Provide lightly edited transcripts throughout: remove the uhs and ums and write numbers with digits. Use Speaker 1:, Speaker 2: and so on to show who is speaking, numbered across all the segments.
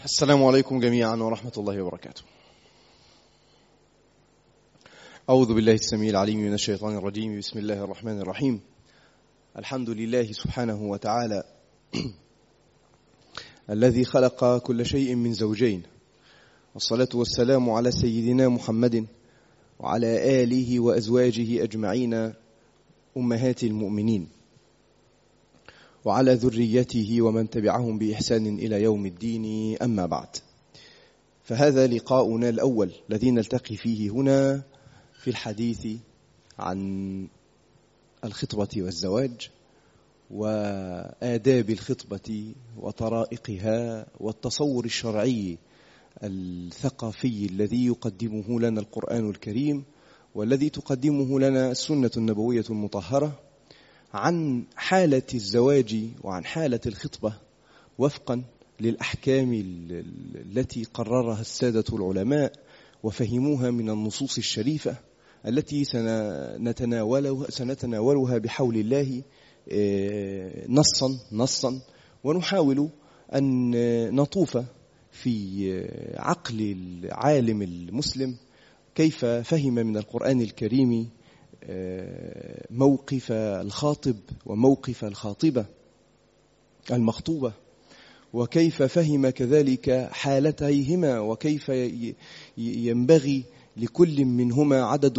Speaker 1: السلام عليكم جميعا ورحمة الله وبركاته. أعوذ بالله السميع العليم من الشيطان الرجيم. بسم الله الرحمن الرحيم. الحمد لله سبحانه وتعالى الذي خلق كل شيء من زوجين، والصلاة والسلام على سيدنا محمد وعلى آله وأزواجه أجمعين أمهات المؤمنين، وعلى ذريته ومن تبعهم بإحسان إلى يوم الدين. أما بعد، فهذا لقاؤنا الأول الذي نلتقي فيه هنا في الحديث عن الخطبة والزواج وآداب الخطبة وطرائقها والتصور الشرعي الثقافي الذي يقدمه لنا القرآن الكريم والذي تقدمه لنا السنة النبوية المطهرة عن حالة الزواج وعن حالة الخطبة وفقا للأحكام التي قررها السادة العلماء وفهموها من النصوص الشريفة التي سنتناولها بحول الله نصا، ونحاول أن نطوف في عقل العالم المسلم كيف فهم من القرآن الكريم موقف الخاطب وموقف الخاطبة المخطوبة، وكيف فهم كذلك حالتيهما، وكيف ينبغي لكل منهما عدد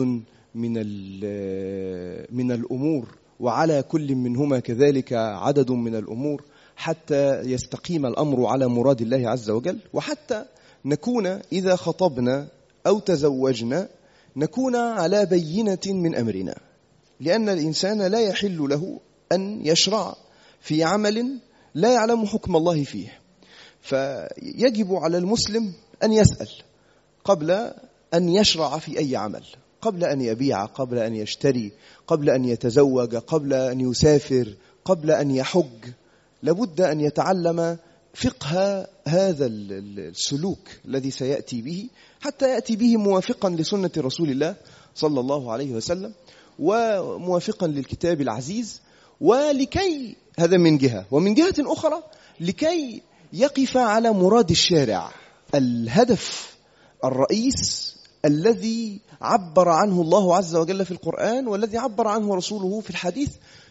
Speaker 1: من الأمور، وعلى كل منهما كذلك عدد من الأمور حتى يستقيم الأمر على مراد الله عز وجل، وحتى نكون إذا خطبنا أو تزوجنا نكون على بينة من أمرنا، لأن الإنسان لا يحل له أن يشرع في عمل لا يعلم حكم الله فيه. فيجب على المسلم أن يسأل قبل أن يشرع في أي عمل، قبل أن يبيع، قبل أن يشتري، قبل أن يتزوج، قبل أن يسافر، قبل أن يحج. لابد أن يتعلم فقه هذا السلوك الذي سيأتي به، حتى يأتي به موافقا لسنة رسول الله صلى الله عليه وسلم وموافقا للكتاب العزيز، ولكي هذا من جهة، ومن جهة أخرى لكي يقف على مراد الشارع، الهدف الرئيس الذي عبر عنه الله عز وجل في القرآن والذي عبر عنه رسوله في الحديث،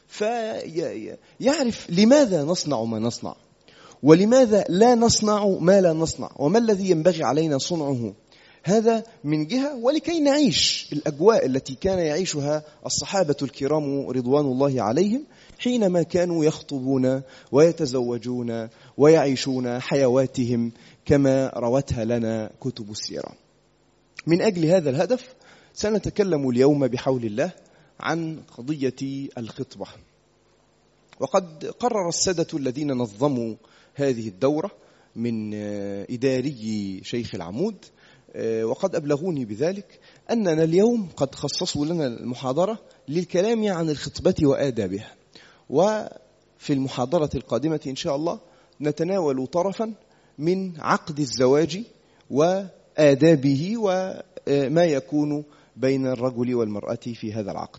Speaker 1: فيعرف لماذا نصنع ما نصنع ولماذا لا نصنع ما لا نصنع، وما الذي ينبغي علينا صنعه. هذا من جهة، ولكي نعيش الأجواء التي كان يعيشها الصحابة الكرام رضوان الله عليهم حينما كانوا يخطبون ويتزوجون ويعيشون حيواتهم كما روتها لنا كتب السيرة. من أجل هذا الهدف سنتكلم اليوم بحول الله عن قضية الخطبة. وقد قرر السادة الذين نظموا هذه الدورة من إداري شيخ العمود، وقد أبلغوني بذلك، أننا اليوم قد خصصوا لنا المحاضرة للكلام عن الخطبة وآدابها، وفي المحاضرة القادمة إن شاء الله نتناول طرفا من عقد الزواج وآدابه وما يكون بين الرجل والمرأة في هذا العقد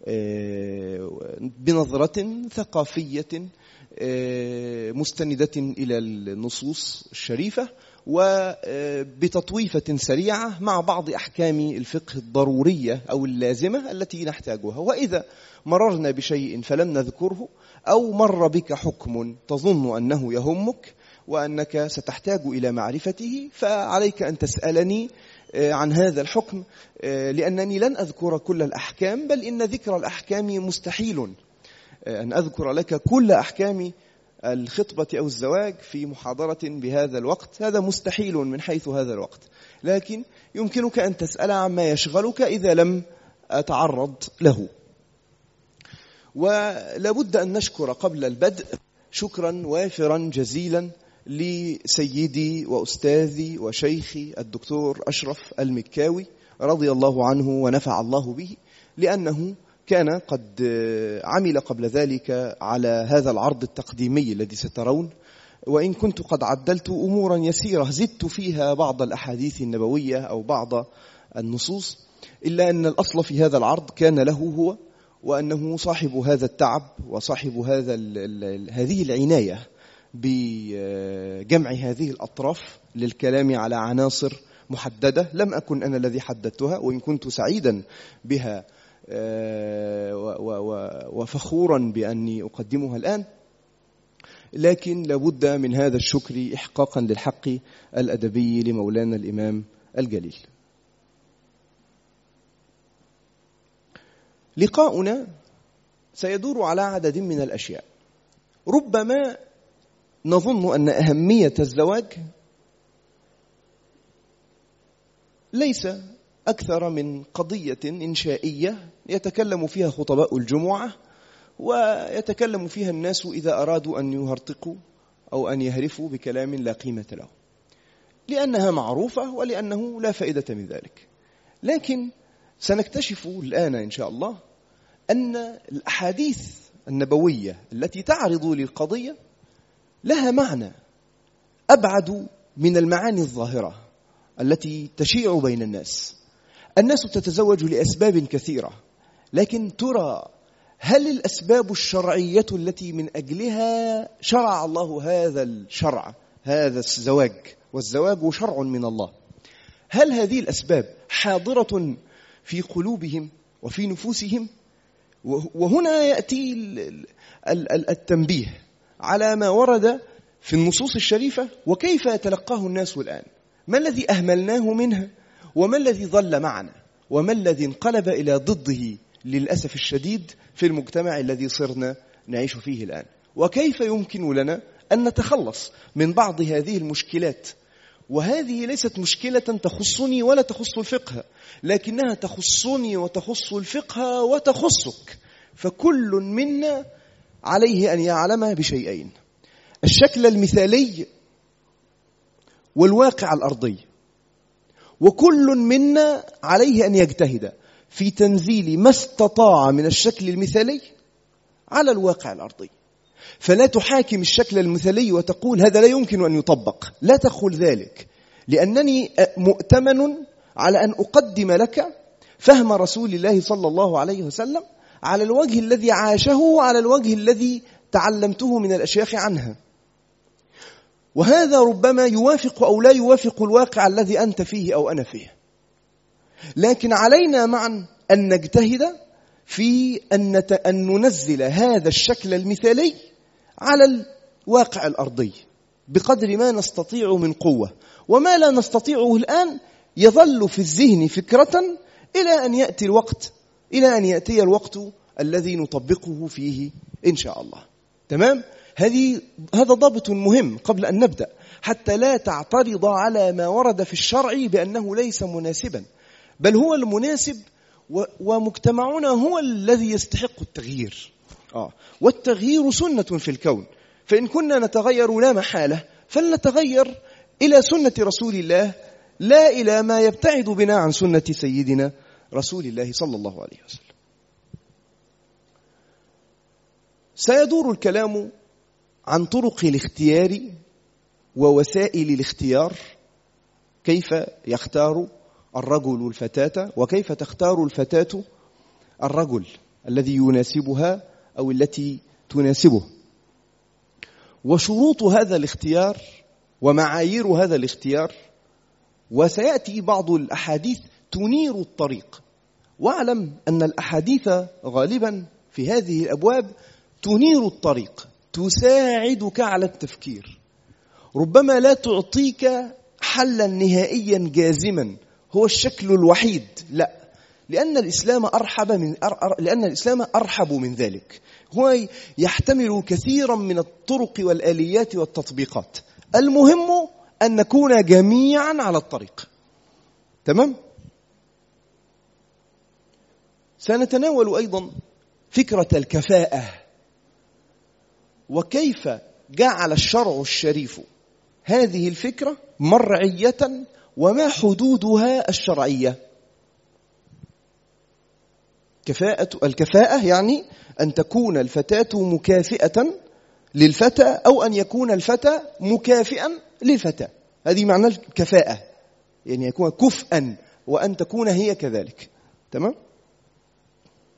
Speaker 1: بنظرة ثقافية مستندة إلى النصوص الشريفة، وبتطويفة سريعة مع بعض أحكام الفقه الضرورية أو اللازمة التي نحتاجها. وإذا مررنا بشيء فلم نذكره، أو مر بك حكم تظن أنه يهمك وأنك ستحتاج إلى معرفته، فعليك أن تسألني عن هذا الحكم، لأنني لن أذكر كل الأحكام، بل إن ذكر الأحكام مستحيل أن أذكر لك كل أحكام الخطبة أو الزواج في محاضرة بهذا الوقت، هذا مستحيل من حيث هذا الوقت، لكن يمكنك أن تسأل عما يشغلك إذا لم أتعرض له. ولابد أن نشكر قبل البدء شكرا وافرا جزيلا لسيدي وأستاذي وشيخي الدكتور أشرف المكاوي رضي الله عنه ونفع الله به، لأنه كان قد عمل قبل ذلك على هذا العرض التقديمي الذي سترون، وإن كنت قد عدلت أمورا يسيرة زدت فيها بعض الأحاديث النبوية أو بعض النصوص، إلا أن الأصل في هذا العرض كان له هو، وأنه صاحب هذا التعب وصاحب هذه العناية بجمع هذه الأطراف للكلام على عناصر محددة لم أكن أنا الذي حددتها، وإن كنت سعيدا بها وفخورا بأني أقدمها الآن، لكن لابد من هذا الشكر إحقاقا للحق الأدبي لمولانا الإمام الجليل. لقاؤنا سيدور على عدد من الأشياء. ربما نظن أن أهمية الزواج ليس أكثر من قضية إنشائية يتكلم فيها خطباء الجمعة ويتكلم فيها الناس إذا أرادوا أن يهرطقوا أو أن يهرفوا بكلام لا قيمة له، لأنها معروفة ولأنه لا فائدة من ذلك. لكن سنكتشف الآن إن شاء الله أن الأحاديث النبوية التي تعرض للقضية لها معنى أبعد من المعاني الظاهرة التي تشيع بين الناس. الناس تتزوج لأسباب كثيرة، لكن ترى هل الأسباب الشرعية التي من أجلها شرع الله هذا الشرع، هذا الزواج، والزواج شرع من الله، هل هذه الأسباب حاضرة في قلوبهم وفي نفوسهم؟ وهنا يأتي التنبيه على ما ورد في النصوص الشريفة وكيف يتلقاه الناس الآن. ما الذي أهملناه منها، وما الذي ظل معنا، وما الذي انقلب إلى ضده للأسف الشديد في المجتمع الذي صرنا نعيش فيه الآن، وكيف يمكن لنا أن نتخلص من بعض هذه المشكلات. وهذه ليست مشكلة تخصني ولا تخص الفقه، لكنها تخصني وتخص الفقه وتخصك، فكل منا عليه أن يعلم بشيئين: الشكل المثالي والواقع الأرضي. وكل منا عليه أن يجتهد في تنزيل ما استطاع من الشكل المثالي على الواقع الأرضي. فلا تحاكم الشكل المثالي وتقول هذا لا يمكن أن يطبق، لا تقول ذلك، لأنني مؤتمن على أن أقدم لك فهم رسول الله صلى الله عليه وسلم على الوجه الذي عاشه وعلى الوجه الذي تعلمته من الأشياخ عنها. وهذا ربما يوافق أو لا يوافق الواقع الذي أنت فيه أو أنا فيه، لكن علينا معا أن نجتهد في أن ننزل هذا الشكل المثالي على الواقع الأرضي بقدر ما نستطيع من قوة. وما لا نستطيعه الآن يظل في الذهن فكرة إلى أن يأتي الوقت الذي نطبقه فيه إن شاء الله. تمام؟ هذا ضابط مهم قبل أن نبدأ، حتى لا تعترض على ما ورد في الشرع بأنه ليس مناسبا، بل هو المناسب، ومجتمعنا هو الذي يستحق التغيير. والتغيير سنة في الكون، فإن كنا نتغير لا محالة فلنتغير إلى سنة رسول الله، لا إلى ما يبتعد بنا عن سنة سيدنا رسول الله صلى الله عليه وسلم. سيدور الكلام عن طرق الاختيار ووسائل الاختيار، كيف يختار الرجل الفتاة، وكيف تختار الفتاة الرجل الذي يناسبها أو التي تناسبه، وشروط هذا الاختيار ومعايير هذا الاختيار. وسيأتي بعض الأحاديث تنير الطريق. واعلم أن الأحاديث غالبا في هذه الأبواب تنير الطريق، تساعدك على التفكير، ربما لا تعطيك حلا نهائيا جازما هو الشكل الوحيد، لا، لأن الإسلام أرحب من ذلك. هو يحتمل كثيرا من الطرق والآليات والتطبيقات. المهم أن نكون جميعا على الطريق. تمام؟ سنتناول أيضا فكرة الكفاءة، وكيف جعل الشرع الشريف هذه الفكرة مرعية، وما حدودها الشرعية. الكفاءة يعني أن تكون الفتاة مكافئة للفتى، أو أن يكون الفتى مكافئا للفتاة. هذه معنى الكفاءة، يعني يكون كفءا وأن تكون هي كذلك. تمام؟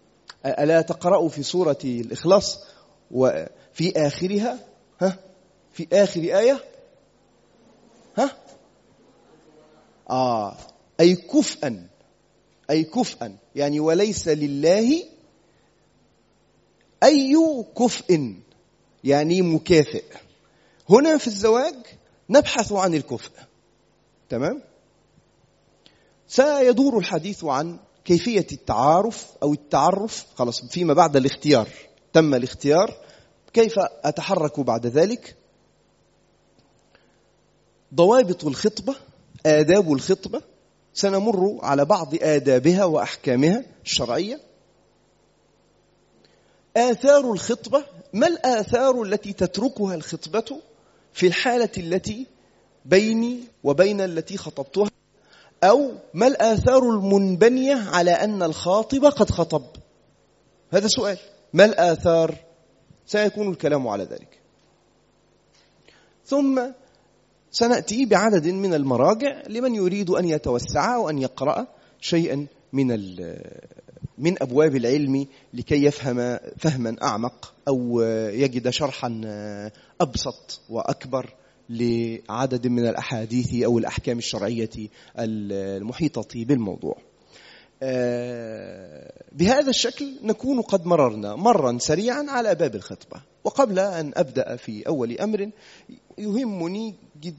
Speaker 1: ألا تقرأوا في سورة الإخلاص وفي آخرها في آخر آية؟ أي كفءا، أي كفءا، يعني وليس لله أي كفء، يعني مكافئ. هنا في الزواج نبحث عن الكفء. تمام؟ سيدور الحديث عن كيفية التعارف أو التعرف، خلاص فيما بعد الاختيار، تم الاختيار، كيف أتحرك بعد ذلك، ضوابط الخطبة، آداب الخطبة، سنمر على بعض آدابها وأحكامها الشرعية. آثار الخطبة، ما الآثار التي تتركها الخطبة في الحالة التي بيني وبين التي خطبتها، أو ما الآثار المنبنية على أن الخاطب قد خطب؟ هذا سؤال. ما الآثار؟ سيكون الكلام على ذلك. ثم سنأتي بعدد من المراجع لمن يريد أن يتوسع وأن يقرأ شيئا من أبواب العلم لكي يفهم فهما أعمق، أو يجد شرحا أبسط وأكبر لعدد من الأحاديث أو الأحكام الشرعية المحيطة بالموضوع. بهذا الشكل نكون قد مررنا مرا سريعا على باب الخطبة. وقبل أن أبدأ في أول أمر، يهمني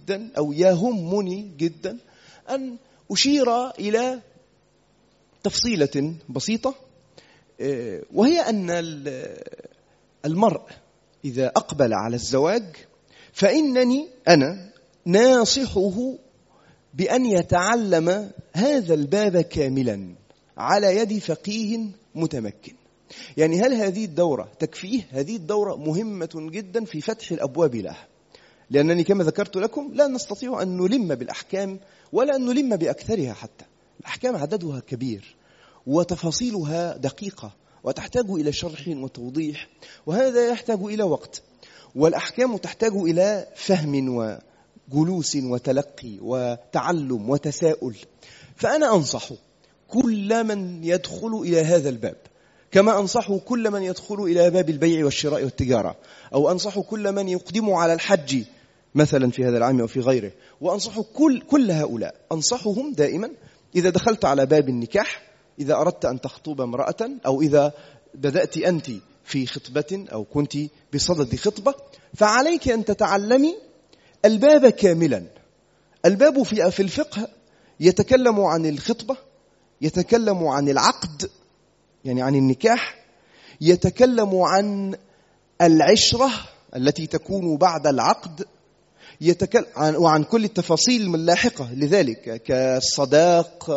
Speaker 1: جدا أن أشير إلى تفصيلة بسيطة، وهي أن المرء إذا أقبل على الزواج فإنني أنا ناصحه بأن يتعلم هذا الباب كاملا على يد فقيه متمكن. يعني هل هذه الدورة تكفيه؟ هذه الدورة مهمة جدا في فتح الأبواب لها، لأنني كما ذكرت لكم لا نستطيع أن نلم بالأحكام ولا أن نلم بأكثرها. حتى الأحكام عددها كبير وتفاصيلها دقيقة وتحتاج إلى شرح وتوضيح، وهذا يحتاج إلى وقت، والأحكام تحتاج إلى فهم وجلوس وتلقي وتعلم وتساؤل. فأنا أنصح كل من يدخل إلى هذا الباب، كما أنصح كل من يدخل إلى باب البيع والشراء والتجارة، أو أنصح كل من يقدم على الحج مثلا في هذا العام أو في غيره، وأنصح كل هؤلاء، أنصحهم دائما إذا دخلت على باب النكاح، إذا أردت أن تخطب امرأة، أو إذا بدأت أنت في خطبة أو كنت بصدد خطبة، فعليك أن تتعلمي الباب كاملا. الباب في الفقه يتكلم عن الخطبة، يتكلم عن العقد يعني عن النكاح، يتكلم عن العشرة التي تكون بعد العقد، يتكلم وعن كل التفاصيل اللاحقة لذلك كالصداق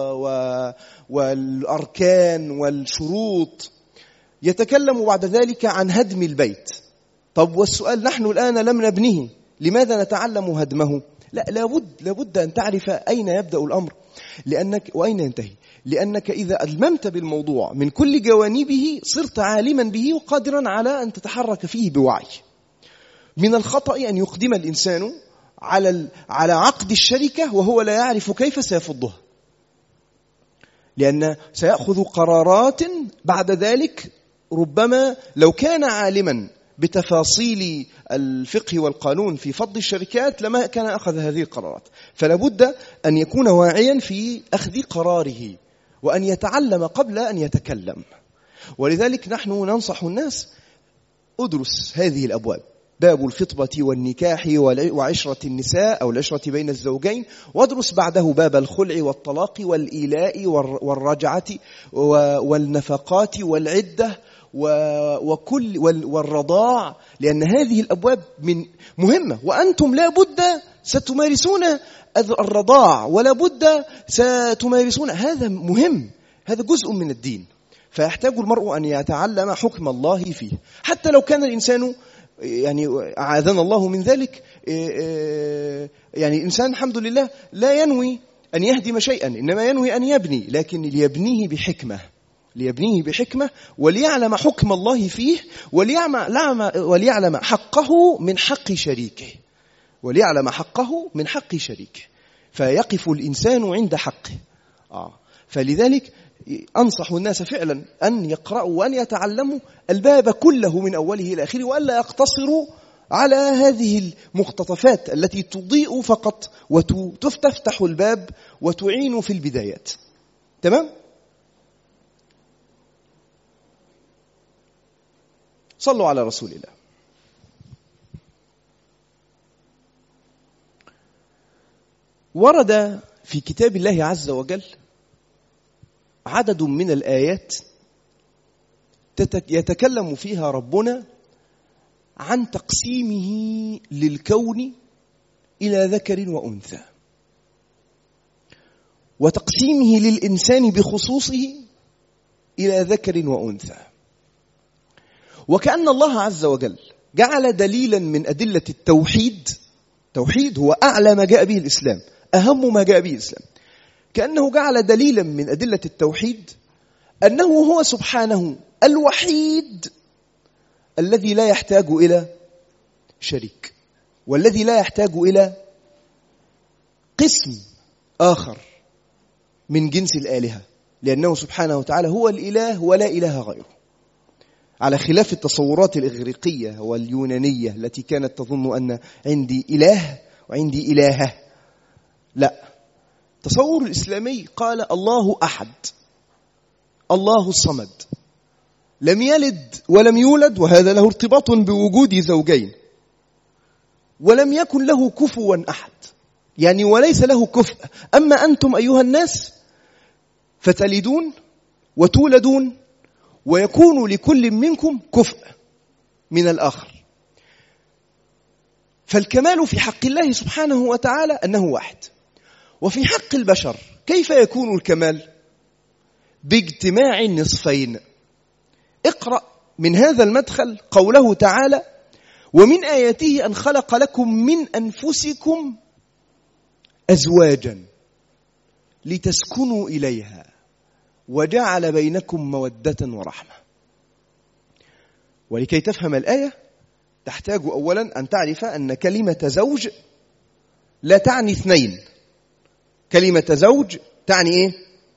Speaker 1: والأركان والشروط. يتكلم بعد ذلك عن هدم البيت. طب والسؤال، نحن الآن لم نبنيه، لماذا نتعلم هدمه؟ لا، لابد أن تعرف أين يبدأ الأمر وأين ينتهي، لأنك إذا ألممت بالموضوع من كل جوانبه صرت عالما به وقادرا على أن تتحرك فيه بوعي. من الخطأ أن يقدم الإنسان على عقد الشركة وهو لا يعرف كيف سيفضها، لأن سيأخذ قرارات بعد ذلك ربما لو كان عالما بتفاصيل الفقه والقانون في فض الشركات لما كان أخذ هذه القرارات. فلا بد أن يكون واعيا في أخذ قراره وأن يتعلم قبل أن يتكلم. ولذلك نحن ننصح الناس: أدرس هذه الأبواب، باب الخطبة والنكاح وعشرة النساء أو العشرة بين الزوجين، وادرس بعده باب الخلع والطلاق والإيلاء والرجعة والنفقات والعدة وكل والرضاع، لأن هذه الأبواب مهمة، وأنتم لا بد ستمارسون الرضاع ولا بد ستمارسون، هذا مهم، هذا جزء من الدين. فيحتاج المرء أن يتعلم حكم الله فيه، حتى لو كان الإنسان يعني أعاذنا الله من ذلك، يعني الإنسان الحمد لله لا ينوي أن يهدم شيئا، إنما ينوي أن يبني، لكن ليبنيه بحكمة وليعلم حكم الله فيه، وليعلم حقه من حق شريكه، فيقف الإنسان عند حقه. فلذلك أنصح الناس فعلا أن يقرأوا وأن يتعلموا الباب كله من أوله إلى آخره، وألا يقتصروا على هذه المقتطفات التي تضيء فقط وتفتح الباب وتعين في البدايات. تمام؟ صلوا على رسول الله. ورد في كتاب الله عز وجل عدد من الآيات يتكلم فيها ربنا عن تقسيمه للكون إلى ذكر وأنثى، وتقسيمه للإنسان بخصوصه إلى ذكر وأنثى، وكأن الله عز وجل جعل دليلا من أدلة التوحيد. توحيد هو أعلى ما جاء به الإسلام، أهم ما جاء به الإسلام. كأنه جعل دليلا من أدلة التوحيد أنه هو سبحانه الوحيد الذي لا يحتاج إلى شريك، والذي لا يحتاج إلى قسم آخر من جنس الآلهة، لأنه سبحانه وتعالى هو الإله ولا إله غيره، على خلاف التصورات الإغريقية واليونانية التي كانت تظن أن عندي إله وعندي إلهة. لا، التصور الإسلامي قال الله أحد، الله الصمد، لم يلد ولم يولد، وهذا له ارتباط بوجود زوجين، ولم يكن له كفوا أحد، يعني وليس له كفء. أما أنتم أيها الناس فتلدون وتولدون ويكون لكل منكم كفء من الآخر. فالكمال في حق الله سبحانه وتعالى أنه واحد، وفي حق البشر كيف يكون الكمال؟ باجتماع النصفين. اقرأ من هذا المدخل قوله تعالى: ومن آياته أن خلق لكم من أنفسكم أزواجا لتسكنوا إليها وجعل بينكم مودة ورحمة. ولكي تفهم الآية تحتاج أولا أن تعرف أن كلمة زوج لا تعني اثنين. كلمة زوج تعني إيه؟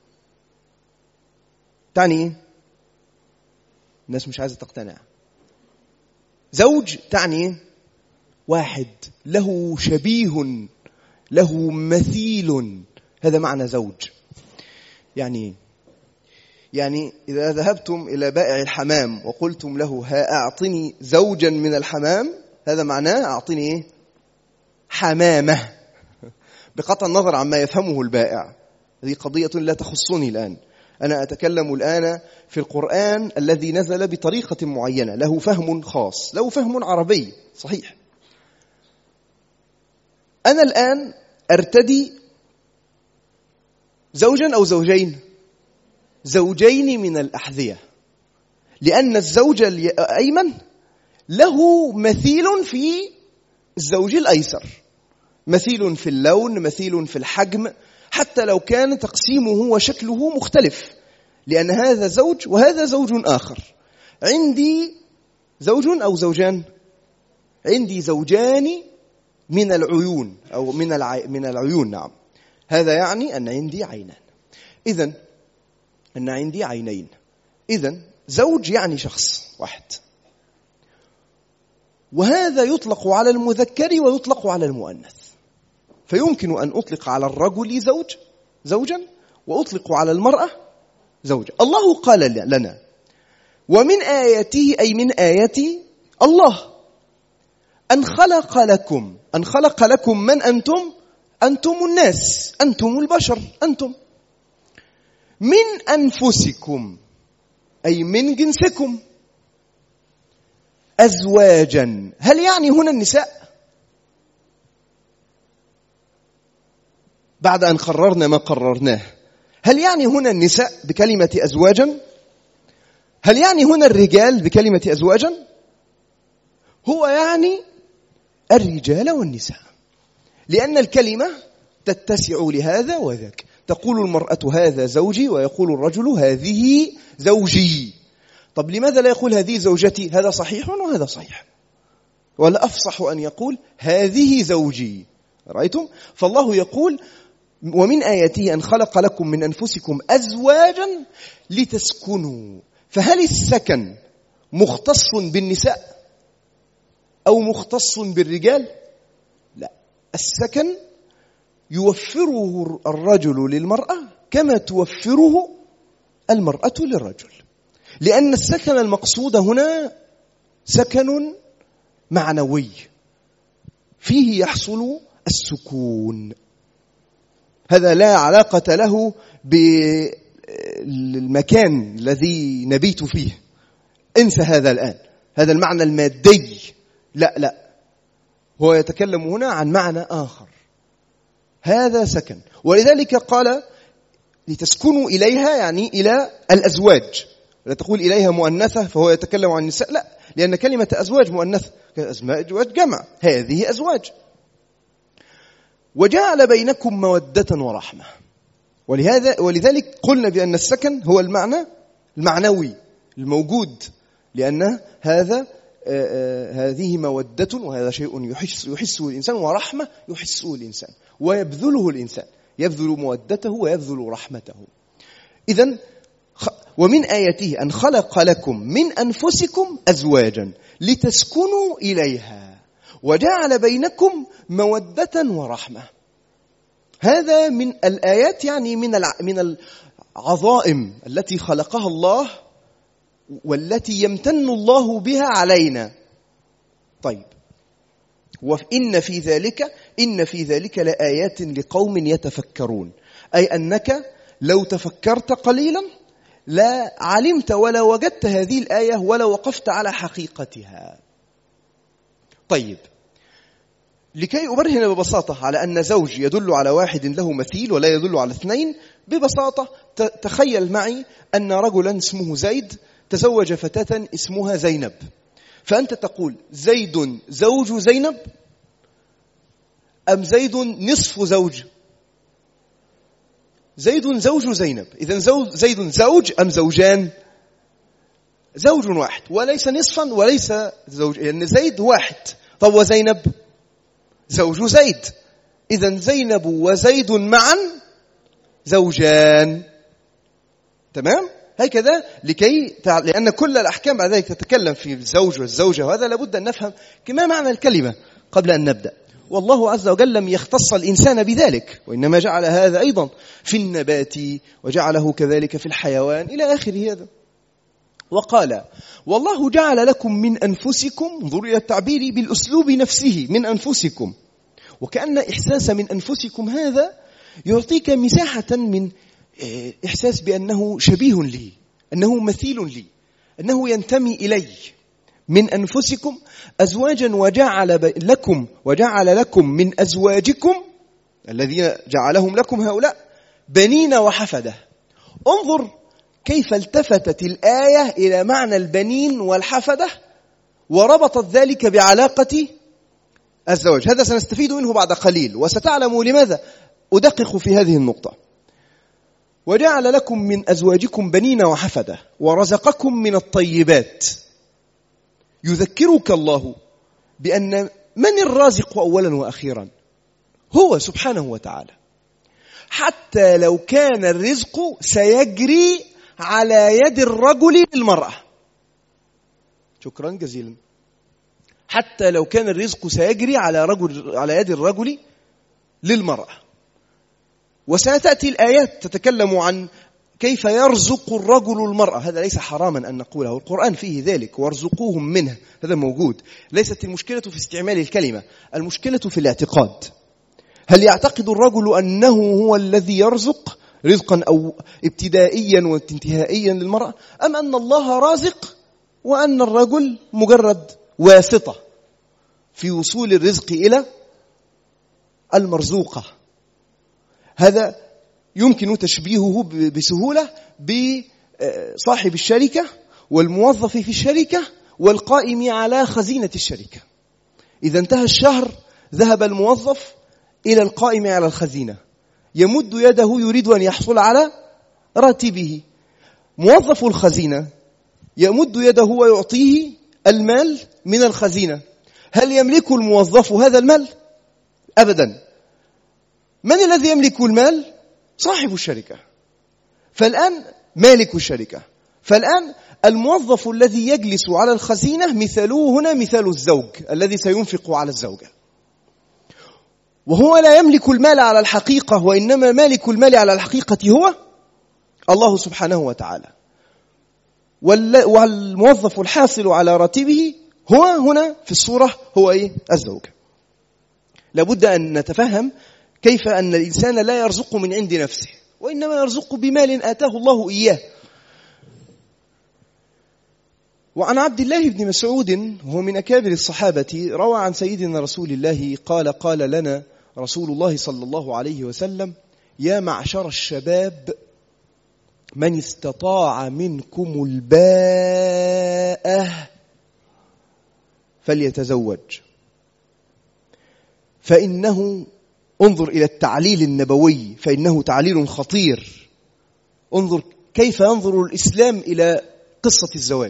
Speaker 1: تعني إيه؟ الناس مش عايزة تقتنع. زوج تعني إيه؟ واحد، له شبيه، له مثيل، هذا معنى زوج. يعني إذا ذهبتم إلى بائع الحمام وقلتم له أعطني زوجا من الحمام، هذا معناه أعطني إيه؟ حمامة، بقطع النظر عما يفهمه البائع. هذه قضية لا تخصني الآن. أنا أتكلم الآن في القرآن الذي نزل بطريقة معينة، له فهم خاص، له فهم عربي صحيح. أنا الآن أرتدي زوجا أو زوجين؟ زوجين من الأحذية، لأن الزوج الأيمن له مثيل في الزوج الأيسر، مثيل في اللون، مثيل في الحجم، حتى لو كان تقسيمه وشكله مختلف، لأن هذا زوج وهذا زوج آخر. عندي زوج أو زوجان؟ عندي زوجان من العيون أو من العيون، نعم. هذا يعني أن عندي عينان، إذن أن عندي عينين. إذن زوج يعني شخص واحد، وهذا يطلق على المذكر ويطلق على المؤنث. فيمكن أن أطلق على الرجل زوجا وأطلق على المرأة زوجا. الله قال لنا: ومن آياته، أي من آياتي الله، أن خلق لكم من أنتم الناس، أنتم البشر، أنتم من أنفسكم، أي من جنسكم، أزواجا. هل يعني هنا النساء؟ بعد أن قررنا ما قررناه، هل يعني هنا النساء بكلمة أزواجا؟ هل يعني هنا الرجال بكلمة أزواجا؟ هو يعني الرجال والنساء، لأن الكلمة تتسع لهذا وذاك. تقول المرأة هذا زوجي، ويقول الرجل هذه زوجي. طب لماذا لا يقول هذه زوجتي؟ هذا صحيح وهذا صحيح، ولا أفصح أن يقول هذه زوجي. رأيتم؟ فالله يقول: ومن آياته أن خلق لكم من أنفسكم أزواجا لتسكنوا. فهل السكن مختص بالنساء؟ أو مختص بالرجال؟ لا، السكن يوفره الرجل للمرأة كما توفره المرأة للرجل، لأن السكن المقصود هنا سكن معنوي فيه يحصل السكون. هذا لا علاقة له بالمكان الذي نبيت فيه، انسى هذا الآن، هذا المعنى المادي، لا، هو يتكلم هنا عن معنى آخر، هذا سكن. ولذلك قال لتسكنوا إليها، يعني إلى الأزواج، لا تقول إليها مؤنثة فهو يتكلم عن النساء، لا، لأن كلمة أزواج مؤنثة، أزواج جمع، هذه أزواج. وجعل بينكم مودة ورحمة، ولذلك قلنا بأن السكن هو المعنى المعنوي الموجود، لأن هذه مودة، وهذا شيء يحسه الإنسان، ورحمة يحسه الإنسان ويبذله الإنسان، يبذل مودته ويبذل رحمته. إذن ومن آياته أن خلق لكم من أنفسكم أزواجا لتسكنوا إليها وجعل بينكم مودة ورحمة. هذا من الآيات، يعني من العظائم التي خلقها الله والتي يمتن الله بها علينا. طيب، وإن في ذلك لآيات لقوم يتفكرون، أي أنك لو تفكرت قليلا لا علمت ولا وجدت هذه الآية ولا وقفت على حقيقتها. طيب، لكي أبرهن ببساطة على أن زوج يدل على واحد له مثيل ولا يدل على اثنين، ببساطة تخيل معي أن رجلا اسمه زيد تزوج فتاة اسمها زينب، فأنت تقول زيد زوج زينب أم زيد نصف زوج؟ زيد زوج زينب. إذن زيد زوج أم زوجان؟ زوج واحد، وليس نصفا وليس زوج، لأن زيد واحد. طب وزينب؟ زوج زيد. إذن زينب وزيد معا زوجان. تمام؟ هكذا لأن كل الأحكام بعد ذلك تتكلم في الزوج والزوجة، وهذا لابد أن نفهم ما معنى الكلمة قبل أن نبدأ. والله عز وجل لم يختص الإنسان بذلك، وإنما جعل هذا أيضا في النبات وجعله كذلك في الحيوان إلى آخر هذا. وقال والله جعل لكم من أنفسكم، انظروا إلى التعبير بالأسلوب نفسه، من أنفسكم، وكأن إحساس من أنفسكم هذا يعطيك مساحة من إحساس بأنه شبيه لي، أنه مثيل لي، أنه ينتمي إلي. من أنفسكم أزواجا وجعل لكم من أزواجكم الذين جعلهم لكم هؤلاء بنين وحفدة. انظر كيف التفتت الآية إلى معنى البنين والحفدة وربطت ذلك بعلاقة الزواج. هذا سنستفيد منه بعد قليل، وستعلموا لماذا أدقق في هذه النقطة. وجعل لكم من أزواجكم بنين وحفدة ورزقكم من الطيبات. يذكرك الله بأن من الرازق أولا وأخيرا؟ هو سبحانه وتعالى، حتى لو كان الرزق سيجري على يد الرجل للمرأة. شكرا جزيلا. حتى لو كان الرزق سيجري على يد الرجل للمرأة. وستأتي الآيات تتكلم عن كيف يرزق الرجل المرأة. هذا ليس حراما أن نقوله، القرآن فيه ذلك، وارزقوهم منه، هذا موجود. ليست المشكلة في استعمال الكلمة، المشكلة في الاعتقاد. هل يعتقد الرجل أنه هو الذي يرزق رزقا أو ابتدائيا وانتهائيا للمرأة، أم أن الله رازق وأن الرجل مجرد واسطة في وصول الرزق إلى المرزوقة؟ هذا يمكن تشبيهه بسهولة بصاحب الشركة والموظف في الشركة والقائم على خزينة الشركة. إذا انتهى الشهر ذهب الموظف إلى القائم على الخزينة، يمد يده يريد أن يحصل على راتبه. موظف الخزينة يمد يده ويعطيه المال من الخزينة. هل يملك الموظف هذا المال؟ أبدا. من الذي يملك المال؟ صاحب الشركة. فالآن مالك الشركة. فالآن الموظف الذي يجلس على الخزينة مثاله هنا مثال الزوج الذي سينفق على الزوجة، وهو لا يملك المال على الحقيقة، وإنما مالك المال على الحقيقة هو الله سبحانه وتعالى. والموظف الحاصل على راتبه هو هنا في الصورة هو الزوج. لابد أن نتفهم كيف أن الإنسان لا يرزق من عند نفسه، وإنما يرزق بمال آتاه الله إياه. وعن عبد الله بن مسعود وهو من أكابر الصحابة روى عن سيدنا رسول الله قال لنا رسول الله صلى الله عليه وسلم: يا معشر الشباب من استطاع منكم الباءة فليتزوج، فإنه، انظر إلى التعليل النبوي فإنه تعليل خطير. انظر كيف ينظر الإسلام إلى قصة الزواج.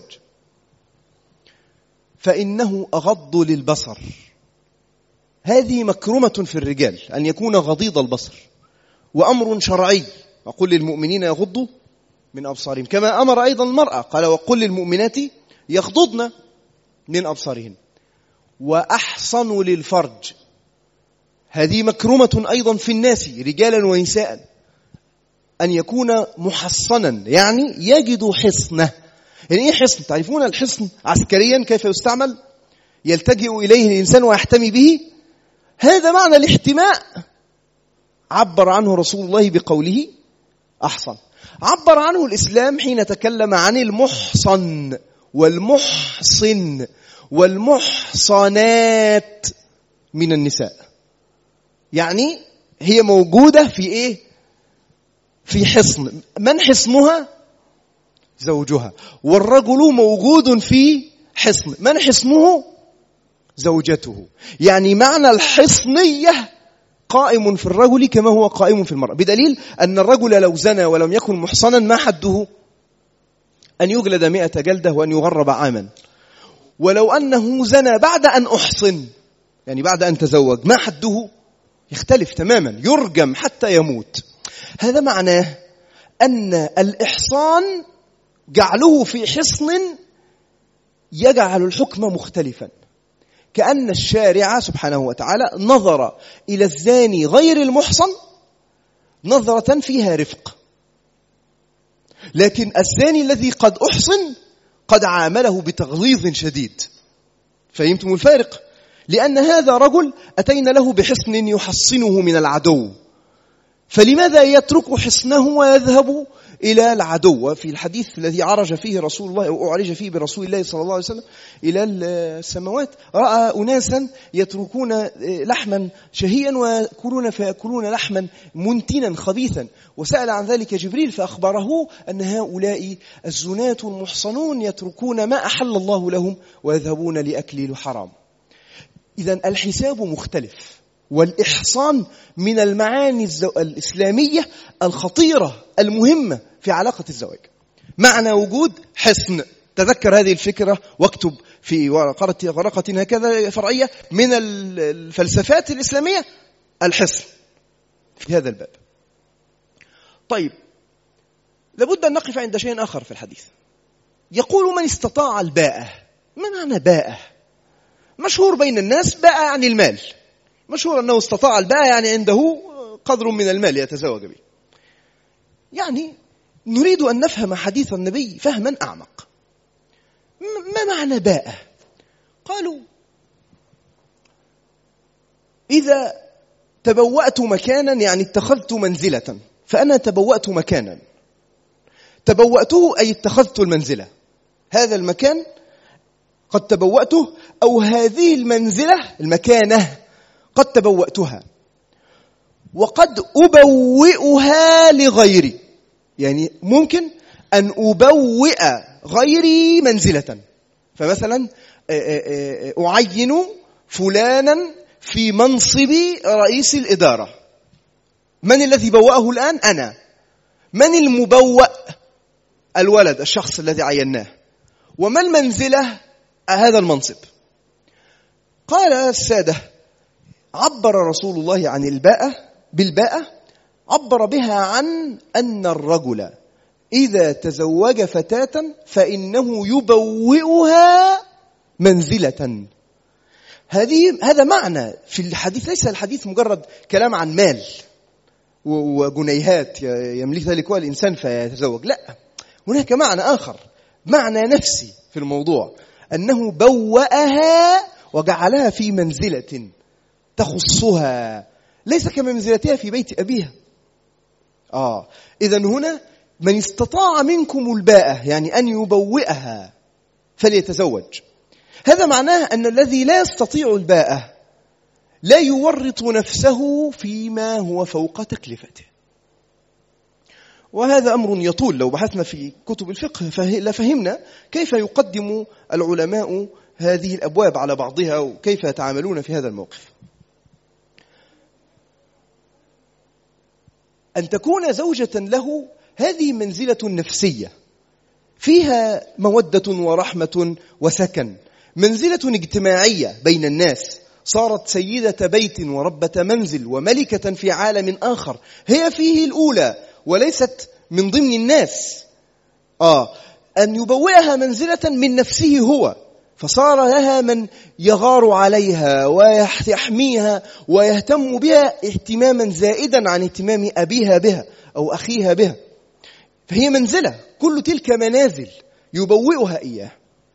Speaker 1: فإنه أغض للبصر. هذه مكرمة في الرجال أن يكون غضيض البصر، وأمر شرعي. وقل للمؤمنين يغضوا من أبصارهم، كما أمر أيضا المرأة قال: وقل للمؤمنات يغضضن من أبصارهن. وأحصن للفرج. هذه مكرمة أيضا في الناس رجالا ونساء، أن يكون محصنا، يعني يجد حصنه. يعني إيه حصن؟ تعرفون الحصن عسكريا كيف يستعمل؟ يلتجئ إليه الإنسان ويحتمي به. هذا معنى الاحتماء عبر عنه رسول الله بقوله أحصن. عبر عنه الإسلام حين تكلم عن المحصن والمحصن والمحصنات من النساء. يعني هي موجودة في في حصن. من حصنها؟ زوجها. والرجل موجود في حصن. من حصنه؟ زوجته. يعني معنى الحصنية قائم في الرجل كما هو قائم في المرأة، بدليل أن الرجل لو زنى ولم يكن محصنا ما حده؟ أن يجلد 100 جلدة وأن يغرب عاما. ولو أنه زنى بعد أن أحصن، يعني بعد أن تزوج، ما حده؟ يختلف تماما، يرجم حتى يموت. هذا معناه أن الإحصان جعله في حصن يجعل الحكم مختلفا، كأن الشارع سبحانه وتعالى نظر إلى الزاني غير المحصن نظرة فيها رفق، لكن الزاني الذي قد أحصن قد عامله بتغليظ شديد. فهمتم الفارق؟ لأن هذا رجل أتينا له بحصن يحصنه من العدو، فلماذا يترك حصنه ويذهب إلى العدو؟ في الحديث الذي عرج فيه رسول الله أو أعرج فيه برسول الله صلى الله عليه وسلم إلى السماوات، رأى أناسا يتركون لحما شهيا فيأكلون لحما منتنا خبيثا، وسأل عن ذلك جبريل فأخبره أن هؤلاء الزنات المحصنون يتركون ما أحل الله لهم ويذهبون لأكل الحرام. إذن الحساب مختلف. والإحصان من المعاني الإسلامية الخطيرة المهمة في علاقة الزواج. معنى وجود حصن. تذكر هذه الفكرة واكتب في ورقة هكذا فرعية من الفلسفات الإسلامية الحصن في هذا الباب. طيب، لابد أن نقف عند شيء آخر في الحديث. يقول: من استطاع الباءة. ما معنى باءة؟ مشهور بين الناس باءة يعني المال، مشهور أنه استطاع الباءة يعني عنده قدر من المال يتزوج به. يعني نريد أن نفهم حديث النبي فهما أعمق. ما معنى باءة؟ قالوا: إذا تبوأت مكانا يعني اتخذت منزلة، فأنا تبوأت مكانا. تبوأته أي اتخذت المنزلة. هذا المكان قد تبوأته، أو هذه المنزلة المكانة قد تبوأتها، وقد أبوئها لغيري. يعني ممكن أن أبوئ غيري منزلة، فمثلا أعين فلانا في منصب رئيس الإدارة. من الذي بوأه الآن؟ أنا. من المبوأ؟ الولد، الشخص الذي عيناه. وما المنزلة؟ هذا المنصب. قال السادة: عبر رسول الله عن الباءة بالباءة، عبر بها عن أن الرجل إذا تزوج فتاة فإنه يبوئها منزلة. هذا معنى في الحديث. ليس الحديث مجرد كلام عن مال وجنيهات يملك ذلك الإنسان فيتزوج، لا، هناك معنى آخر، معنى نفسي في الموضوع، أنه بوأها وجعلها في منزلة تخصها ليس كمنزلتها في بيت أبيها. إذن هنا من استطاع منكم الباءة يعني أن يبوئها فليتزوج. هذا معناه أن الذي لا يستطيع الباءة لا يورط نفسه فيما هو فوق تكلفته. وهذا أمر يطول، لو بحثنا في كتب الفقه لفهمنا كيف يقدم العلماء هذه الأبواب على بعضها وكيف يتعاملون في هذا الموقف. أن تكون زوجة له هذه منزلة نفسية فيها مودة ورحمة وسكن، منزلة اجتماعية بين الناس، صارت سيدة بيت وربة منزل وملكة في عالم آخر، هي فيه الأولى وليست من ضمن الناس. أن يبوئها منزلة من نفسه هو، فصار لها من يغار عليها ويحميها ويهتم بها اهتماما زائدا عن اهتمام أبيها بها أو أخيها بها، فهي منزلة. كل تلك منازل يبوئها إياه.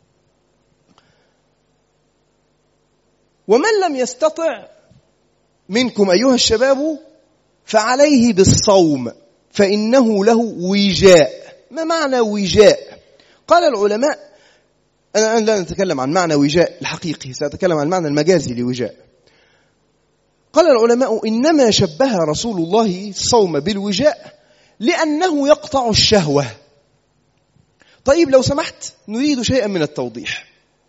Speaker 1: ومن لم يستطع منكم أيها الشباب فعليه بالصوم فإنه له وجاء. ما معنى وجاء؟ قال العلماء، أنا لا نتكلم عن معنى وجاء الحقيقي، سأتكلم عن معنى المجازي لوجاء. قال العلماء إنما شبه رسول الله الصوم بالوجاء لأنه يقطع الشهوة. طيب لو سمحت نريد شيئا من التوضيح.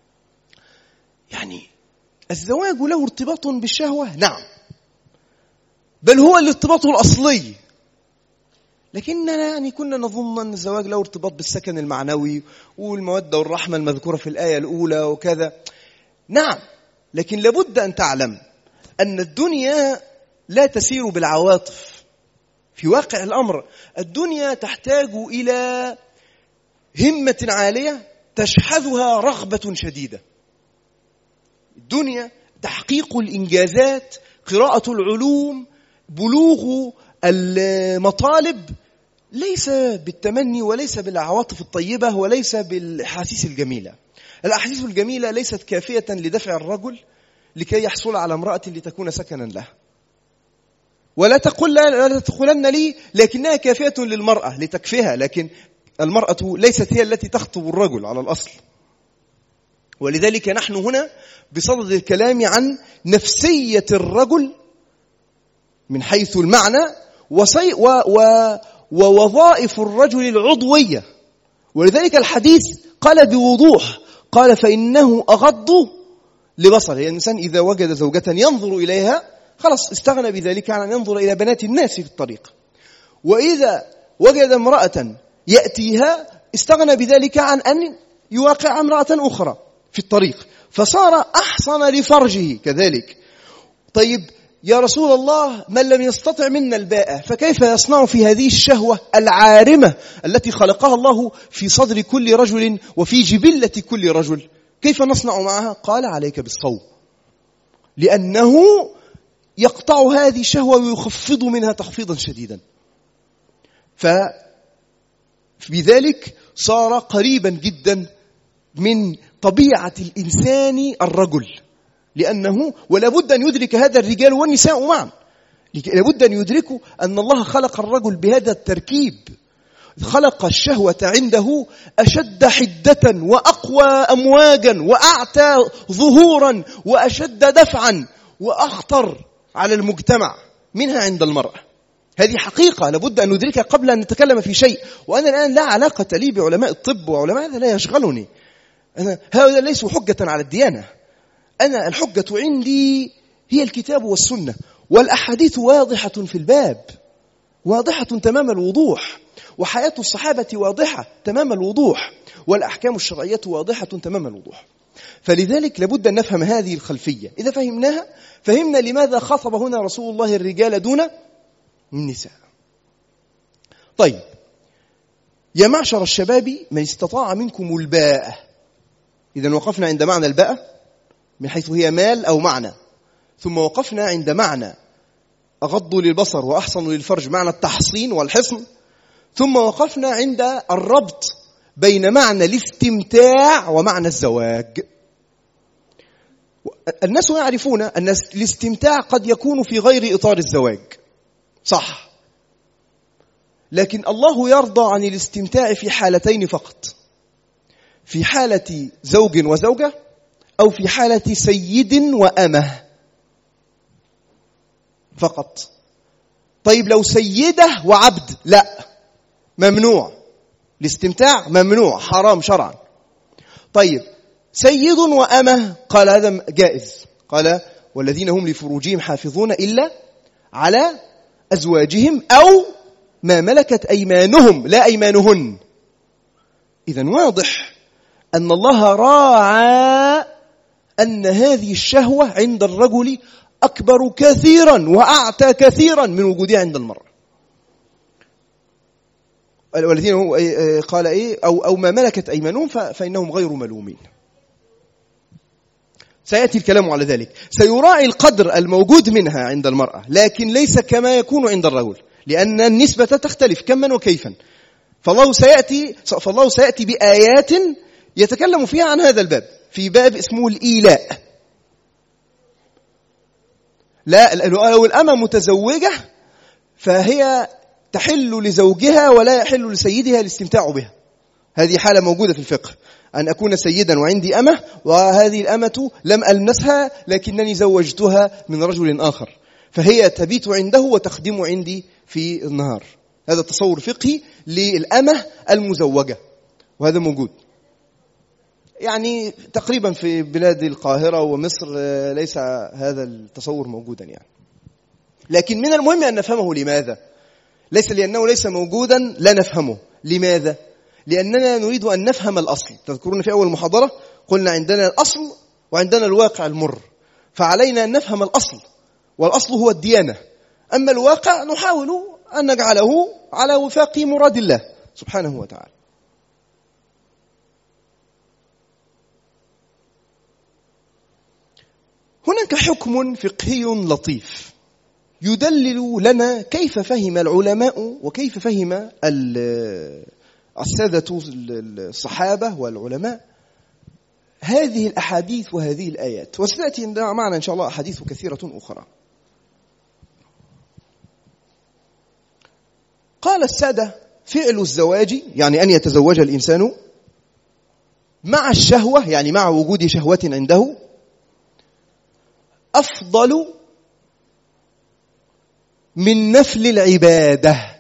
Speaker 1: يعني الزواج له ارتباط بالشهوة؟ نعم، بل هو الارتباط الأصلي، لكننا يعني كنا نظن أن الزواج له ارتباط بالسكن المعنوي والمودة والرحمة المذكورة في الآية الأولى وكذا. نعم، لكن لابد أن تعلم أن الدنيا لا تسير بالعواطف. في واقع الأمر الدنيا تحتاج إلى همة عالية تشحذها رغبة شديدة. الدنيا تحقيق الإنجازات، قراءة العلوم، بلوغ المطالب، ليس بالتمني وليس بالعواطف الطيبة وليس بالأحاسيس الجميلة. الأحاسيس الجميلة ليست كافية لدفع الرجل لكي يحصل على امرأة لتكون سكنا له. ولا تقولن لي لكنها كافية للمرأة لتكفيها، لكن المرأة ليست هي التي تخطب الرجل على الأصل. ولذلك نحن هنا بصدد الكلام عن نفسية الرجل من حيث المعنى ووظائف الرجل العضوية. ولذلك الحديث قال بوضوح، قال فإنه أغض لبصره. يعني الإنسان إذا وجد زوجة ينظر إليها خلاص استغنى بذلك عن أن ينظر إلى بنات الناس في الطريق، وإذا وجد امرأة يأتيها استغنى بذلك عن أن يواقع امرأة أخرى في الطريق، فصار أحصن لفرجه كذلك. طيب يا رسول الله، من لم يستطع منا الباءة فكيف يصنع في هذه الشهوة العارمة التي خلقها الله في صدر كل رجل وفي جبلة كل رجل؟ كيف نصنع معها؟ قال عليك بالصوم، لأنه يقطع هذه الشهوة ويخفض منها تخفيضا شديدا. فبذلك صار قريبا جدا من طبيعة الإنسان الرجل، لأنه ولا بد أن يدرك هذا الرجال والنساء معا، لابد أن يدركوا أن الله خلق الرجل بهذا التركيب، خلق الشهوة عنده أشد حدة وأقوى أمواجا وأعتى ظهورا وأشد دفعا وأخطر على المجتمع منها عند المرأة. هذه حقيقة لابد أن ندركها قبل أن نتكلم في شيء. وأنا الآن لا علاقة لي بعلماء الطب وعلماء، هذا لا يشغلني، هؤلاء ليسوا حجة على الديانة. أنا الحجة عندي هي الكتاب والسنة، والأحاديث واضحة في الباب، واضحة تمام الوضوح، وحياة الصحابة واضحة تمام الوضوح، والأحكام الشرعية واضحة تمام الوضوح. فلذلك لابد أن نفهم هذه الخلفية. إذا فهمناها فهمنا لماذا خاطب هنا رسول الله الرجال دون النساء. طيب، يا معشر الشباب من استطاع منكم الباءة. إذن وقفنا عند معنى الباءة من حيث هي مال أو معنى، ثم وقفنا عند معنى أغض للبصر وأحصن للفرج، معنى التحصين والحصن، ثم وقفنا عند الربط بين معنى الاستمتاع ومعنى الزواج. الناس يعرفون أن الاستمتاع قد يكون في غير إطار الزواج، صح، لكن الله يرضى عن الاستمتاع في حالتين فقط: في حالة زوج وزوجة، أو في حالة سيد وأمه فقط. طيب لو سيدة وعبد، لا، ممنوع الاستمتاع، ممنوع، حرام شرعا. طيب سيد وأمه، قال هذا جائز، قال والذين هم لفروجهم حافظون إلا على أزواجهم أو ما ملكت أيمانهم، لا أيمانهن. إذن واضح أن الله راعى أن هذه الشهوة عند الرجل أكبر كثيرا وأعتى كثيرا من وجودها عند المرأة. والذين هم قال إيه أو ما ملكت أيمانهم فإنهم غير ملومين. سيأتي الكلام على ذلك. سيراعي القدر الموجود منها عند المرأة، لكن ليس كما يكون عند الرجل، لأن النسبة تختلف كما وكيفا. فالله سيأتي بآيات يتكلم فيها عن هذا الباب، في باب اسمه الإيلاء. لا، لو الأمة متزوجة فهي تحل لزوجها ولا يحل لسيدها الاستمتاع بها. هذه حالة موجودة في الفقه، أن أكون سيدا وعندي أمة، وهذه الأمة لم ألمسها لكنني زوجتها من رجل آخر، فهي تبيت عنده وتخدم عندي في النهار. هذا تصور فقهي للأمة المزوجة، وهذا موجود يعني تقريبا في بلاد القاهرة ومصر، ليس هذا التصور موجودا يعني. لكن من المهم أن نفهمه. لماذا؟ ليس لأنه ليس موجودا لا نفهمه. لماذا؟ لأننا نريد أن نفهم الأصل. تذكرون في أول محاضرة قلنا عندنا الأصل وعندنا الواقع المر، فعلينا أن نفهم الأصل، والأصل هو الديانة. أما الواقع نحاول أن نجعله على وفاق مراد الله سبحانه وتعالى. هناك حكم فقهي لطيف يدلل لنا كيف فهم العلماء وكيف فهم السادة الصحابة والعلماء هذه الأحاديث وهذه الآيات. وستأتي معنا إن شاء الله أحاديث كثيرة أخرى. قال السادة: فعل الزواج، يعني أن يتزوج الإنسان مع الشهوة، يعني مع وجود شهوة عنده، أفضل من نفل العبادة.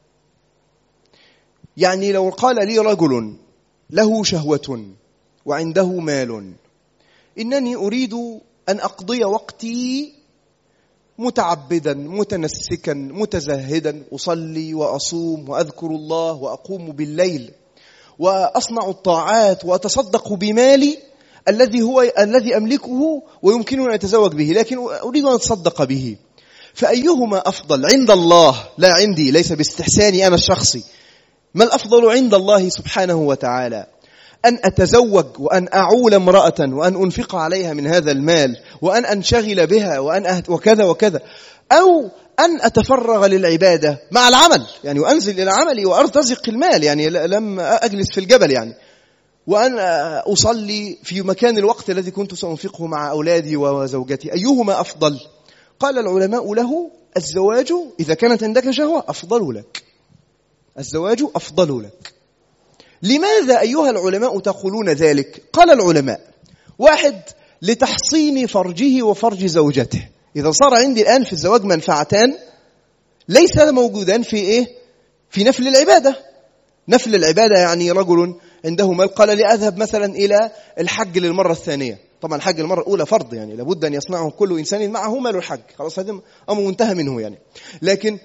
Speaker 1: يعني لو قال لي رجل له شهوة وعنده مال، إنني أريد أن أقضي وقتي متعبدا متنسكا متزهدا، أصلي وأصوم وأذكر الله وأقوم بالليل وأصنع الطاعات وأتصدق بمالي الذي أملكه ويمكنني أن أتزوج به، لكن أريد أن أتصدق به، فأيهما أفضل عند الله؟ لا عندي، ليس باستحساني أنا الشخصي. ما الأفضل عند الله سبحانه وتعالى؟ أن أتزوج وأن أعول امرأة وأن أنفق عليها من هذا المال وأن أنشغل بها وكذا وكذا، أو أن أتفرغ للعبادة مع العمل، يعني وأنزل إلى عملي وأرتزق المال، يعني لم أجلس في الجبل يعني، وأن أصلي في مكان الوقت الذي كنت سأنفقه مع أولادي وزوجتي. أيهما أفضل؟ قال العلماء له: الزواج إذا كانت عندك شهوة أفضل لك، الزواج أفضل لك. لماذا أيها العلماء تقولون ذلك؟ قال العلماء: واحد، لتحصين فرجه وفرج زوجته. إذا صار عندي الآن في الزواج منفعتان ليس موجودان في إيه؟ في نفل العبادة. نفل العبادة يعني رجل عنده مال قال لي أذهب مثلا إلى الحج للمرة الثانية. طبعا الحج المرة الأولى فرض، يعني لابد أن يصنعه كل إنسان معه مال الحج، خلاص هذا أمر منتهى منه يعني. لكن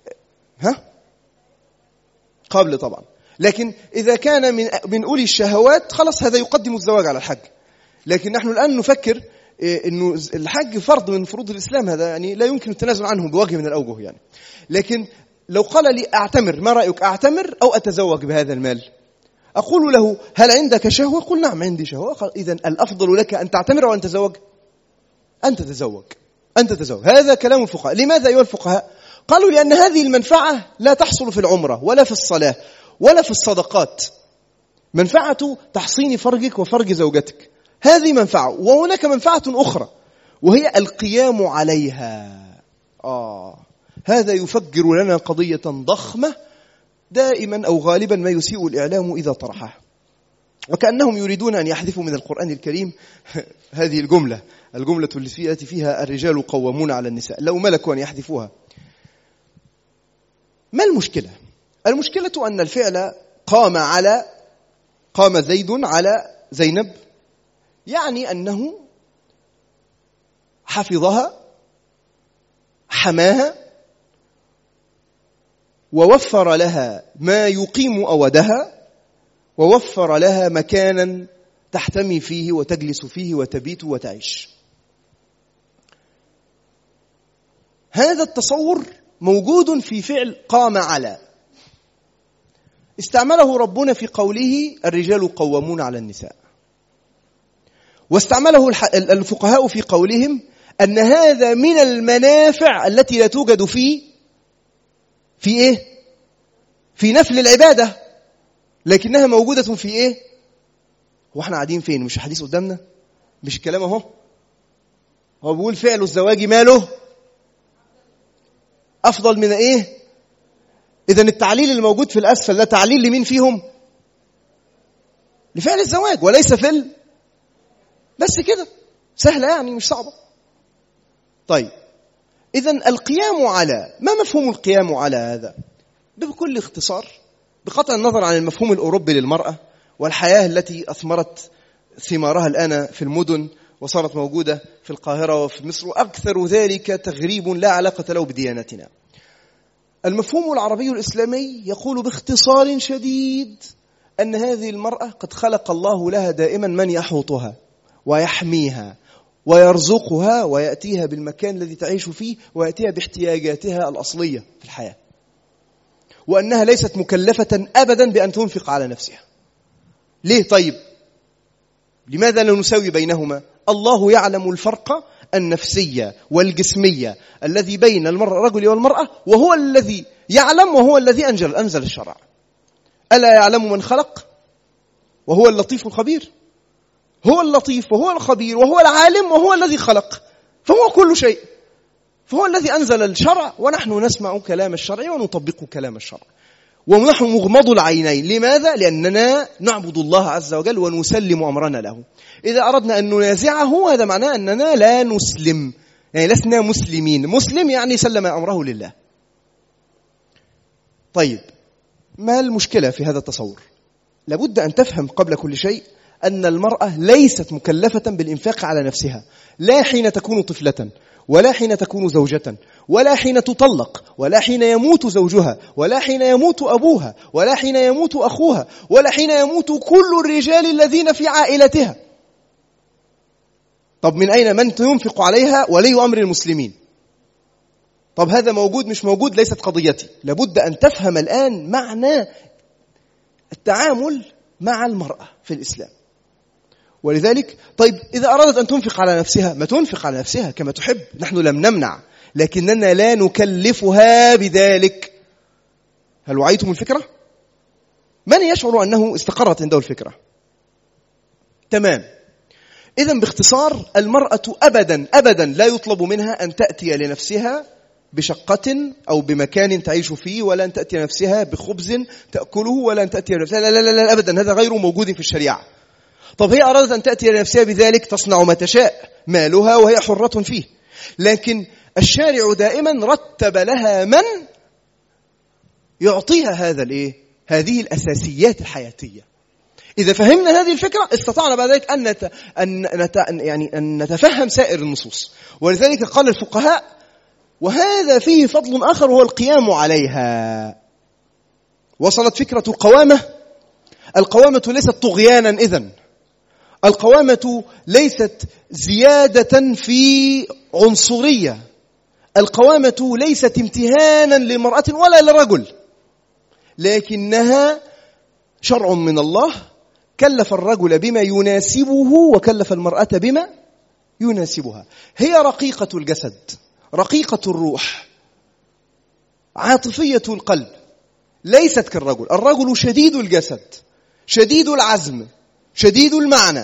Speaker 1: قبل طبعا، لكن إذا كان من أولي الشهوات خلاص هذا يقدم الزواج على الحج. لكن نحن الآن نفكر إنه الحج فرض من فروض الإسلام، هذا يعني لا يمكن التنازل عنه بوجه من الأوجه يعني. لكن لو قال لي أعتمر، ما رأيك أعتمر أو أتزوج بهذا المال؟ أقول له هل عندك شهوة؟ قل نعم عندي شهوة. قال إذن الأفضل لك أن تعتمر أو أن تتزوج؟ أن تتزوج، أن تتزوج. هذا كلام الفقهاء. لماذا أيها الفقهاء؟ قالوا لأن هذه المنفعة لا تحصل في العمرة ولا في الصلاة ولا في الصدقات. منفعة تحصين فرجك وفرج زوجتك، هذه منفعة. وهناك منفعة أخرى وهي القيام عليها. هذا يفجر لنا قضية ضخمة دائما أو غالبا ما يسيء الإعلام إذا طرحها، وكأنهم يريدون أن يحذفوا من القرآن الكريم هذه الجملة التي فيها الرجال قوامون على النساء، لو ملكوا أن يحذفوها. ما المشكلة؟ المشكلة أن الفعل قام زيد على زينب، يعني أنه حفظها، حماها، ووفر لها ما يقيم أودها، ووفر لها مكانا تحتمي فيه وتجلس فيه وتبيت وتعيش. هذا التصور موجود في فعل قام على، استعمله ربنا في قوله الرجال قوامون على النساء، واستعمله الفقهاء في قولهم أن هذا من المنافع التي لا توجد في إيه؟ في نفل العبادة، لكنها موجودة في إيه؟ وإحنا قاعدين فين؟ مش حديث قدامنا؟ مش الكلام اهو؟ هو بيقول فعل الزواج ماله أفضل من إيه؟ إذن التعليل الموجود في الأسفل ده تعليل لمين فيهم؟ لفعل الزواج وليس بس كده، سهلة يعني مش صعبة. طيب إذن القيام على، ما مفهوم القيام على هذا؟ بكل اختصار، بقطع النظر عن المفهوم الأوروبي للمرأة والحياة التي أثمرت ثمارها الآن في المدن وصارت موجودة في القاهرة وفي مصر، وأكثر ذلك تغريب لا علاقة له بديانتنا. المفهوم العربي الإسلامي يقول باختصار شديد أن هذه المرأة قد خلق الله لها دائما من يحوطها ويحميها ويرزقها ويأتيها بالمكان الذي تعيش فيه ويأتيها باحتياجاتها الأصلية في الحياة، وأنها ليست مكلفة أبدا بأن تنفق على نفسها. ليه طيب؟ لماذا لا نساوي بينهما؟ الله يعلم الفرق النفسية والجسمية الذي بين الرجل والمرأة، وهو الذي يعلم وهو الذي أنزل الشرع. ألا يعلم من خلق وهو اللطيف الخبير؟ هو اللطيف وهو الخبير وهو العالم وهو الذي خلق، فهو كل شيء، فهو الذي أنزل الشرع، ونحن نسمع كلام الشرع ونطبق كلام الشرع، ونحن مغمض العينين. لماذا؟ لأننا نعبد الله عز وجل ونسلم أمرنا له. إذا أردنا أن ننازعه هذا معناه أننا لا نسلم، يعني لسنا مسلمين. مسلم يعني سلم أمره لله. طيب ما المشكلة في هذا التصور؟ لابد أن تفهم قبل كل شيء أن المرأة ليست مكلفة بالإنفاق على نفسها، لا حين تكون طفلة، ولا حين تكون زوجة، ولا حين تطلق، ولا حين يموت زوجها، ولا حين يموت أبوها، ولا حين يموت أخوها، ولا حين يموت كل الرجال الذين في عائلتها. طب من أين من ينفق عليها؟ ولي أمر المسلمين. طب هذا موجود مش موجود ليست قضيتي. لابد أن تفهم الآن معنى التعامل مع المرأة في الإسلام. ولذلك طيب إذا أرادت أن تنفق على نفسها ما تنفق على نفسها كما تحب، نحن لم نمنع، لكننا لا نكلفها بذلك. هل وعيتم الفكرة؟ من يشعر أنه استقرت عنده الفكرة؟ تمام. إذن باختصار المرأة أبدا لا يطلب منها أن تأتي لنفسها بشقة أو بمكان تعيش فيه، ولا أن تأتي نفسها بخبز تأكله، ولا أن تأتي نفسها لا أبدا، هذا غير موجود في الشريعة. طب هي أرادت أن تأتي لنفسها بذلك تصنع ما تشاء، مالها وهي حرة فيه، لكن الشارع دائما رتب لها من يعطيها هذه الأساسيات الحياتية. إذا فهمنا هذه الفكرة استطعنا بعد ذلك أن نتفهم سائر النصوص. ولذلك قال الفقهاء وهذا فيه فضل آخر وهو القيام عليها. وصلت فكرة القوامة ليست طغيانا، إذن القوامة ليست زيادة في عنصرية القوامة ليست امتهانا للمرأة ولا للرجل، لكنها شرع من الله كلف الرجل بما يناسبه وكلف المرأة بما يناسبها. هي رقيقة الجسد، رقيقة الروح، عاطفية القلب، ليست كالرجل. الرجل شديد الجسد، شديد العزم، شديد المعنى،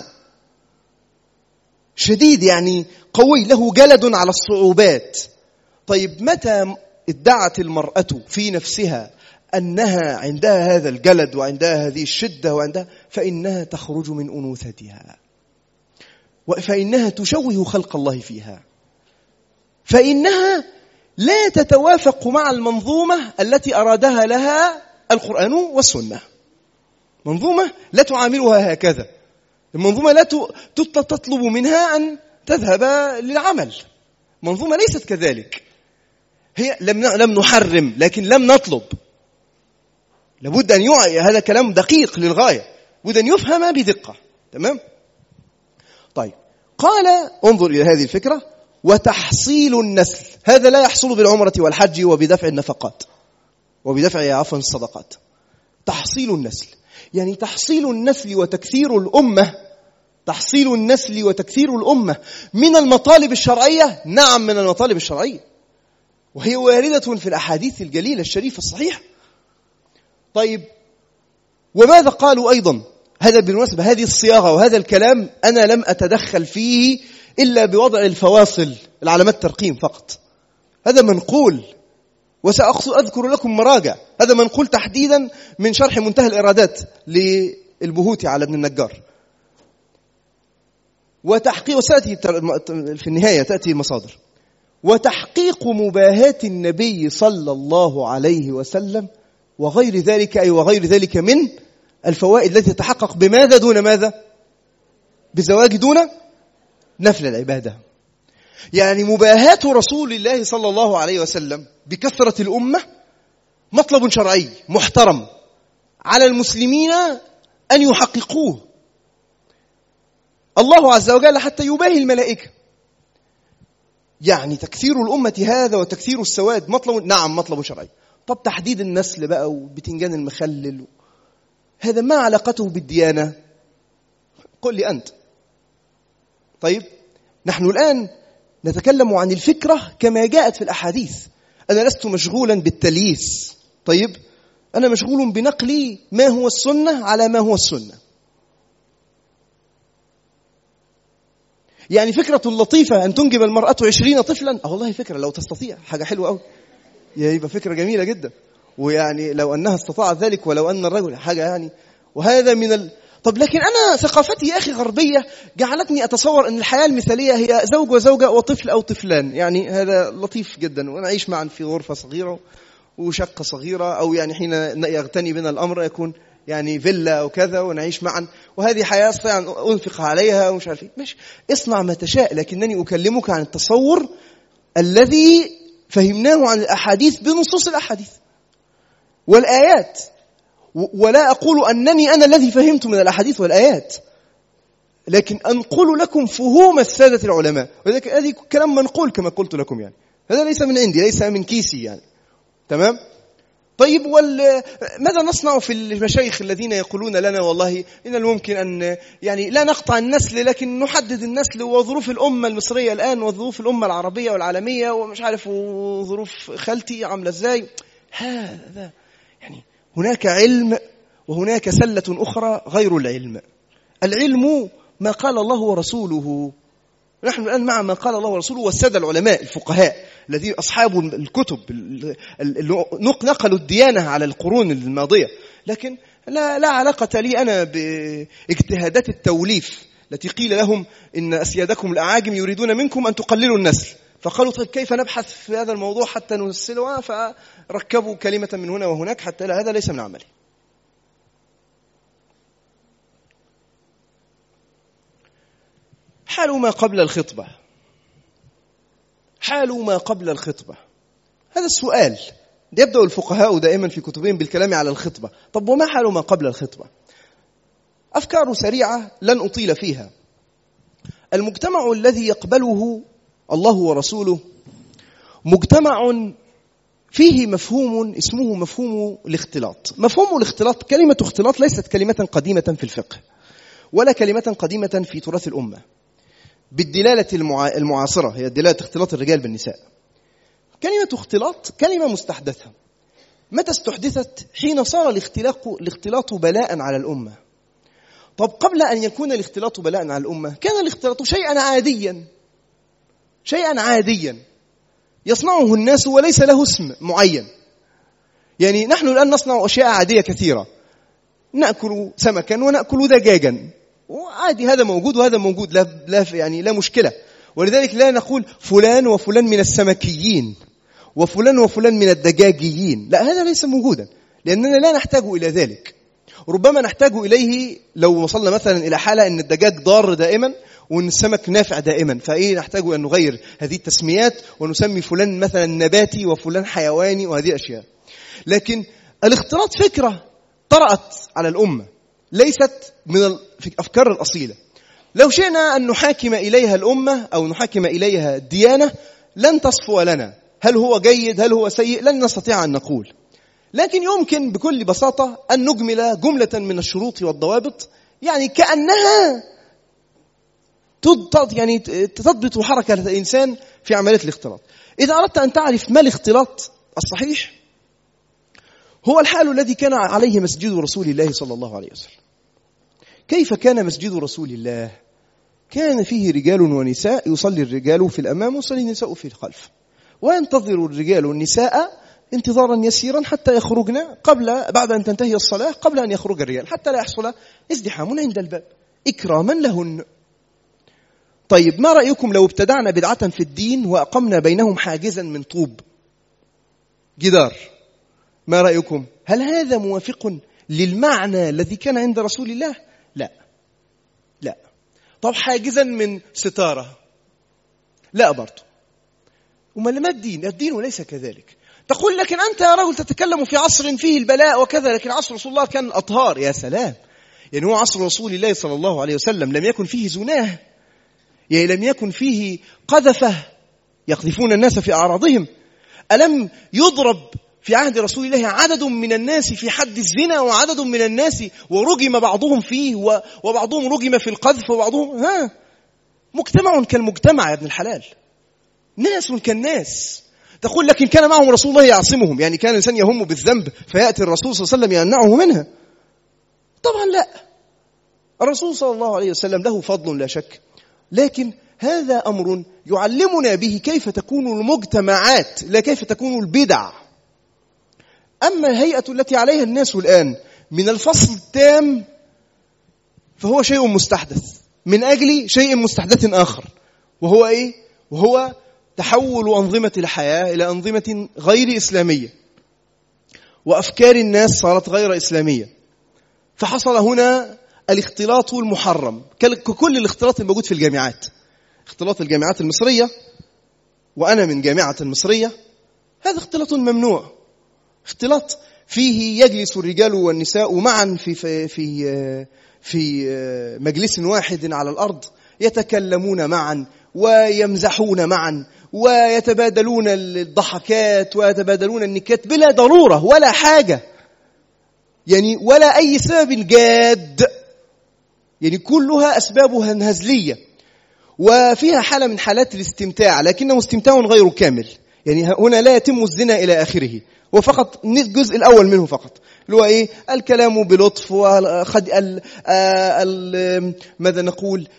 Speaker 1: شديد يعني قوي، له جلد على الصعوبات. طيب متى ادعت المرأة في نفسها أنها عندها هذا الجلد وعندها هذه الشدة وعندها، فإنها تخرج من أنوثتها، فإنها تشوه خلق الله فيها، فإنها لا تتوافق مع المنظومة التي أرادها لها القرآن والسنة. منظومة لا تعاملها هكذا، المنظومة لا تطلب منها أن تذهب للعمل، منظومة ليست كذلك. هي لم نحرم لكن لم نطلب. لابد أن يوعي، هذا كلام دقيق للغاية، لابد أن يفهم بدقة. تمام؟ طيب، قال انظر إلى هذه الفكرة: وتحصيل النسل. هذا لا يحصل بالعمرة والحج وبدفع النفقات وبدفع الصدقات. تحصيل النسل يعني تحصيل النسل وتكثير الأمة، تحصيل النسل وتكثير الأمة من المطالب الشرعية. نعم، من المطالب الشرعية، وهي واردة في الأحاديث الجليلة الشريفة الصحيحة. طيب، وماذا قالوا أيضا؟ هذا بالمناسبة هذه الصياغة وهذا الكلام أنا لم أتدخل فيه إلا بوضع الفواصل، العلامات الترقيم فقط. هذا منقول، وسأذكر لكم مراجع. هذا منقول تحديدا من شرح منتهى الإرادات للبهوتي على ابن النجار. وتحقيق، وسأتي في النهاية تأتي المصادر. وتحقيق مباهاة النبي صلى الله عليه وسلم وغير ذلك، أي وغير ذلك من الفوائد التي تتحقق بماذا دون ماذا؟ بزواج دون نفل العبادة. يعني مباهاة رسول الله صلى الله عليه وسلم بكثرة الأمة مطلب شرعي محترم على المسلمين أن يحققوه. الله عز وجل حتى يباهي الملائكة. يعني تكثير الأمة هذا وتكثير السواد مطلب، نعم مطلب شرعي. طب تحديد النسل بقى وبتنجان المخلل، هذا ما علاقته بالديانة؟ قل لي أنت. طيب، نحن الآن نتكلم عن الفكرة كما جاءت في الأحاديث. أنا لست مشغولا بالتلييس، طيب، أنا مشغول بنقل ما هو السنة على ما هو السنة. يعني فكرة لطيفة أن تنجب المرأة 20 طفلا، والله فكرة لو تستطيع، حاجة حلوة أوي، يبقى فكرة جميلة جدا. ويعني لو أنها استطاعت ذلك، ولو أن الرجل حاجة يعني، وهذا من طب لكن أنا ثقافتي يا أخي غربية جعلتني أتصور أن الحياة المثالية هي زوج وزوجة وطفل أو طفلان. يعني هذا لطيف جدا، ونعيش معا في غرفة صغيرة وشقة صغيرة، أو يعني حين يغتني بنا الأمر يكون يعني فيلا أو كذا، ونعيش معا، وهذه حياة أستطيع أن أنفق عليها ومش عارف إيه. ماشي، اصنع ما تشاء، لكنني أكلمك عن التصور الذي فهمناه عن الأحاديث بنصوص الأحاديث والآيات. ولا أقول أنني أنا الذي فهمت من الأحاديث والآيات، لكن أنقل لكم فهوم السادة العلماء. وذلك هذه كلام منقول كما قلت لكم، يعني هذا ليس من عندي، ليس من كيسي يعني. تمام؟ طيب، ماذا نصنع في المشايخ الذين يقولون لنا والله إن الممكن أن يعني لا نقطع النسل لكن نحدد النسل، وظروف الأمة المصرية الآن وظروف الأمة العربية والعالمية ومش عارف وظروف خالتي عاملة إزاي؟ هذا يعني هناك علم وهناك سلة أخرى غير العلم. العلم ما قال الله ورسوله. نحن الآن مع ما قال الله ورسوله والسادة العلماء الفقهاء الذين أصحاب الكتب نقلوا الديانة على القرون الماضية. لكن لا علاقة لي أنا باجتهادات التوليف التي قيل لهم إن أسيادكم الأعاجم يريدون منكم أن تقللوا النسل، فقالوا طيب كيف نبحث في هذا الموضوع حتى ننسلها، فركبوا كلمة من هنا وهناك حتى لا، هذا ليس من عملي. حال ما قبل الخطبة، حال ما قبل الخطبة، هذا السؤال يبدأ الفقهاء دائما في كتبهم بالكلام على الخطبة. طب وما حال ما قبل الخطبة؟ أفكار سريعة لن أطيل فيها. المجتمع الذي يقبله الله ورسوله مجتمع فيه مفهوم اسمه مفهوم الاختلاط. مفهوم الاختلاط، كلمة اختلاط ليست كلمة قديمة في الفقه ولا كلمة قديمة في تراث الأمة بالدلالة المعاصرة، هي دلالة اختلاط الرجال بالنساء. كلمة اختلاط كلمة مستحدثة. متى استحدثت؟ حين صار الاختلاط بلاء على الأمة. طب قبل أن يكون الاختلاط بلاء على الأمة كان الاختلاط شيئا عاديا يصنعه الناس وليس له اسم معين. يعني نحن الآن نصنع أشياء عادية كثيرة، نأكل سمكا ونأكل دجاجا، وعادي هذا موجود وهذا موجود، لا مشكلة. ولذلك لا نقول فلان وفلان من السمكيين وفلان وفلان من الدجاجيين، لا، هذا ليس موجودا، لأننا لا نحتاج إلى ذلك. ربما نحتاج إليه لو وصلنا مثلا إلى حالة أن الدجاج ضار دائما وأن السمك نافع دائما، نحتاج أن نغير هذه التسميات ونسمي فلان مثلا نباتي وفلان حيواني وهذه أشياء. لكن الاختلاط فكرة طرأت على الأمة، ليست من الأفكار الأصيلة. لو شئنا أن نحاكم إليها الأمة أو نحاكم إليها الديانة لن تصفو لنا، هل هو جيد هل هو سيء لن نستطيع أن نقول. لكن يمكن بكل بساطة أن نجمل جملة من الشروط والضوابط، يعني كأنها تضبط حركة الإنسان في عملية الاختلاط. إذا أردت أن تعرف ما الاختلاط الصحيح، هو الحال الذي كان عليه مسجد رسول الله صلى الله عليه وسلم. كيف كان مسجد رسول الله؟ كان فيه رجال ونساء، يصلي الرجال في الأمام ويصلي النساء في الخلف، وينتظر الرجال والنساء انتظارا يسيرا حتى يخرجن بعد أن تنتهي الصلاة، قبل أن يخرج الرجال، حتى لا يحصل ازدحام عند الباب إكراما لهن. طيب ما رأيكم لو ابتدعنا بدعة في الدين وأقمنا بينهم حاجزا من طوب، جدار؟ ما رأيكم؟ هل هذا موافق للمعنى الذي كان عند رسول الله؟ لا. طب حاجزا من ستارة؟ لا برضو. وما لما الدين ليس كذلك. تقول لكن أنت يا رجل تتكلم في عصر فيه البلاء وكذا، لكن عصر رسول الله كان أطهار. يا سلام، يعني هو عصر رسول الله صلى الله عليه وسلم لم يكن فيه زناه، يعني لم يكن فيه قذفة يقذفون الناس في أعراضهم. ألم يضرب في عهد رسول الله عدد من الناس في حد الزنا، وعدد من الناس ورجم بعضهم فيه وبعضهم رجم في القذف وبعضهم مجتمع كالمجتمع يا ابن الحلال، ناس كالناس. تقول لكن كان معهم رسول الله يعصمهم، يعني كان الإنسان يهم بالذنب فيأتي الرسول صلى الله عليه وسلم يمنعه منها؟ طبعا لا، الرسول صلى الله عليه وسلم له فضل لا شك، لكن هذا أمر يعلمنا به كيف تكون المجتمعات لا كيف تكون البدع. أما الهيئة التي عليها الناس الآن من الفصل التام فهو شيء مستحدث من أجل شيء مستحدث آخر، وهو إيه؟ وهو تحول أنظمة الحياة إلى أنظمة غير إسلامية، وأفكار الناس صارت غير إسلامية، فحصل هنا الاختلاط المحرم ككل الاختلاط الموجود في الجامعات. اختلاط الجامعات المصرية، وأنا من جامعة مصرية، هذا اختلاط ممنوع، اختلاط فيه يجلس الرجال والنساء معا في مجلس واحد على الأرض، يتكلمون معا ويمزحون معا ويتبادلون الضحكات ويتبادلون النكات بلا ضرورة ولا حاجة، يعني ولا أي سبب جاد، يعني كلها أسبابها هزلية، وفيها حالة من حالات الاستمتاع، لكنه استمتاع غير كامل. يعني هنا لا يتم الزنا إلى آخره، وفقط الجزء الأول منه فقط، اللي هو إيه؟ الكلام بلطف ماذا نقول؟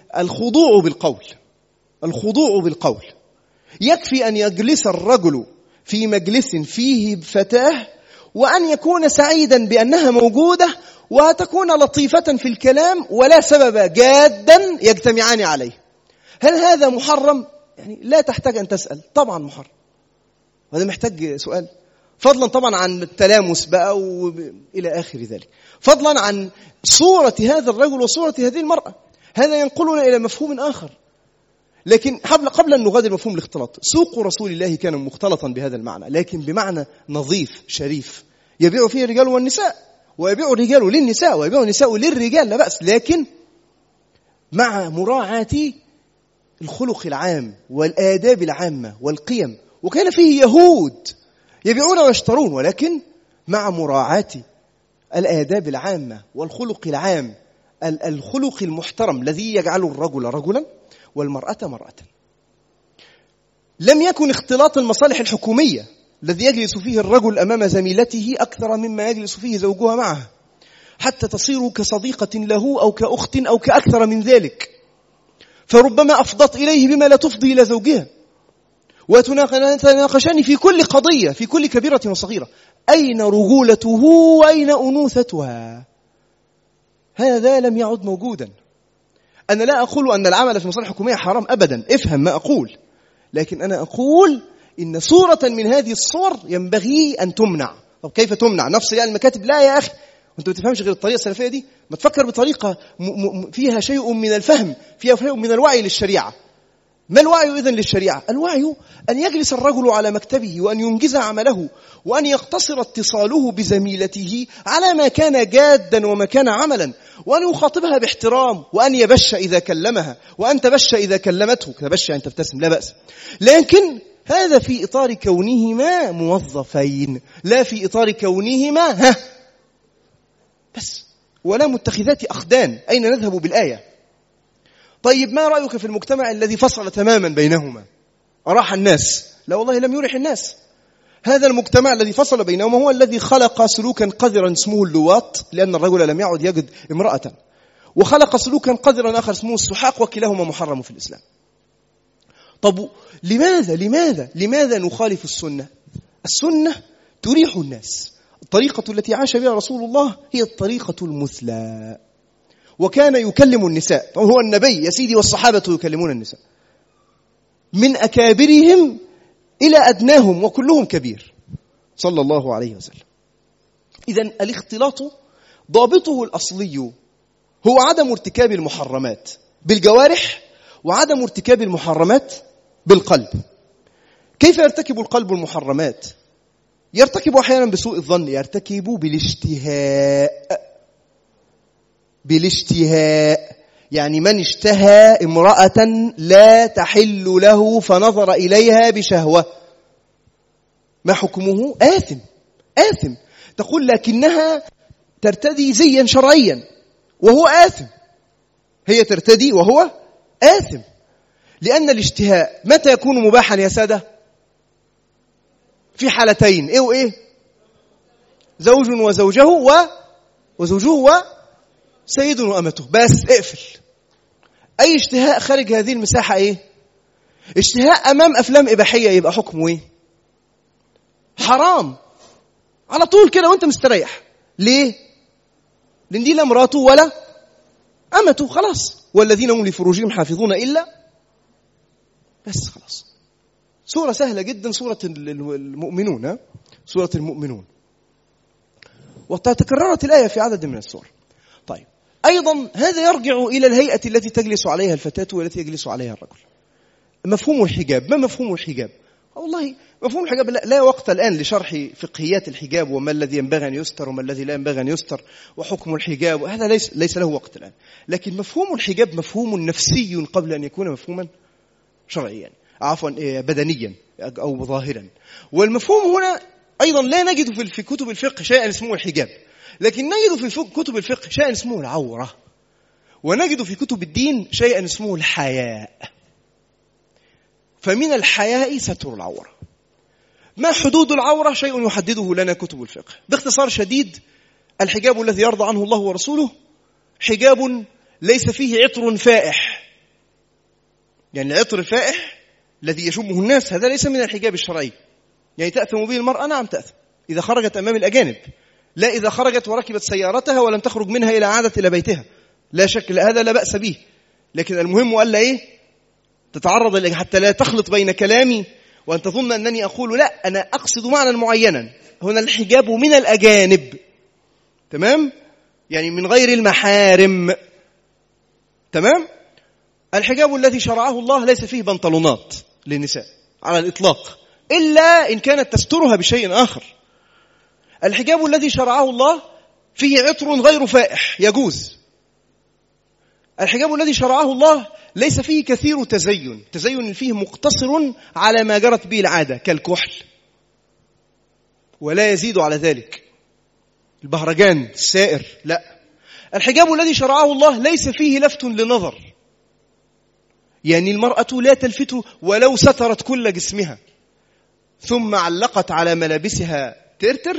Speaker 1: الخضوع بالقول. يكفي أن يجلس الرجل في مجلس فيه فتاة وأن يكون سعيدا بأنها موجودة وتكون لطيفة في الكلام ولا سبب جادا يجتمعان عليه. هل هذا محرم؟ يعني لا تحتاج أن تسأل، طبعا محرم، وهذا محتاج سؤال، فضلا طبعا عن التلامس بقى إلى آخر ذلك، فضلا عن صورة هذا الرجل وصورة هذه المرأة. هذا ينقلنا إلى مفهوم آخر. لكن قبل أن نغادر مفهوم الاختلاط، سوق رسول الله كان مختلطا بهذا المعنى، لكن بمعنى نظيف شريف، يبيع فيه الرجال والنساء، ويبيع الرجال للنساء ويبيع النساء للرجال، لا بأس، لكن مع مراعاة الخلق العام والآداب العامة والقيم وكان فيه يهود يبيعون ويشترون، ولكن مع مراعاة الآداب العامة والخلق العام، الخلق المحترم الذي يجعل الرجل رجلا والمرأة مرأة. لم يكن اختلاط المصالح الحكومية الذي يجلس فيه الرجل أمام زميلته أكثر مما يجلس فيه زوجها معها، حتى تصير كصديقة له أو كأخت أو كأكثر من ذلك، فربما أفضت إليه بما لا تفضي إلى زوجها، وتناقشان في كل قضية، في كل كبيرة وصغيرة. أين رجولته وأين أنوثتها؟ هذا لم يعد موجودا. أنا لا أقول أن العمل في مصالح حكومية حرام أبدا، افهم ما أقول، لكن أنا أقول إن صورة من هذه الصور ينبغي أن تمنع. طب كيف تمنع؟ نفس يعني المكاتب؟ لا يا أخي، وانت ما بتفهمش غير الطريقة السلفية دي. ما تفكر بطريقة فيها شيء من الفهم، فيها شيء من الوعي للشريعة. ما الوعي إذن للشريعة؟ الوعي أن يجلس الرجل على مكتبه وأن ينجز عمله، وأن يقتصر اتصاله بزميلته على ما كان جادا وما كان عملا، وأن يخاطبها باحترام، وأن يبش إذا كلمها، وأن تبش إذا كلمته. تبش أن تبتسم لا بأس، لكن هذا في إطار كونهما موظفين، لا في إطار كونهما بس ولا متخذات أخدان. أين نذهب بالآية؟ طيب ما رأيك في المجتمع الذي فصل تماما بينهما؟ أراح الناس؟ لا والله لم يرح الناس. هذا المجتمع الذي فصل بينهما هو الذي خلق سلوكا قذرا اسمه اللواط، لأن الرجل لم يعد يجد امرأة، وخلق سلوكا قذرا آخر اسمه السحاق، وكلاهما محرم في الإسلام. طب لماذا نخالف السنة؟ السنة تريح الناس. الطريقة التي عاش بها رسول الله هي الطريقة المثلى، وكان يكلم النساء. هو النبي يا سيدي، والصحابة يكلمون النساء من أكابرهم إلى أدناهم، وكلهم كبير صلى الله عليه وسلم. إذن الاختلاط ضابطه الأصلي هو عدم ارتكاب المحرمات بالجوارح، وعدم ارتكاب المحرمات بالقلب. كيف يرتكب القلب المحرمات؟ يرتكب أحيانا بسوء الظن، يرتكب بالاشتهاء. يعني من اشتهى امرأة لا تحل له فنظر إليها بشهوة، ما حكمه؟ آثم. تقول لكنها ترتدي زيا شرعيا وهو آثم، هي ترتدي وهو آثم. لأن الاشتهاء متى يكون مباحا يا سادة؟ في حالتين، إيه وإيه؟ زوج وزوجه وسيد وأمته. بس اقفل. أي اشتهاء خارج هذه المساحة إيه؟ اشتهاء أمام أفلام إباحية، يبقى حكمه إيه؟ حرام على طول كده وانت مستريح. ليه؟ لأن دي لا مراته ولا أمته، خلاص. والذين هم لفروجهم حافظون إلا، بس خلاص. سورة سهلة جدا، سورة المؤمنون، سورة المؤمنون، وتكررت الآية في عدد من السور. طيب أيضا هذا يرجع إلى الهيئة التي تجلس عليها الفتاة والتي يجلس عليها الرجل. مفهوم الحجاب، ما مفهوم الحجاب؟ والله مفهوم الحجاب لا وقت الآن لشرح فقهيات الحجاب، وما الذي ينبغي أن يستر وما الذي لا ينبغي أن يستر، وحكم الحجاب، هذا ليس له وقت الآن. لكن مفهوم الحجاب مفهوم نفسي قبل أن يكون مفهوما شرعيا، عفوا بدنيا أو ظاهرا. والمفهوم هنا أيضا لا نجد في كتب الفقه شيئا اسمه الحجاب، لكن نجد في كتب الفقه شيئا اسمه العورة، ونجد في كتب الدين شيئا اسمه الحياء. فمن الحياء ستر العورة. ما حدود العورة؟ شيء يحدده لنا كتب الفقه. باختصار شديد، الحجاب الذي يرضى عنه الله ورسوله حجاب ليس فيه عطر فائح. يعني العطر الفائح الذي يشمه الناس هذا ليس من الحجاب الشرعي. يعني تأثم به المرأة؟ نعم تأثم إذا خرجت أمام الأجانب، لا إذا خرجت وركبت سيارتها ولم تخرج منها إلى عادت إلى بيتها، لا شك، هذا لا بأس به. لكن المهم ألا إيه؟ تتعرض حتى لا تخلط بين كلامي وأن تظن أنني أقول لا، أنا أقصد معنى معينا. هنا الحجاب من الأجانب، تمام؟ يعني من غير المحارم، تمام؟ الحجاب الذي شرعه الله ليس فيه بنطلونات للنساء على الإطلاق، إلا إن كانت تسترها بشيء آخر. الحجاب الذي شرعه الله فيه عطر غير فائح، يجوز. الحجاب الذي شرعه الله ليس فيه كثير تزين فيه مقتصر على ما جرت به العادة كالكحل، ولا يزيد على ذلك البهرجان السائر. لا، الحجاب الذي شرعه الله ليس فيه لفت لنظر، يعني المرأة لا تلفت ولو سترت كل جسمها ثم علقت على ملابسها ترتر،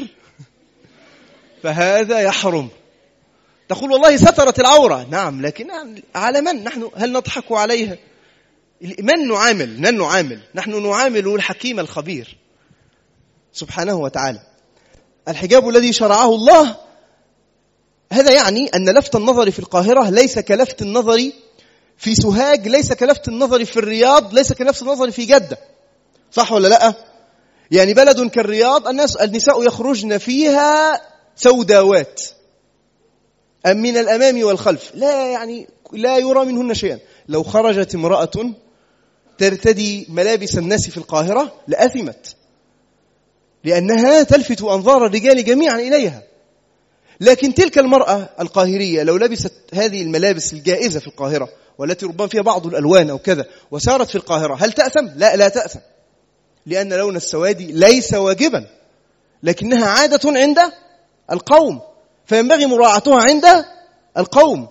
Speaker 1: فهذا يحرم. تقول والله سترت العورة، نعم، لكن على من نحن؟ هل نضحك عليها؟ من نعامل؟ نحن نعامل الحكيم الخبير سبحانه وتعالى. الحجاب الذي شرعه الله هذا يعني أن لفت النظر في القاهرة ليس كلفت النظر في سوهاج، ليس كلفت النظر في الرياض، ليس كلفت النظر في جدة. صح ولا لا؟ يعني بلد كالرياض النساء يخرجن فيها سوداوات من الأمام والخلف، لا يرى منهن شيئا. لو خرجت امرأة ترتدي ملابس الناس في القاهرة لأثمت، لأنها تلفت أنظار الرجال جميعا إليها. لكن تلك المرأة القاهرية لو لبست هذه الملابس الجائزة في القاهرة والتي ربما فيها بعض الألوان أو كذا وسارت في القاهرة، هل تأثم؟ لا تأثم، لأن لون السواد ليس واجبا، لكنها عادة عند القوم، فينبغي مراعاتها عند القوم،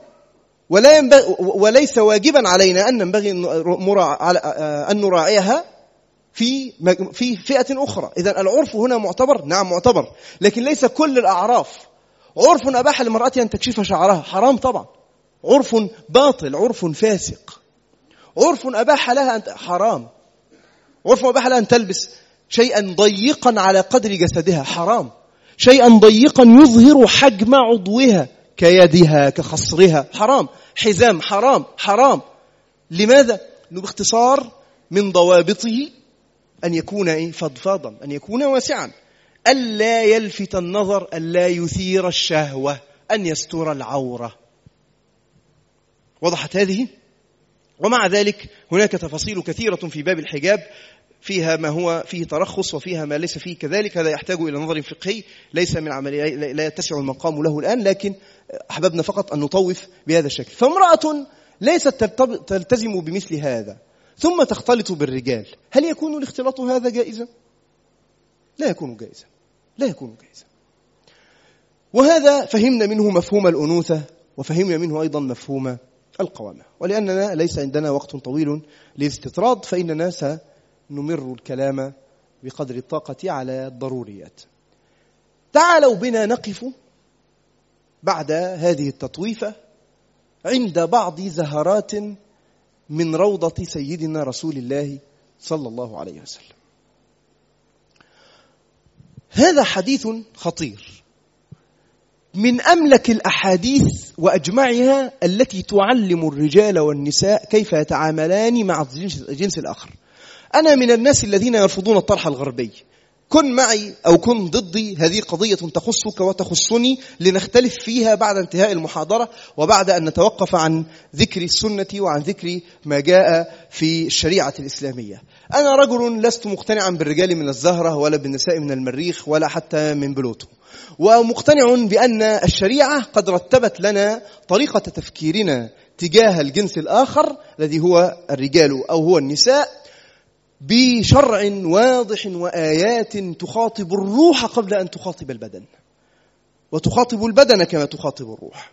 Speaker 1: وليس واجبا علينا أن نراعيها في فئة أخرى. إذن العرف هنا معتبر، نعم معتبر، لكن ليس كل الأعراف. عرف أباح لمرأة أن تكشف شعرها، حرام طبعا، عرف باطل، عرف فاسق. عرف أباح لها حرام، عرف أباح لها أن تلبس شيئا ضيقا على قدر جسدها، حرام. شيئا ضيقا يظهر حجم عضوها كيدها كخصرها، حرام. حزام، حرام. لماذا؟ باختصار من ضوابطه أن يكون فضفاضا، أن يكون واسعا، ألا يلفت النظر، ألا يثير الشهوة، أن يستر العورة. وضحت هذه؟ ومع ذلك هناك تفاصيل كثيرة في باب الحجاب، فيها ما هو فيه ترخص وفيها ما ليس فيه كذلك. هذا يحتاج إلى نظر فقهي ليس من عملية، لا يتسع المقام له الآن، لكن أحببنا فقط أن نطوف بهذا الشكل. فامرأة ليست تلتزم بمثل هذا ثم تختلط بالرجال، هل يكون الاختلاط هذا جائزا؟ لا يكون جائزا. وهذا فهمنا منه مفهوم الأنوثة، وفهمنا منه أيضا مفهوم القوامة. ولأننا ليس عندنا وقت طويل للاستطراد، فإننا سنمر الكلام بقدر الطاقة على الضروريات. تعالوا بنا نقف بعد هذه التطويفة عند بعض زهرات من روضة سيدنا رسول الله صلى الله عليه وسلم. هذا حديث خطير، من أملك الأحاديث وأجمعها التي تعلم الرجال والنساء كيف يتعاملان مع الجنس الآخر. أنا من الناس الذين يرفضون الطرح الغربي، كن معي أو كن ضدي، هذه قضية تخصك وتخصني، لنختلف فيها بعد انتهاء المحاضرة وبعد أن نتوقف عن ذكر السنة وعن ذكر ما جاء في الشريعة الإسلامية. أنا رجل لست مقتنعا بالرجال من الزهرة ولا بالنساء من المريخ ولا حتى من بلوتو، ومقتنع بأن الشريعة قد رتبت لنا طريقة تفكيرنا تجاه الجنس الآخر الذي هو الرجال أو هو النساء بشرع واضح وآيات تخاطب الروح قبل أن تخاطب البدن، وتخاطب البدن كما تخاطب الروح.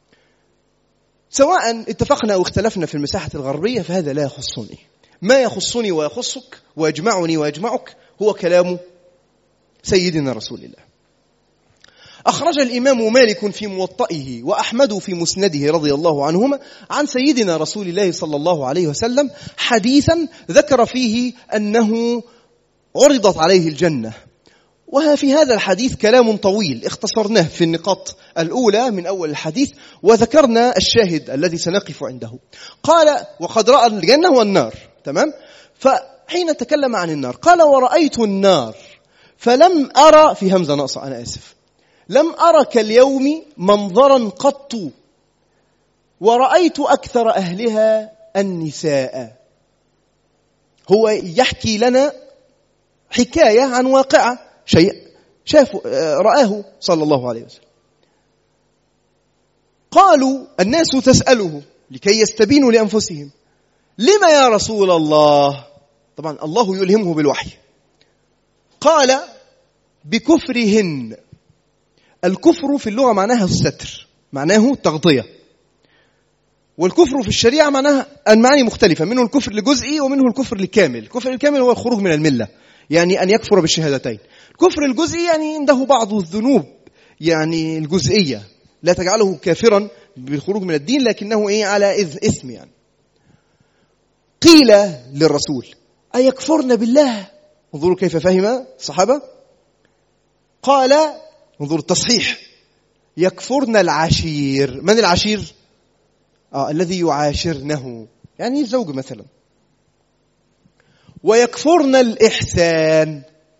Speaker 1: سواء اتفقنا أو اختلفنا في المساحة الغربية فهذا لا يخصني. ما يخصني ويخصك ويجمعني ويجمعك هو كلام سيدنا رسول الله. أخرج الإمام مالك في موطئه وأحمد في مسنده رضي الله عنهما عن سيدنا رسول الله صلى الله عليه وسلم حديثا ذكر فيه أنه عرضت عليه الجنة. وفي هذا الحديث كلام طويل اختصرناه في النقاط الأولى من أول الحديث، وذكرنا الشاهد الذي سنقف عنده. قال: وقد رأى الجنة والنار، تمام؟ فحين تكلم عن النار قال: ورأيت النار فلم أرى، في همزة ناقصة أنا آسف، لم أرى كاليوم منظرا قط، ورأيت أكثر أهلها النساء. هو يحكي لنا حكاية عن واقعة، شيء رآه صلى الله عليه وسلم. قالوا الناس تسأله لكي يستبينوا لأنفسهم. لما يا رسول الله؟ طبعا الله يلهمه بالوحي. قال بكفرهن. الكفر في اللغة معناها الستر، معناه التغطية، والكفر في الشريعة معناها المعاني مختلفة، منه الكفر الجزئي ومنه الكفر الكامل. الكفر الكامل هو الخروج من الملة، يعني أن يكفر بالشهادتين. الكفر الجزئي يعني عنده بعض الذنوب يعني الجزئية لا تجعله كافرا بالخروج من الدين، لكنه على إثم يعني. قيل للرسول أيكفرن بالله؟ انظروا كيف فهم الصحابة. قال، انظروا التصحيح، يكفرن العشير. من العشير؟ الذي يعاشرنه، يعني الزوج مثلا. ويكفرن الإحسان.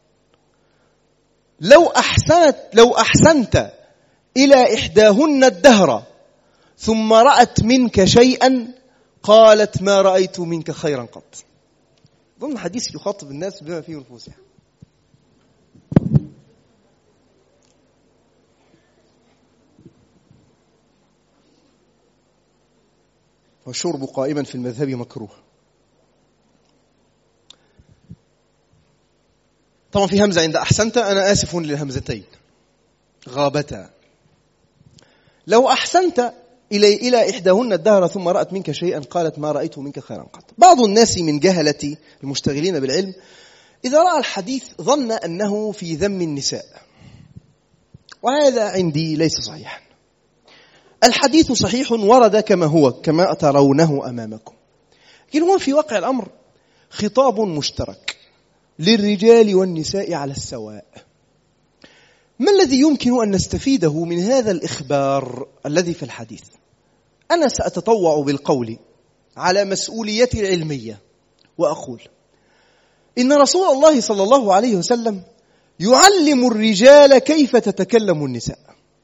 Speaker 1: لو أحسنت إلى إحداهن الدهر ثم رأت منك شيئا قالت ما رأيت منك خيرا قط. ضمن حديث يخاطب الناس بما فيه نفوسها. والشرب قائما في المذهب مكروه. طبعا في همزة عند أحسنت، أنا آسف للهمزتين غابتا. لو أحسنت إلى إحداهن الدهر ثم رأت منك شيئا قالت ما رأيت منك خيرا قط. بعض الناس من جهلة المشتغلين بالعلم إذا رأى الحديث ظن أنه في ذم النساء، وهذا عندي ليس صحيحا. الحديث صحيح ورد كما هو، كما ترونه أمامكم، لكن هو في واقع الأمر خطاب مشترك للرجال والنساء على السواء. ما الذي يمكن أن نستفيده من هذا الإخبار الذي في الحديث؟ أنا سأتطوع بالقول على مسؤوليتي العلمية وأقول إن رسول الله صلى الله عليه وسلم يعلم الرجال كيف تتكلم النساء،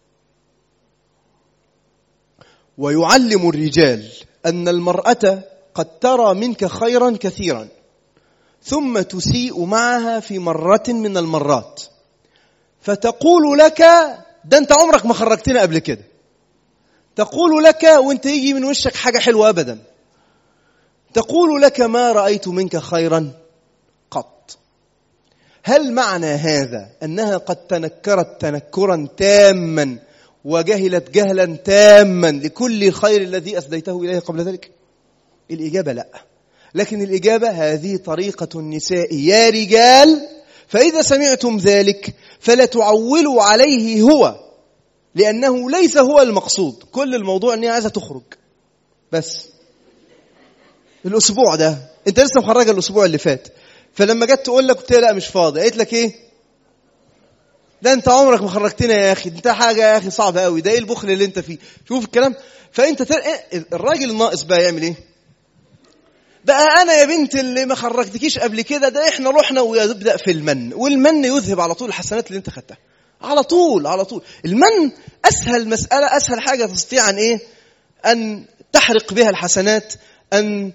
Speaker 1: ويعلم الرجال أن المرأة قد ترى منك خيرا كثيرا ثم تسيء معها في مرة من المرات، فتقول لك ده أنت عمرك ما خرجتنا قبل كده، تقول لك وانت يجي من وشك حاجة حلوة أبدا، تقول لك ما رأيت منك خيرا قط. هل معنى هذا أنها قد تنكرت تنكرا تاما وجهلت جهلا تاما لكل الخير الذي أسديته إليه قبل ذلك؟ الإجابة لا. لكن الإجابة هذه طريقة النساء يا رجال، فإذا سمعتم ذلك فلا تعولوا عليه هو، لأنه ليس هو المقصود. كل الموضوع أنها عايزة تخرج بس الأسبوع ده، أنت لسه مخرجة الأسبوع اللي فات، فلما جت تقول لك قلت لا مش فاضي، قالت لك إيه؟ ده أنت عمرك ما خرجتنا يا أخي، أنت حاجة يا أخي صعبة قوي، ده إيه البخل اللي أنت فيه؟ شوف الكلام. فأنت الراجل الناقص بقى يعمل إيه؟ بقى أنا يا بنت اللي ما خرجتكيش قبل كده، ده إحنا رحنا ويبدأ في المن، والمن يذهب على طول الحسنات اللي أنت خدتها على طول على طول. المن أسهل مسألة، أسهل حاجة تستطيع أن إيه؟ أن تحرق بها الحسنات، أن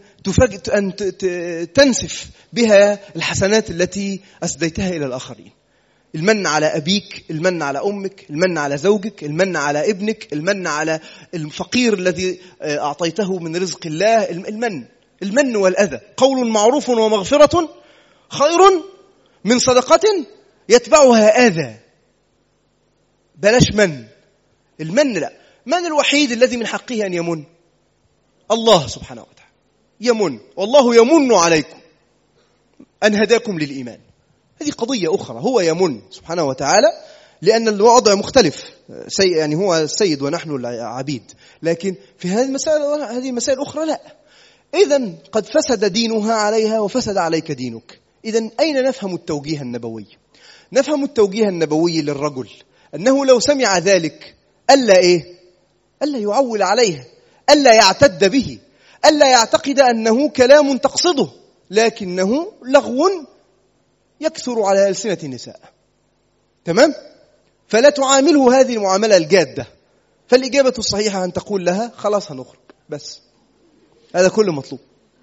Speaker 1: تنسف بها الحسنات التي أسديتها إلى الآخرين. المن على أبيك، المن على أمك، المن على زوجك، المن على ابنك، المن على الفقير الذي أعطيته من رزق الله. المن والأذى. قول معروف ومغفرة خير من صدقة يتبعها أذى. بلاش من. المن لا. من الوحيد الذي من حقه أن يمن؟ الله سبحانه وتعالى يمن، والله يمن عليكم أن هداكم للإيمان. هذه قضية أخرى. هو يمن سبحانه وتعالى لأن الوضع مختلف، يعني هو السيد ونحن العبيد، لكن في هذه مسائل أخرى لا. إذن قد فسد دينها عليها وفسد عليك دينك. إذن أين نفهم التوجيه النبوي؟ نفهم التوجيه النبوي للرجل أنه لو سمع ذلك ألا إيه؟ ألا يعول عليه، ألا يعتد به، ألا يعتقد أنه كلام تقصده، لكنه لغو يكثر على ألسنة النساء. تمام؟ فلا تعامله هذه المعاملة الجادة. فالإجابة الصحيحة أن تقول لها خلاص هنخرج بس، هذا كل مطلوب.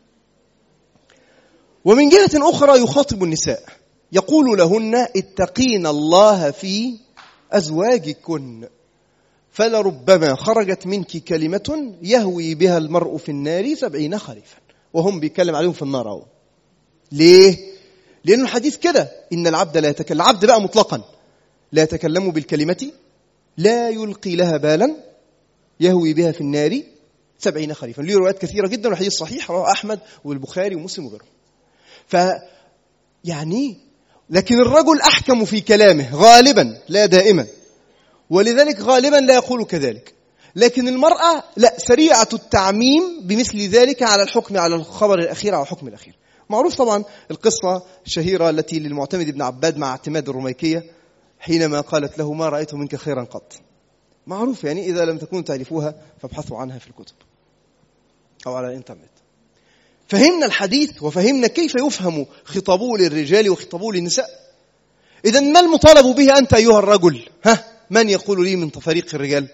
Speaker 1: ومن جهة أخرى يخاطب النساء يقول لهن اتقين الله في أزواجكن فلربما خرجت منك كلمة يهوي بها المرء في النار 70 خريفا. وهم بيتكلم عليهم في النار اهو. ليه؟ لأن الحديث كده، إن العبد لا يتكلم، العبد بقى مطلقا لا يتكلم بالكلمة لا يلقي لها بالا يهوي بها في النار 70 خريفا. له روايات كثيرة جدا والحديث صحيح، رواه أحمد والبخاري ومسلم وغيرهم. يعني لكن الرجل أحكم في كلامه غالبا لا دائما، ولذلك غالبا لا يقول كذلك. لكن المرأة لا، سريعة التعميم بمثل ذلك على الحكم على الخبر الأخير أو الحكم الأخير. معروف طبعا القصة الشهيرة التي للمعتمد بن عباد مع اعتماد الرميكية حينما قالت له ما رأيت منك خيرا قط. معروف، يعني إذا لم تكونوا تعرفوها فابحثوا عنها في الكتب أو على الإنترنت. فهمنا الحديث وفهمنا كيف يفهم خطابه للرجال وخطابه للنساء. إذن ما المطالب به أنت أيها الرجل؟ من يقول لي من فريق الرجال؟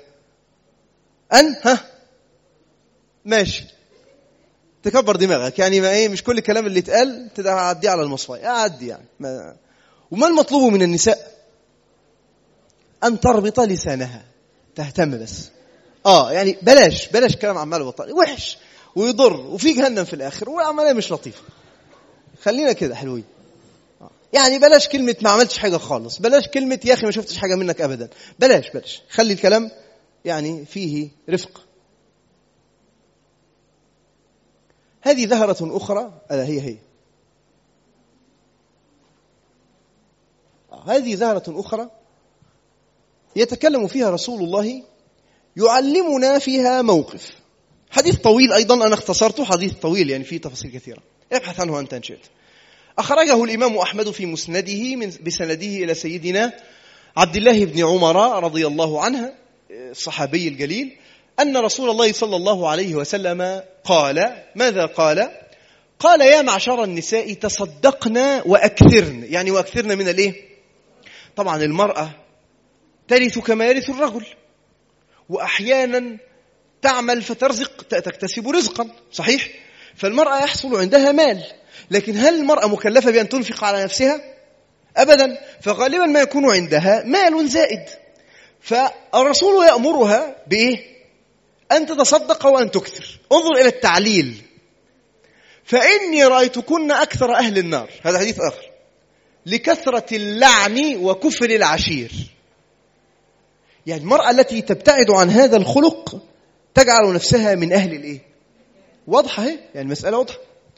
Speaker 1: ماشي، تكبر دماغك، يعني ما مش كل الكلام اللي اتقال تعديه على المصفاية، أعدي يعني وما المطلوب من النساء؟ أن تربط لسانها، تهتم بس. يعني بلاش كلام عمال وبطال وحش ويضر وفي جهنم في الآخر والعملية مش لطيفة. خلينا كده حلوين. يعني بلاش كلمة ما عملتش حاجة خالص، بلاش كلمة يا أخي ما شفتش حاجة منك أبدا، بلاش خلي الكلام يعني فيه رفق. هذه ظاهرة أخرى، هذه ظاهرة أخرى يتكلم فيها رسول الله، يعلمنا فيها موقف. حديث طويل أيضا، أنا اختصرته، حديث طويل يعني فيه تفاصيل كثيرة، ابحث عنه أنت إن شئت. أخرجه الإمام أحمد في مسنده بسنده إلى سيدنا عبد الله بن عمر رضي الله عنه الصحابي الجليل أن رسول الله صلى الله عليه وسلم قال، ماذا قال؟ قال يا معشر النساء تصدقنا وأكثرن. يعني وأكثرن من الإيه؟ طبعا المرأة ترث كما يرث الرجل، وأحيانا تعمل فترزق، تكتسب رزقا، صحيح؟ فالمرأة يحصل عندها مال، لكن هل المرأة مكلفة بأن تنفق على نفسها؟ أبدا. فغالبا ما يكون عندها مال زائد، فالرسول يأمرها بإيه؟ أن تتصدق وأن تكثر. انظر إلى التعليل، فإني رأيتكن أكثر أهل النار، هذا حديث آخر، لكثرة اللعن وكفر العشير. يعني المرأة التي تبتعد عن هذا الخلق تجعل نفسها من أهل الإيه؟ واضحة، يعني مسألة واضحة.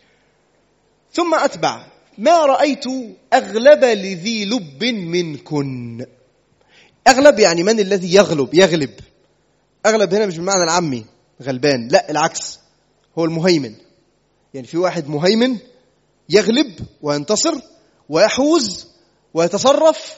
Speaker 1: ثم أتبع ما رأيت أغلب لذي لب منكن. أغلب يعني من الذي يغلب. أغلب هنا مش بالمعنى العامي غلبان، لا العكس، هو المهيمن. يعني في واحد مهيمن يغلب وينتصر ويحوز ويتصرف،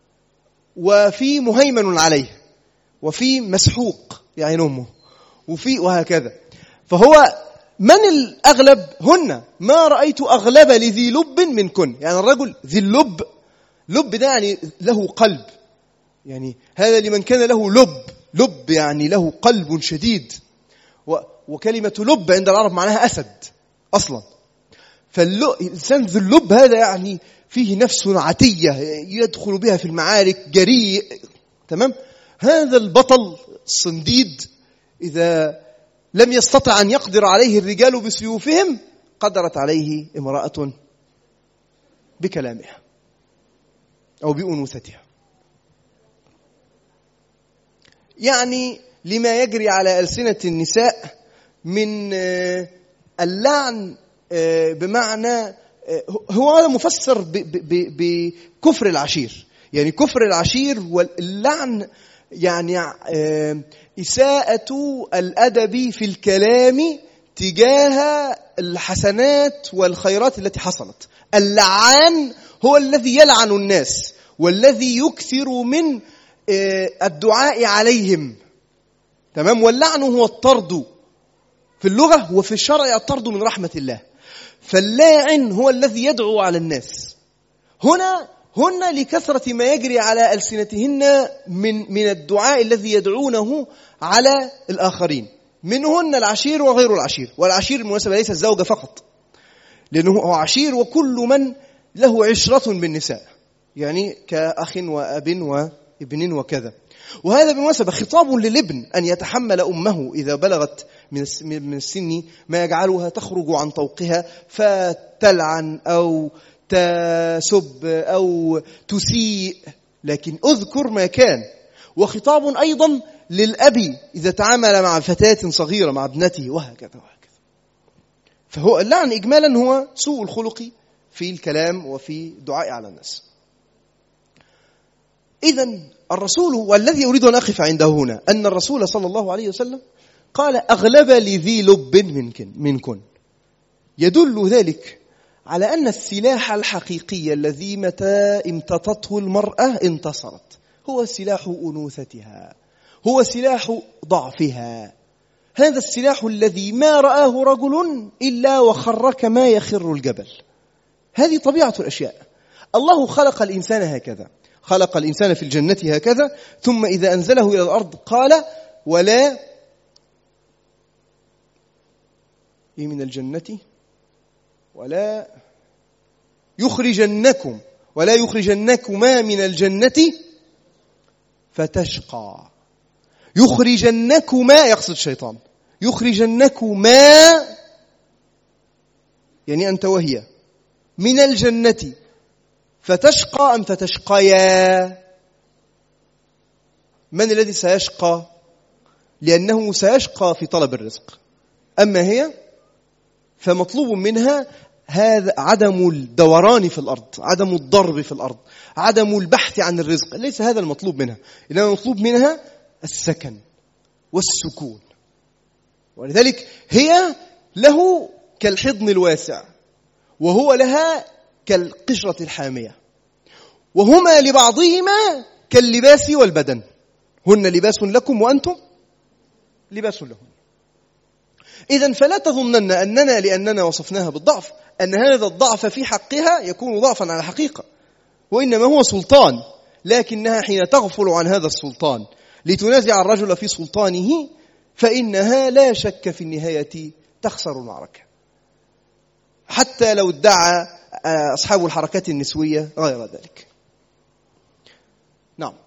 Speaker 1: وفي مهيمن عليه، وفي مسحوق يعني أمه، وفي وهكذا. فهو من الأغلب؟ هن ما رأيت أغلب لذي لب منكن. يعني الرجل ذي اللب، لب ده يعني له قلب، يعني هذا لمن كان له لب يعني له قلب شديد. وكلمة لب عند العرب معناها أسد أصلا. فالإنسان ذي اللب هذا يعني فيه نفس عتية يدخل بها في المعارك، جريء، تمام. هذا البطل الصنديد إذا لم يستطع أن يقدر عليه الرجال بسيوفهم، قدرت عليه امرأة بكلامها أو بأنوثتها. يعني لما يجري على ألسنة النساء من اللعن، بمعنى هو هذا مفسر بكفر العشير. يعني كفر العشير واللعن يعني إساءة الأدب في الكلام تجاه الحسنات والخيرات التي حصلت. اللعان هو الذي يلعن الناس والذي يكثر من الدعاء عليهم، تمام. واللعن هو الطرد في اللغة، وفي الشرع الطرد من رحمة الله. فاللاعن هو الذي يدعو على الناس. هن لكثرة ما يجري على ألسنتهن من الدعاء الذي يدعونه على الآخرين، منهن العشير وغير العشير. والعشير بالمناسبة ليس الزوجة فقط، لأنه هو عشير وكل من له عشرة بالنساء، يعني كأخ وأب وابن وكذا. وهذا بالمناسبة خطاب للابن أن يتحمل أمه إذا بلغت من السن ما يجعلها تخرج عن طوقها فتلعن أو تسب أو تسيء، لكن أذكر ما كان. وخطاب أيضا للأب إذا تعامل مع فتاة صغيرة مع ابنته وهكذا وهكذا. فهو اللعن إجمالا هو سوء الخلق في الكلام وفي الدعاء على الناس. إذن الرسول، والذي أريد أن أقف عنده هنا، أن الرسول صلى الله عليه وسلم قال أغلب لذي لب منكن، يدل ذلك على أن السلاح الحقيقي الذي متى امتطته المرأة انتصرت هو سلاح أنوثتها، هو سلاح ضعفها. هذا السلاح الذي ما رآه رجل إلا وخر كما يخر الجبل. هذه طبيعة الأشياء. الله خلق الإنسان هكذا، خلق الإنسان في الجنة هكذا، ثم إذا أنزله إلى الأرض قال ولا من الجنة ولا يخرجنكما من الجنة فتشقى. يخرجنكما يقصد الشيطان، يخرجنكما يعني أنت وهي من الجنة فتشقى أم فتشقيا. من الذي سيشقى؟ لأنه سيشقى في طلب الرزق. أما هي فمطلوب منها هذا عدم الدوران في الأرض، عدم الضرب في الأرض، عدم البحث عن الرزق. ليس هذا المطلوب منها، إنما المطلوب منها السكن والسكون. ولذلك هي له كالحضن الواسع، وهو لها كالقشرة الحامية، وهما لبعضهما كاللباس والبدن. هن لباس لكم وأنتم لباس لهم. إذن فلا تظنن أننا لأننا وصفناها بالضعف أن هذا الضعف في حقها يكون ضعفا على حقيقة، وإنما هو سلطان. لكنها حين تغفل عن هذا السلطان لتنازع الرجل في سلطانه فإنها لا شك في النهاية تخسر المعركة، حتى لو ادعى أصحاب الحركات النسوية غير ذلك. نعم.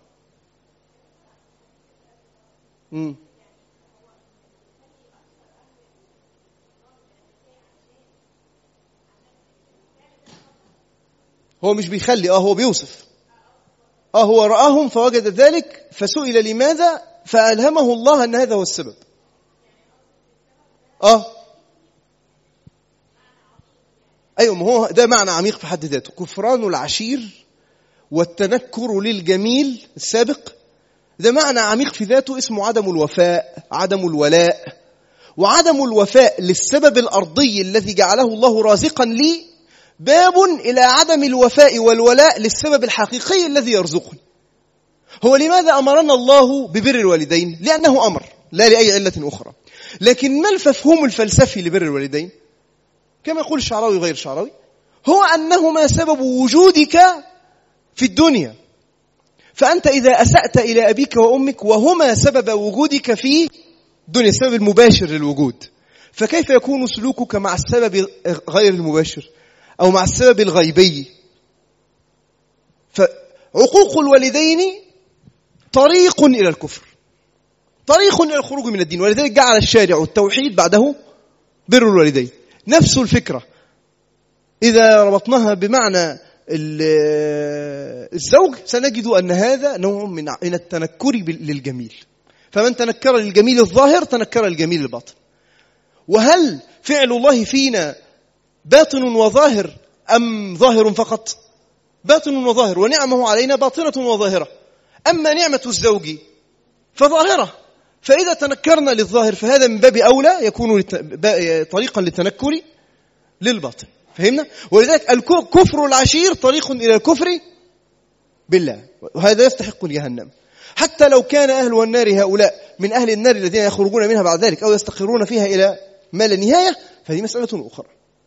Speaker 1: هو مش بيخلي، هو بيوصف. هو رآهم فوجد ذلك فسئل لماذا فألهمه الله أن هذا هو السبب. أيوة، ما هو ده معنى عميق في حد ذاته. كفران العشير والتنكر للجميل السابق، ده معنى عميق في ذاته اسمه عدم الوفاء، عدم الولاء. وعدم الوفاء للسبب الأرضي الذي جعله الله رازقا لي باب إلى عدم الوفاء والولاء للسبب الحقيقي الذي يرزقني. هو لماذا أمرنا الله ببر الوالدين؟ لأنه أمر، لا لأي علة أخرى. لكن ما المفهوم الفلسفي لبر الوالدين؟ كما يقول الشعراوي غير الشعراوي، هو أنهما سبب وجودك في الدنيا. فأنت إذا أسأت إلى أبيك وأمك وهما سبب وجودك في الدنيا، السبب المباشر للوجود، فكيف يكون سلوكك مع السبب غير المباشر أو مع السبب الغيبي؟ فعقوق الوالدين طريق إلى الكفر، طريق إلى الخروج من الدين. ولذلك جعل الشارع التوحيد بعده بر الوالدين. نفس الفكرة إذا ربطناها بمعنى الزوج سنجد أن هذا نوع من التنكر للجميل. فمن تنكر للجميل الظاهر تنكر للجميل الباطن. وهل فعل الله فينا باطن وظاهر أم ظاهر فقط؟ باطن وظاهر، ونعمه علينا باطنة وظاهرة. أما نعمة الزوج فظاهرة، فإذا تنكرنا للظاهر فهذا من باب أولى يكون طريقا للتنكر للباطن. فهمنا؟ ولذلك الكفر العشير طريق إلى الكفر بالله، وهذا يستحق جهنم. حتى لو كان أهل النار هؤلاء من أهل النار الذين يخرجون منها بعد ذلك أو يستقرون فيها إلى ما لا نهاية، فهذه مسألة أخرى.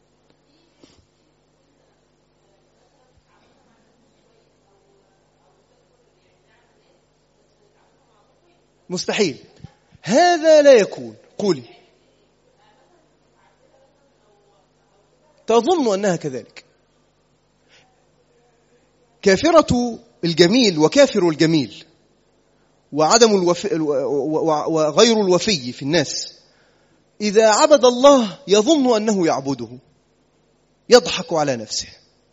Speaker 1: مستحيل، هذا لا يكون. قولي تظن أنها كذلك. كافرة الجميل وكافر الجميل وعدم وغير الوفي في الناس إذا عبد الله يظن أنه يعبده، يضحك على نفسه.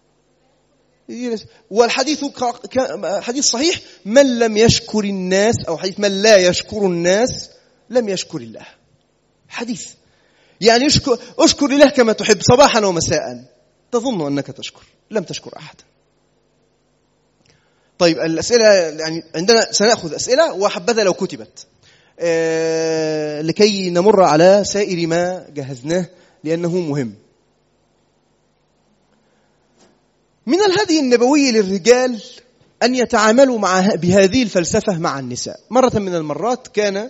Speaker 1: والحديث حديث صحيح: من لم يشكر الناس، أو حديث من لا يشكر الناس لم يشكر الله. حديث يعني اشكر الله كما تحب صباحا ومساء، تظن أنك تشكر، لم تشكر أحد. طيب الأسئلة يعني عندنا، سنأخذ أسئلة وحبذا لو كتبت لكي نمر على سائر ما جهزناه لأنه مهم. من الهدي النبوي للرجال أن يتعاملوا بهذه الفلسفة مع النساء. مرة من المرات كان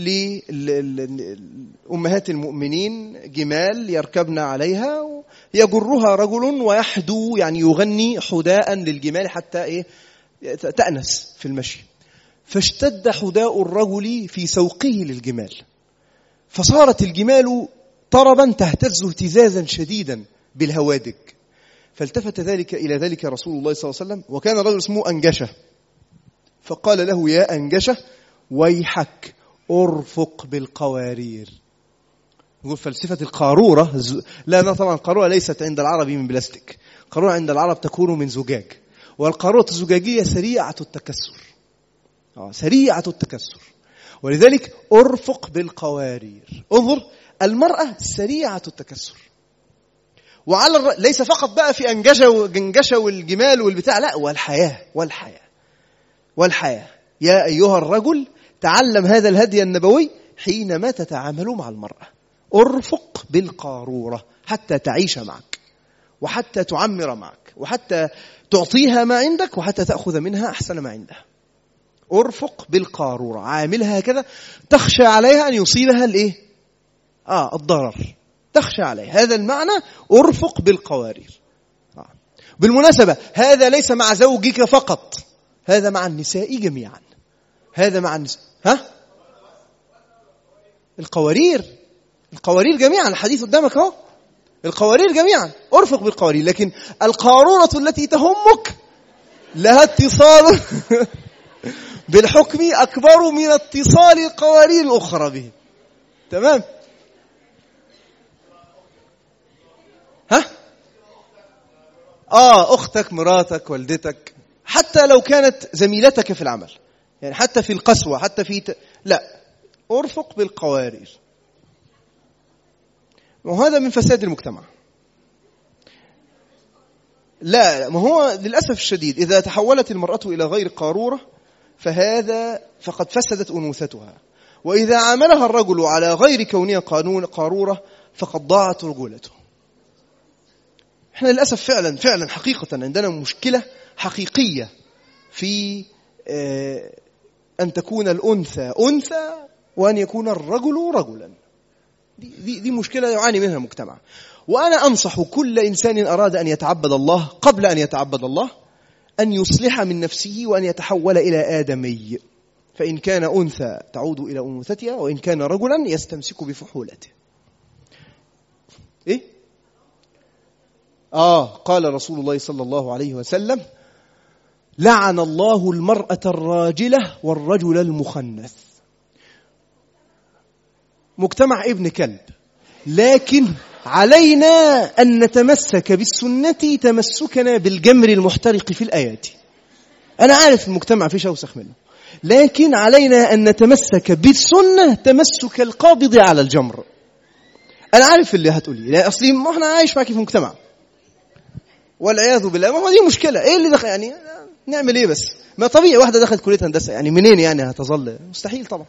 Speaker 1: لأمهات المؤمنين جمال يركبن عليها، يجرها رجل ويحدو، يعني يغني حداء للجمال حتى تأنس في المشي. فاشتد حداء الرجل في سوقه للجمال، فصارت الجمال طربا تهتز اهتزازا شديدا بالهوادج. فالتفت إلى ذلك رسول الله صلى الله عليه وسلم، وكان رجل اسمه أنجشة، فقال له: يا أنجشة ويحك أرفق بالقوارير. يقول فلسفة القارورة، لا طبعا القارورة ليست عند العرب من بلاستيك، القارورة عند العرب تكون من زجاج، والقارورة الزجاجية سريعة التكسر، سريعة التكسر، ولذلك أرفق بالقوارير. انظر، المرأة سريعة التكسر. وعلى ليس فقط بقى في أنجشة والجمال والبتاع، لا، والحياة. يا أيها الرجل تعلم هذا الهدي النبوي حينما تتعامل مع المرأة. أرفق بالقارورة حتى تعيش معك، وحتى تعمر معك، وحتى تعطيها ما عندك، وحتى تأخذ منها أحسن ما عندها. أرفق بالقارورة، عاملها هكذا، تخشى عليها أن يصيبها الضرر، تخشى عليها. هذا المعنى أرفق بالقوارير. بالمناسبة هذا ليس مع زوجك فقط، هذا مع النساء جميعا، هذا مع النساء. القوارير جميعا، الحديث قدامك اهو، القوارير جميعا، أرفق بالقوارير. لكن القارورة التي تهمك لها اتصال بالحكم أكبر من اتصال القوارير الأخرى به. تمام؟ أختك، مراتك، والدتك، حتى لو كانت زميلتك في العمل، يعني حتى في القسوة، حتى في لا، أرفق بالقوارير. وهذا من فساد المجتمع. لا، ما هو للأسف الشديد إذا تحولت المرأة إلى غير قارورة فقد فسدت أنوثتها، وإذا عاملها الرجل على غير كونها قارورة فقد ضاعت رجولته. احنا للأسف فعلا حقيقة عندنا مشكلة حقيقية في أن تكون الأنثى أنثى وأن يكون الرجل رجلا. دي مشكلة يعاني منها المجتمع. وأنا أنصح كل إنسان أراد أن يتعبد الله قبل أن يتعبد الله أن يصلح من نفسه وأن يتحول إلى آدمي. فإن كان أنثى تعود إلى أنوثتها، وإن كان رجلا يستمسك بفحولته. قال رسول الله صلى الله عليه وسلم: لعن الله المرأة الراجلة والرجل المخنث. مجتمع ابن كلب، لكن علينا أن نتمسك بالسنة تمسكنا بالجمر المحترق في الآيات. أنا عارف المجتمع فيه أوسخ منه، لكن علينا أن نتمسك بالسنة تمسك القابض على الجمر. أنا عارف اللي هتقولي، لا أصلي ما احنا عايش معك في مجتمع والعياذ بالله، ما هو دي مشكلة. إيه اللي دخل يعني؟ نعمل إيه بس؟ ما طبيعي واحدة دخلت كلية هندسة، يعني منين يعني هتظل؟ مستحيل طبعا.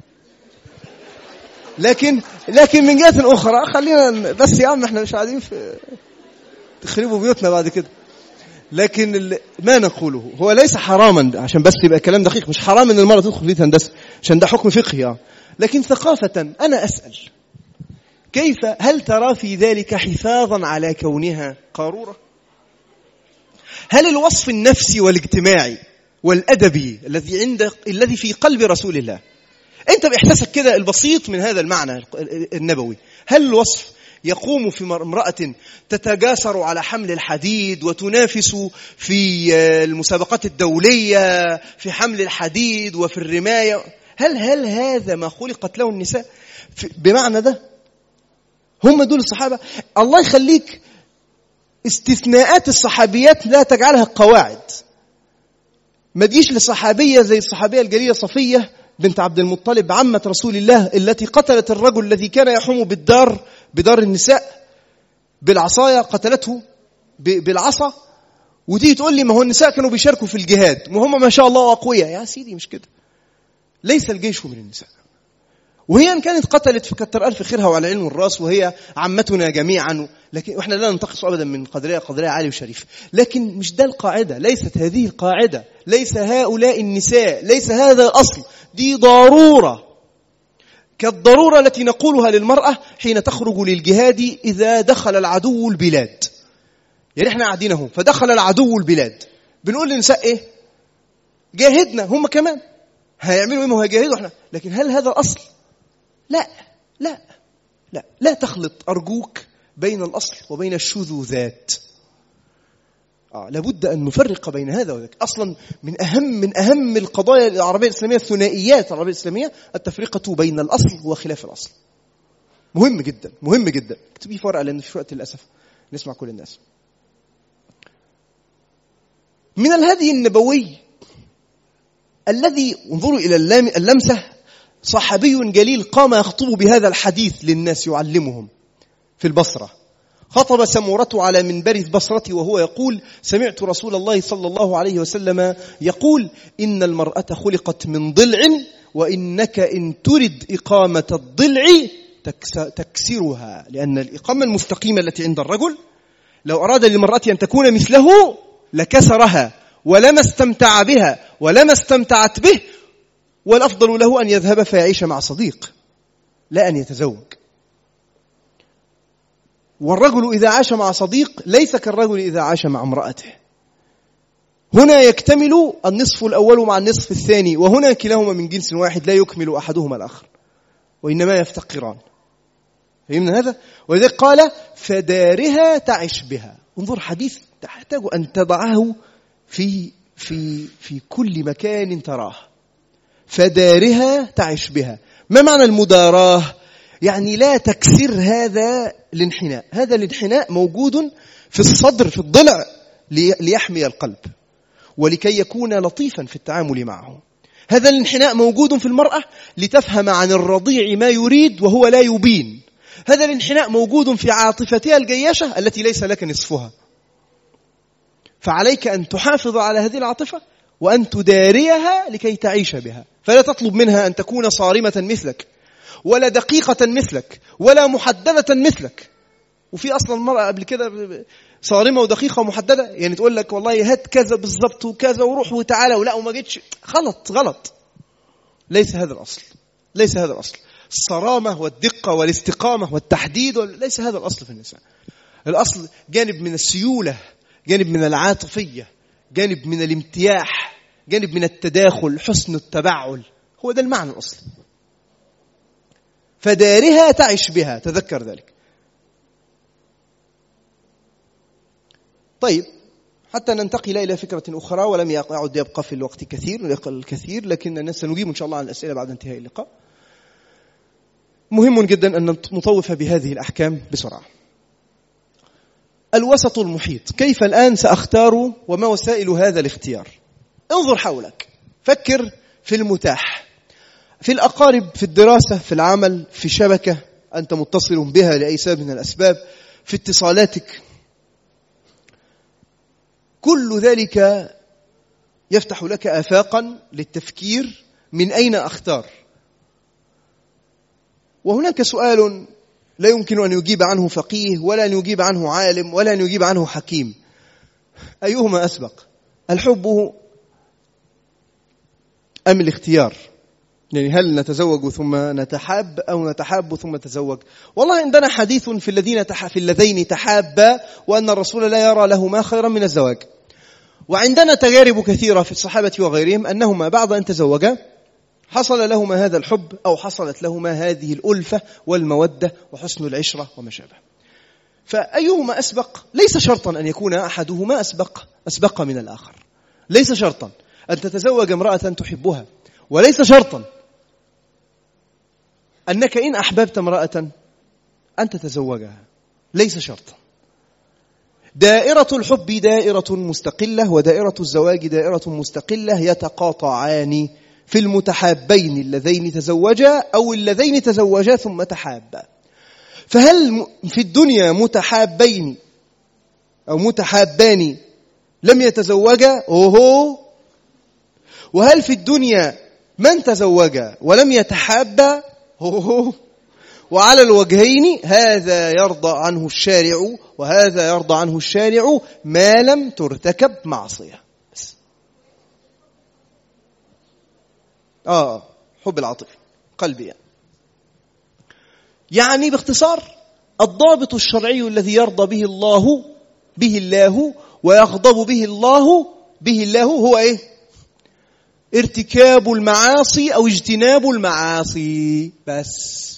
Speaker 1: لكن من جهة أخرى خلينا بس يا عم، احنا مش قاعدين في تخربوا بيوتنا بعد كده. لكن ما نقوله هو ليس حراما، عشان بس يبقى كلام دقيق، مش حرام ان المرأة تدخل كلية هندسة عشان ده حكم فقهي، لكن ثقافة أنا أسأل: هل ترى في ذلك حفاظا على كونها قارورة؟ هل الوصف النفسي والاجتماعي والأدبي الذي في قلب رسول الله، أنت بإحساسك كده البسيط من هذا المعنى النبوي، هل الوصف يقوم في امرأة تتجاسر على حمل الحديد وتنافس في المسابقات الدولية في حمل الحديد وفي الرماية، هل هذا ما خلقت له النساء بمعنى ده؟ هم دول الصحابة. الله يخليك، استثناءات الصحابيات لا تجعلها قواعد. ما تجيش لصحابية زي الصحابية الجليلة صفية بنت عبد المطلب عمة رسول الله التي قتلت الرجل الذي كان يحوم بدار النساء بالعصاية، قتلته بالعصا، وتيجي تقول لي ما هو النساء كانوا بيشاركوا في الجهاد وهم ما شاء الله أقوياء. يا سيدي مش كده، ليس الجيش من النساء. وهي ان كانت قتلت فكتر ألف خيرها وعلى علم الراس، وهي عمتنا جميعا، لكن احنا لا ننتقص ابدا من قدرها عالي وشريف، لكن مش ده القاعده، ليست هذه القاعده، ليس هؤلاء النساء، ليس هذا الاصل. دي ضروره كالضروره التي نقولها للمراه حين تخرج للجهاد اذا دخل العدو البلاد. يعني احنا قاعدين اهو فدخل العدو البلاد، بنقول للنساء ايه؟ جاهدنا. هم كمان هيعملوا ايه؟ ما هو هيجاهدوا احنا. لكن هل هذا الاصل؟ لا لا لا لا تخلط أرجوك بين الأصل وبين الشذوذات. لابد أن نفرق بين هذا وذاك. أصلا من أهم القضايا العربية الإسلامية، الثنائيات العربية الإسلامية، التفرقة بين الأصل وخلاف الأصل. مهم جدا مهم جدا. اكتبي فرق لأن في وقت للأسف نسمع كل الناس. من الهدي النبوي الذي، انظروا إلى اللمسة، صحابي جليل قام يخطب بهذا الحديث للناس يعلمهم في البصرة. خطب سمورة على منبر البصرة وهو يقول: سمعت رسول الله صلى الله عليه وسلم يقول: إن المرأة خلقت من ضلع، وإنك إن ترد إقامة الضلع تكسرها. لأن الإقامة المستقيمة التي عند الرجل لو أراد للمرأة أن تكون مثله لكسرها ولما استمتع بها ولما استمتعت به، والأفضل له أن يذهب فيعيش مع صديق لا أن يتزوج. والرجل إذا عاش مع صديق ليس كالرجل إذا عاش مع امرأته. هنا يكتمل النصف الأول مع النصف الثاني، وهنا كلاهما من جنس واحد لا يكمل أحدهما الآخر وإنما يفتقران. فهمنا هذا؟ ولذلك قال: فدارها تعش بها. انظر، حديث تحتاج أن تضعه في كل مكان تراه. فدارها تعش بها. ما معنى المداراة؟ يعني لا تكسر هذا الانحناء. هذا الانحناء موجود في الصدر، في الضلع، ليحمي القلب ولكي يكون لطيفا في التعامل معه. هذا الانحناء موجود في المرأة لتفهم عن الرضيع ما يريد وهو لا يبين. هذا الانحناء موجود في عاطفتها الجياشة التي ليس لك نصفها. فعليك أن تحافظ على هذه العاطفة وأن تداريها لكي تعيش بها. فلا تطلب منها أن تكون صارمة مثلك ولا دقيقة مثلك ولا محددة مثلك. وفي أصلا المرأة قبل كده صارمة ودقيقة ومحددة، يعني تقول لك والله هات كذا بالضبط وكذا وروح وتعالى ولا وما جيتش. غلط. ليس هذا الأصل. ليس هذا الأصل. الصرامة والدقة والاستقامة والتحديد ليس هذا الأصل في النساء. الأصل جانب من السيولة، جانب من العاطفية، جانب من الامتياح، جانب من التداخل، حسن التبعل. هو ده المعنى الأصلي. فدارها تعش بها، تذكر ذلك. طيب، حتى ننتقل إلى فكرة أخرى ولم يعد يبقى في الوقت الكثير، لكن سنجيب إن شاء الله عن الأسئلة بعد انتهاء اللقاء. مهم جدا أن نطوف بهذه الأحكام بسرعة. الوسط المحيط، كيف الآن سأختار وما وسائل هذا الاختيار؟ انظر حولك، فكر في المتاح، في الأقارب، في الدراسة، في العمل، في شبكة أنت متصل بها لأي سبب من الأسباب، في اتصالاتك. كل ذلك يفتح لك آفاقا للتفكير: من أين أختار؟ وهناك سؤال لا يمكن أن يجيب عنه فقيه ولا أن يجيب عنه عالم ولا أن يجيب عنه حكيم. أيهما أسبق، الحب أم الاختيار؟ يعني هل نتزوج ثم نتحاب أو نتحاب ثم نتزوج؟ والله عندنا حديث في اللذين تحابا وأن الرسول لا يرى لهما خيرا من الزواج. وعندنا تجارب كثيرة في الصحابة وغيرهم أنهما بعد أن تزوجا حصل لهما هذا الحب أو حصلت لهما هذه الألفة والمودة وحسن العشرة وما شابه. فأيهما أسبق؟ ليس شرطا أن يكون أحدهما أسبق من الآخر. ليس شرطا أن تتزوج امرأة تحبها، وليس شرطا أنك إن أحببت امرأة أن تتزوجها، ليس شرطا. دائرة الحب دائرة مستقلة، ودائرة الزواج دائرة مستقلة، يتقاطعان في المتحابين اللذين تزوجا أو اللذين تزوجا ثم تحابا. فهل في الدنيا متحابين أو متحابان لم يتزوجا؟ وهل في الدنيا من تزوجا ولم يتحابا؟ وعلى الوجهين، هذا يرضى عنه الشارع وهذا يرضى عنه الشارع ما لم ترتكب معصية. بس. حب العاطفة قلبي يعني باختصار الضابط الشرعي الذي يرضى به الله ويغضب به الله هو إيه؟ ارتكاب المعاصي أو اجتناب المعاصي بس.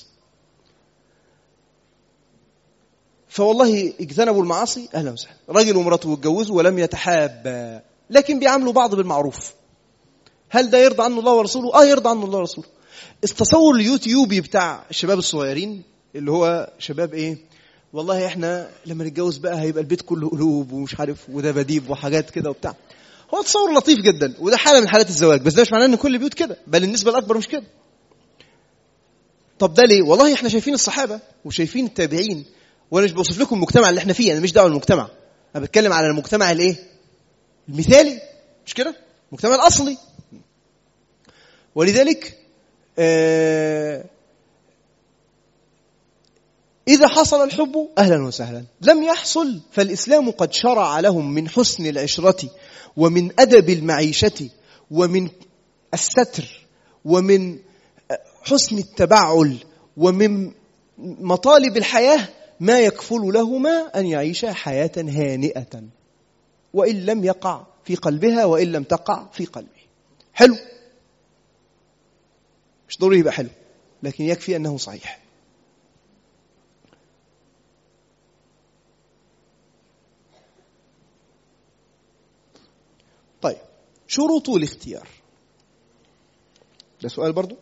Speaker 1: فوالله اجتنبوا المعاصي أهلا وسهلا، رجل ومراته اتجوزوا ولم يتحابا لكن بيعملوا بعض بالمعروف، هل ده يرضى عنه الله ورسوله؟ يرضى عنه الله ورسوله. التصور اليوتيوبي بتاع الشباب الصغيرين اللي هو شباب ايه، والله احنا لما نتجوز بقى هيبقى البيت كله قلوب ومش عارف ودباديب وحاجات كده وبتاع، هو تصور لطيف جدا وده حالة من حالات الزواج، بس ده مش معناه ان كل البيوت كده، بل النسبة الأكبر مش كده. طب ده ليه؟ والله احنا شايفين الصحابة وشايفين التابعين، وانا مش بوصف لكم المجتمع اللي احنا فيه، انا مش دعوه بالمجتمع، انا بتكلم على المجتمع الايه؟ المثالي، مش كده؟ المجتمع الاصلي. ولذلك اذا حصل الحب اهلا وسهلا، لم يحصل فالاسلام قد شرع لهم من حسن العشره ومن ادب المعيشه ومن الستر ومن حسن التبعل ومن مطالب الحياه ما يكفل لهما أن يعيشا حياة هانئة وإن لم يقع في قلبها وإن لم تقع في قلبه. حلو، مش ضروري يبقى حلو، لكن يكفي أنه صحيح. طيب، شروط الاختيار ده سؤال برضو.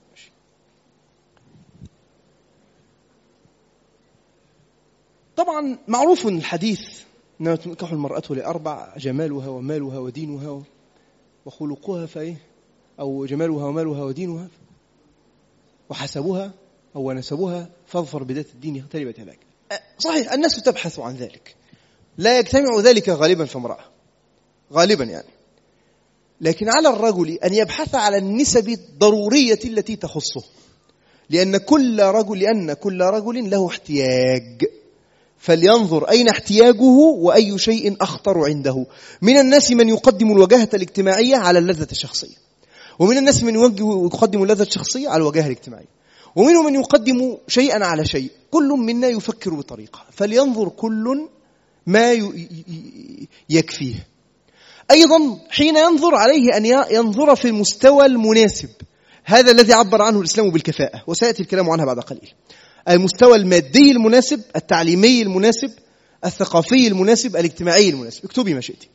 Speaker 1: طبعا معروف الحديث أنها تنكح المرأة لأربع: جمالها ومالها ودينها وخلقها، فإيه؟ أو جمالها ومالها ودينها وحسبها أو نسبها، فاظفر بذات الدين تربت يداك. صحيح الناس تبحث عن ذلك، لا يجتمع ذلك غالبا في امرأة، غالبا يعني، لكن على الرجل أن يبحث على النسب الضرورية التي تخصه، لأن كل رجل له احتياج، فلينظر أين احتياجه وأي شيء أخطر عنده. من الناس من يقدم الوجاهة الاجتماعية على اللذة الشخصية، ومن الناس من يقدم اللذة الشخصية على الوجاهة الاجتماعية، ومنهم من يقدم شيئا على شيء. كل منا يفكر بطريقة، فلينظر كل ما يكفيه. أيضا حين ينظر عليه أن ينظر في المستوى المناسب، هذا الذي عبر عنه الإسلام بالكفاءة، وسيأتي الكلام عنها بعد قليل. المستوى المادي المناسب، التعليمي المناسب، الثقافي المناسب، الاجتماعي المناسب. اكتبي ما شئتي.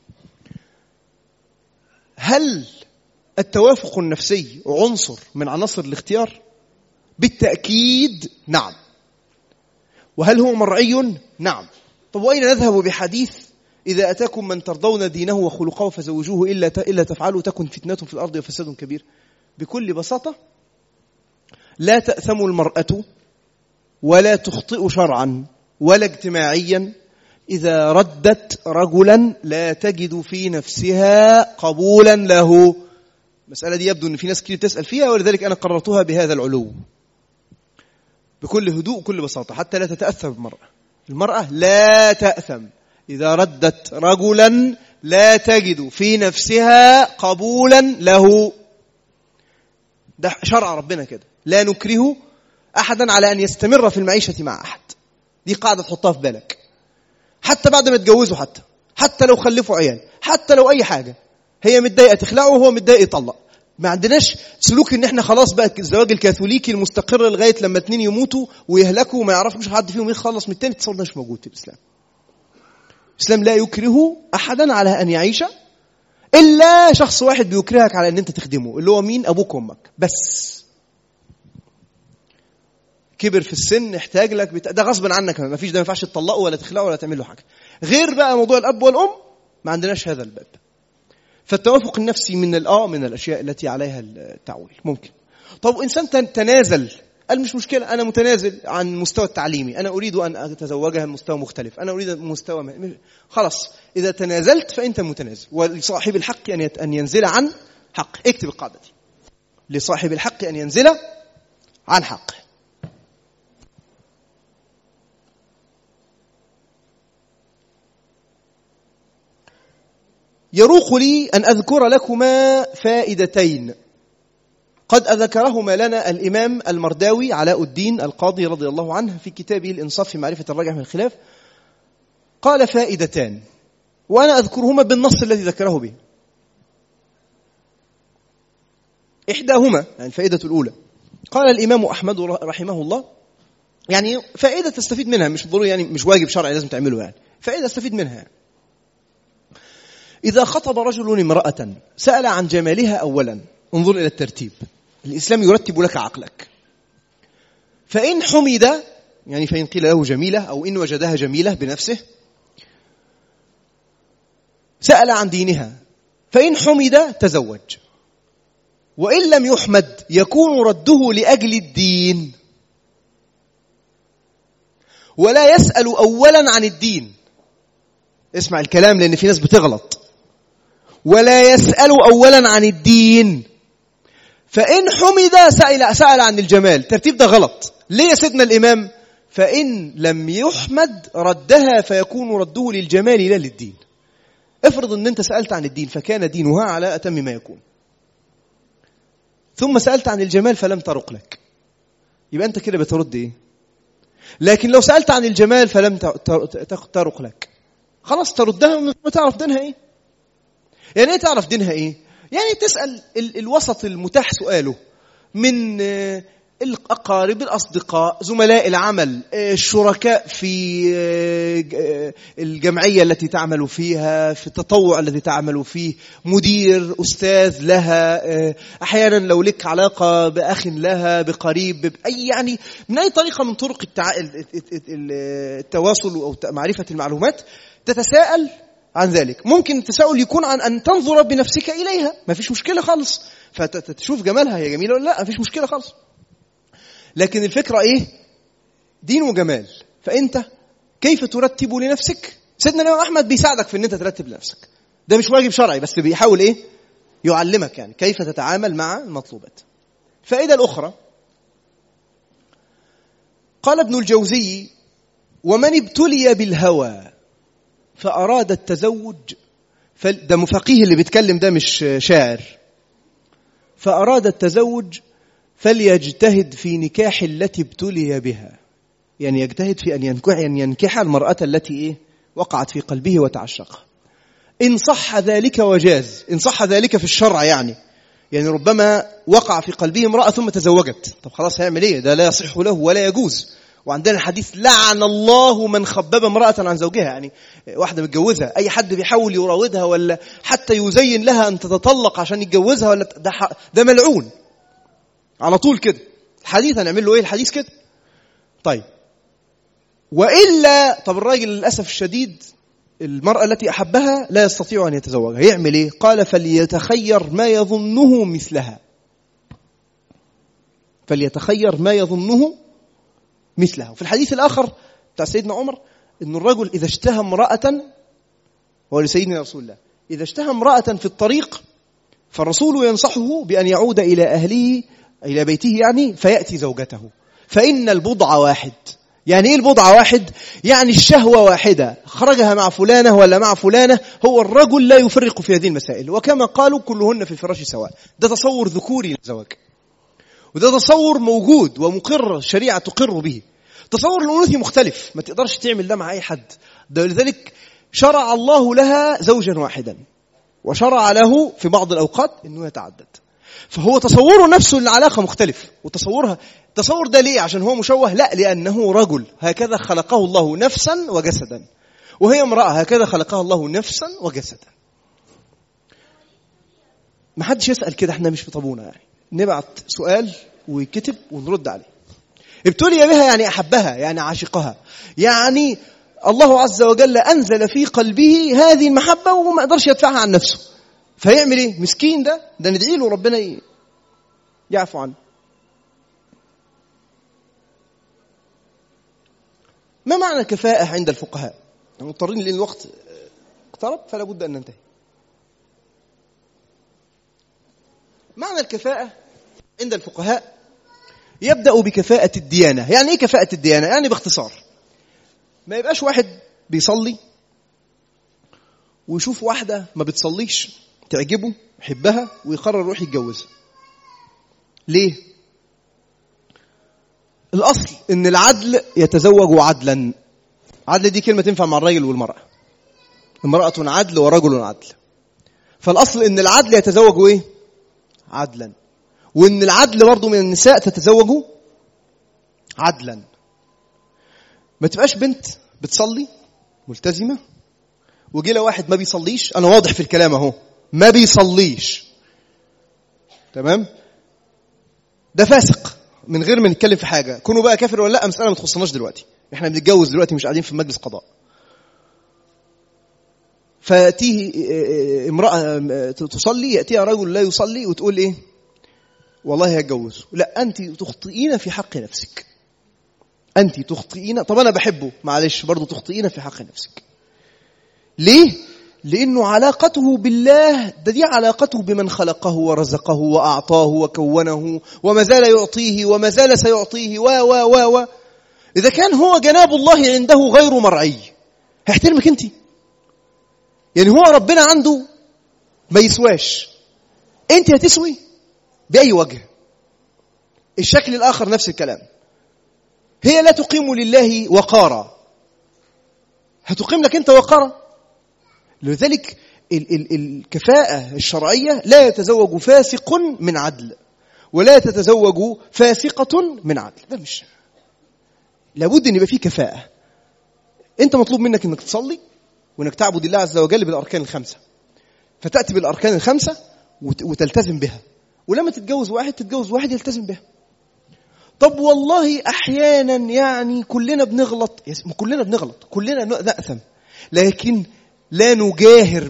Speaker 1: هل التوافق النفسي عنصر من عناصر الاختيار؟ بالتأكيد نعم. وهل هو مرعي؟ نعم. طب وأين نذهب بحديث إذا أتاكم من ترضون دينه وخلقه فزوجوه إلا تفعلوا تكن فتنة في الأرض وفساد كبير؟ بكل بساطة لا تأثم المرأة ولا تخطئ شرعا ولا اجتماعيا إذا ردت رجلا لا تجد في نفسها قبولا له. المسألة دي يبدو أن في ناس كتير تسأل فيها، ولذلك أنا قررتها بهذا العلو بكل هدوء وكل بساطة حتى لا تتأثم المرأة. المرأة لا تأثم إذا ردت رجلا لا تجد في نفسها قبولا له. ده شرع ربنا كده، لا نكره أحدا على أن يستمر في المعيشة مع أحد. دي قاعدة تحطها في بالك، حتى بعد ما يتجوزوا، حتى لو خلفوا عيال، حتى لو أي حاجة، هي متضايقة تخلعه وهو متضايق يطلق. ما عندناش سلوك ان احنا خلاص بقى الزواج الكاثوليكي المستقر لغاية لما 2 يموتوا ويهلكوا وما يعرفوش حد فيهم يخلص من التاني. تصور ده مش موجود في الإسلام. الإسلام لا يكره أحدا على أن يعيش، إلا شخص واحد بيكرهك على أن أنت تخدمه، اللي هو مين؟ أبوك وأمك بس. كبر في السن احتاج لك ده غصب عنك، ما فيش، ده ما ينفعش تطلقه ولا تخلقه ولا تعمل له حاجة. غير بقى موضوع الأب والأم ما عندناش هذا الباب. فالتوافق النفسي من الأشياء التي عليها التعويل ممكن. طب إنسان تنازل، قال مش مشكلة، أنا متنازل عن المستوى التعليمي، أنا أريد أن أتزوجها المستوى مختلف، أنا أريد مستوى خلاص. إذا تنازلت فأنت متنازل، ولصاحب الحق أن ينزل عن حق. اكتب القاعدة دي: لصاحب الحق أن ينزل عن حق. يروق لي أن أذكر لكما فائدتين قد أذكرهما لنا الإمام المرداوي علاء الدين القاضي رضي الله عنه في كتابه الإنصاف في معرفة الراجح من الخلاف. قال فائدتان وأنا أذكرهما بالنص الذي ذكره به. إحداهما يعني الفائدة الأولى، قال الإمام أحمد رحمه الله، يعني فائدة تستفيد منها، مش ضروري يعني مش واجب شرعي لازم تعمله، يعني فائدة تستفيد منها يعني. إذا خطب رجل امرأة سأل عن جمالها أولا، انظر إلى الترتيب، الإسلام يرتب لك عقلك. فإن حمد يعني فإن قيل له جميلة أو إن وجدها جميلة بنفسه، سأل عن دينها، فإن حمد تزوج، وإن لم يحمد يكون رده لأجل الدين، ولا يسأل أولا عن الدين. اسمع الكلام لأن في ناس بتغلط. ولا يسأل أولا عن الدين، فإن حمد سأل عن الجمال. ترتيب ده غلط. ليه يا سيدنا الإمام؟ فإن لم يحمد ردها فيكون رده للجمال لا للدين. افرض أن أنت سألت عن الدين فكان دينها على أتم ما يكون، ثم سألت عن الجمال فلم ترق لك، يبقى أنت كده بترد إيه؟ لكن لو سألت عن الجمال فلم ترق لك، خلاص تردها وتعرف دينها إيه. يعني إيه تعرف دينها إيه؟ يعني تسأل الوسط المتاح سؤاله من الأقارب، الأصدقاء، زملاء العمل، الشركاء في الجمعية التي تعمل فيها، في التطوع الذي تعمل فيه، مدير، أستاذ لها، أحيانا لو لك علاقة بأخ لها، بقريب، بأي يعني من أي طريقة من طرق التواصل أو معرفة المعلومات تتساءل عن ذلك. ممكن التساؤل يكون عن أن تنظر بنفسك إليها، ما فيش مشكلة خالص، فتشوف جمالها هي جميلة ولا لا، ما فيش مشكلة خالص. لكن الفكرة إيه؟ دين وجمال. فأنت كيف ترتب لنفسك؟ سيدنا الإمام أحمد بيساعدك في أن أنت ترتب لنفسك، ده مش واجب شرعي بس بيحاول إيه؟ يعلمك يعني كيف تتعامل مع المطلوبات. فائدة الأخرى، قال ابن الجوزي: ومن ابتلي بالهوى فأراد التزوج، ده فقيه اللي بيتكلم، ده مش شاعر، فأراد التزوج فليجتهد في نكاح التي ابتلي بها، يعني يجتهد في أن ينكح المرأة التي إيه؟ وقعت في قلبه وتعشقها. إن صح ذلك وجاز، إن صح ذلك في الشرع يعني ربما وقع في قلبه امرأة ثم تزوجت، طب خلاص هيعمل إيه؟ ده لا يصح له ولا يجوز. وعندنا الحديث: لعن الله من خبب امرأة عن زوجها، يعني واحدة متجوزة أي حد بيحاول يراودها ولا حتى يزين لها أن تتطلق عشان يتجوزها ولا ده ملعون على طول كده. الحديث هنعمل له إيه الحديث كده؟ طيب وإلا، طب الراجل للأسف الشديد المرأة التي أحبها لا يستطيع أن يتزوجها، يعمل إيه؟ قال: فليتخير ما يظنه مثلها، فليتخير ما يظنه مثله. في الحديث الآخر بتاع سيدنا عمر إن الرجل إذا اشتهى امرأة، هو لسيدنا رسول الله، إذا اشتهى امرأة في الطريق فالرسول ينصحه بأن يعود إلى أهله، إلى بيته يعني، فيأتي زوجته، فإن البضع واحد. يعني إيه البضع واحد؟ يعني الشهوة واحدة، خرجها مع فلانة ولا مع فلانة، هو الرجل لا يفرق في هذه المسائل، وكما قالوا كلهن في الفراش سواء. ده تصور ذكوري للزواج، وده تصور موجود ومقر، الشريعة تقر به. تصور الأنوثة مختلف، ما تقدرش تعمل ده مع أي حد، ده لذلك شرع الله لها زوجا واحدا، وشرع له في بعض الأوقات أنه يتعدد. فهو تصوره نفسه للعلاقة مختلف، وتصورها تصور ده ليه؟ عشان هو مشوه؟ لا، لأنه رجل هكذا خلقه الله نفسا وجسدا، وهي امرأة هكذا خلقها الله نفسا وجسدا. ما حدش يسأل كده، احنا مش في طابونا يعني نبعت سؤال ويكتب ونرد عليه. ابتلي بها يعني أحبها، يعني عاشقها، يعني الله عز وجل أنزل في قلبه هذه المحبة وما قدرش يدفعها عن نفسه، فيعمل إيه؟ مسكين ده ندعي له ربنا يعفو عنه. ما معنى الكفاءة عند الفقهاء؟ مضطرين لأن الوقت اقترب فلا بد أن ننتهي. معنى الكفاءة عند الفقهاء يبدأ بكفاءة الديانة. يعني إيه كفاءة الديانة؟ يعني باختصار ما يبقاش واحد بيصلي ويشوف واحدة ما بتصليش تعجبه يحبها ويقرر يروح يتجوزها. ليه؟ الأصل إن العدل يتزوج عدلا. عدل دي كلمة تنفع مع الرجل والمرأة. امرأة عدل ورجل عدل. فالأصل إن العدل يتزوج إيه؟ عدلا. وإن العدل برضو من النساء تتزوج عدلا. ما تبقاش بنت بتصلي ملتزمة وجي لها واحد ما بيصليش، أنا واضح في الكلام أهو، ما بيصليش، تمام؟ ده فاسق من غير ما نتكلم في حاجة. كونوا بقى كافر ولا لا مسألة ما تخصناش دلوقتي، احنا بنتجوز دلوقتي، مش قاعدين في مجلس قضاء. فتيه امرأة تصلي يأتيها رجل لا يصلي وتقول ايه؟ والله هتجوزه. لا، أنت تخطئين في حق نفسك، أنت تخطئين. طب أنا بحبه، معلش برضو تخطئين في حق نفسك. ليه؟ لأنه علاقته بالله دي علاقته بمن خلقه ورزقه وأعطاه وكونه وما زال يعطيه وما زال سيعطيه و إذا كان هو جناب الله عنده غير مرعي هيحترمك أنت. يعني هو ربنا عنده ما يسواش، أنت هتسوي بأي وجه. الشكل الآخر نفس الكلام. هي لا تقيم لله وقارا، هتقيم لك أنت وقارا. لذلك الكفاءة الشرعية لا يتزوج فاسق من عدل ولا تتزوج فاسقة من عدل. ده مش لابد أن يبقى فيه كفاءة. أنت مطلوب منك أنك تصلي وأنك تعبد الله عز وجل بالأركان الخمسة، فتأتي بالأركان الخمسة وتلتزم بها. ولما تتجوز واحد يلتزم بها. طب والله أحيانا يعني كلنا بنغلط، كلنا نأثم، لكن لا نجاهر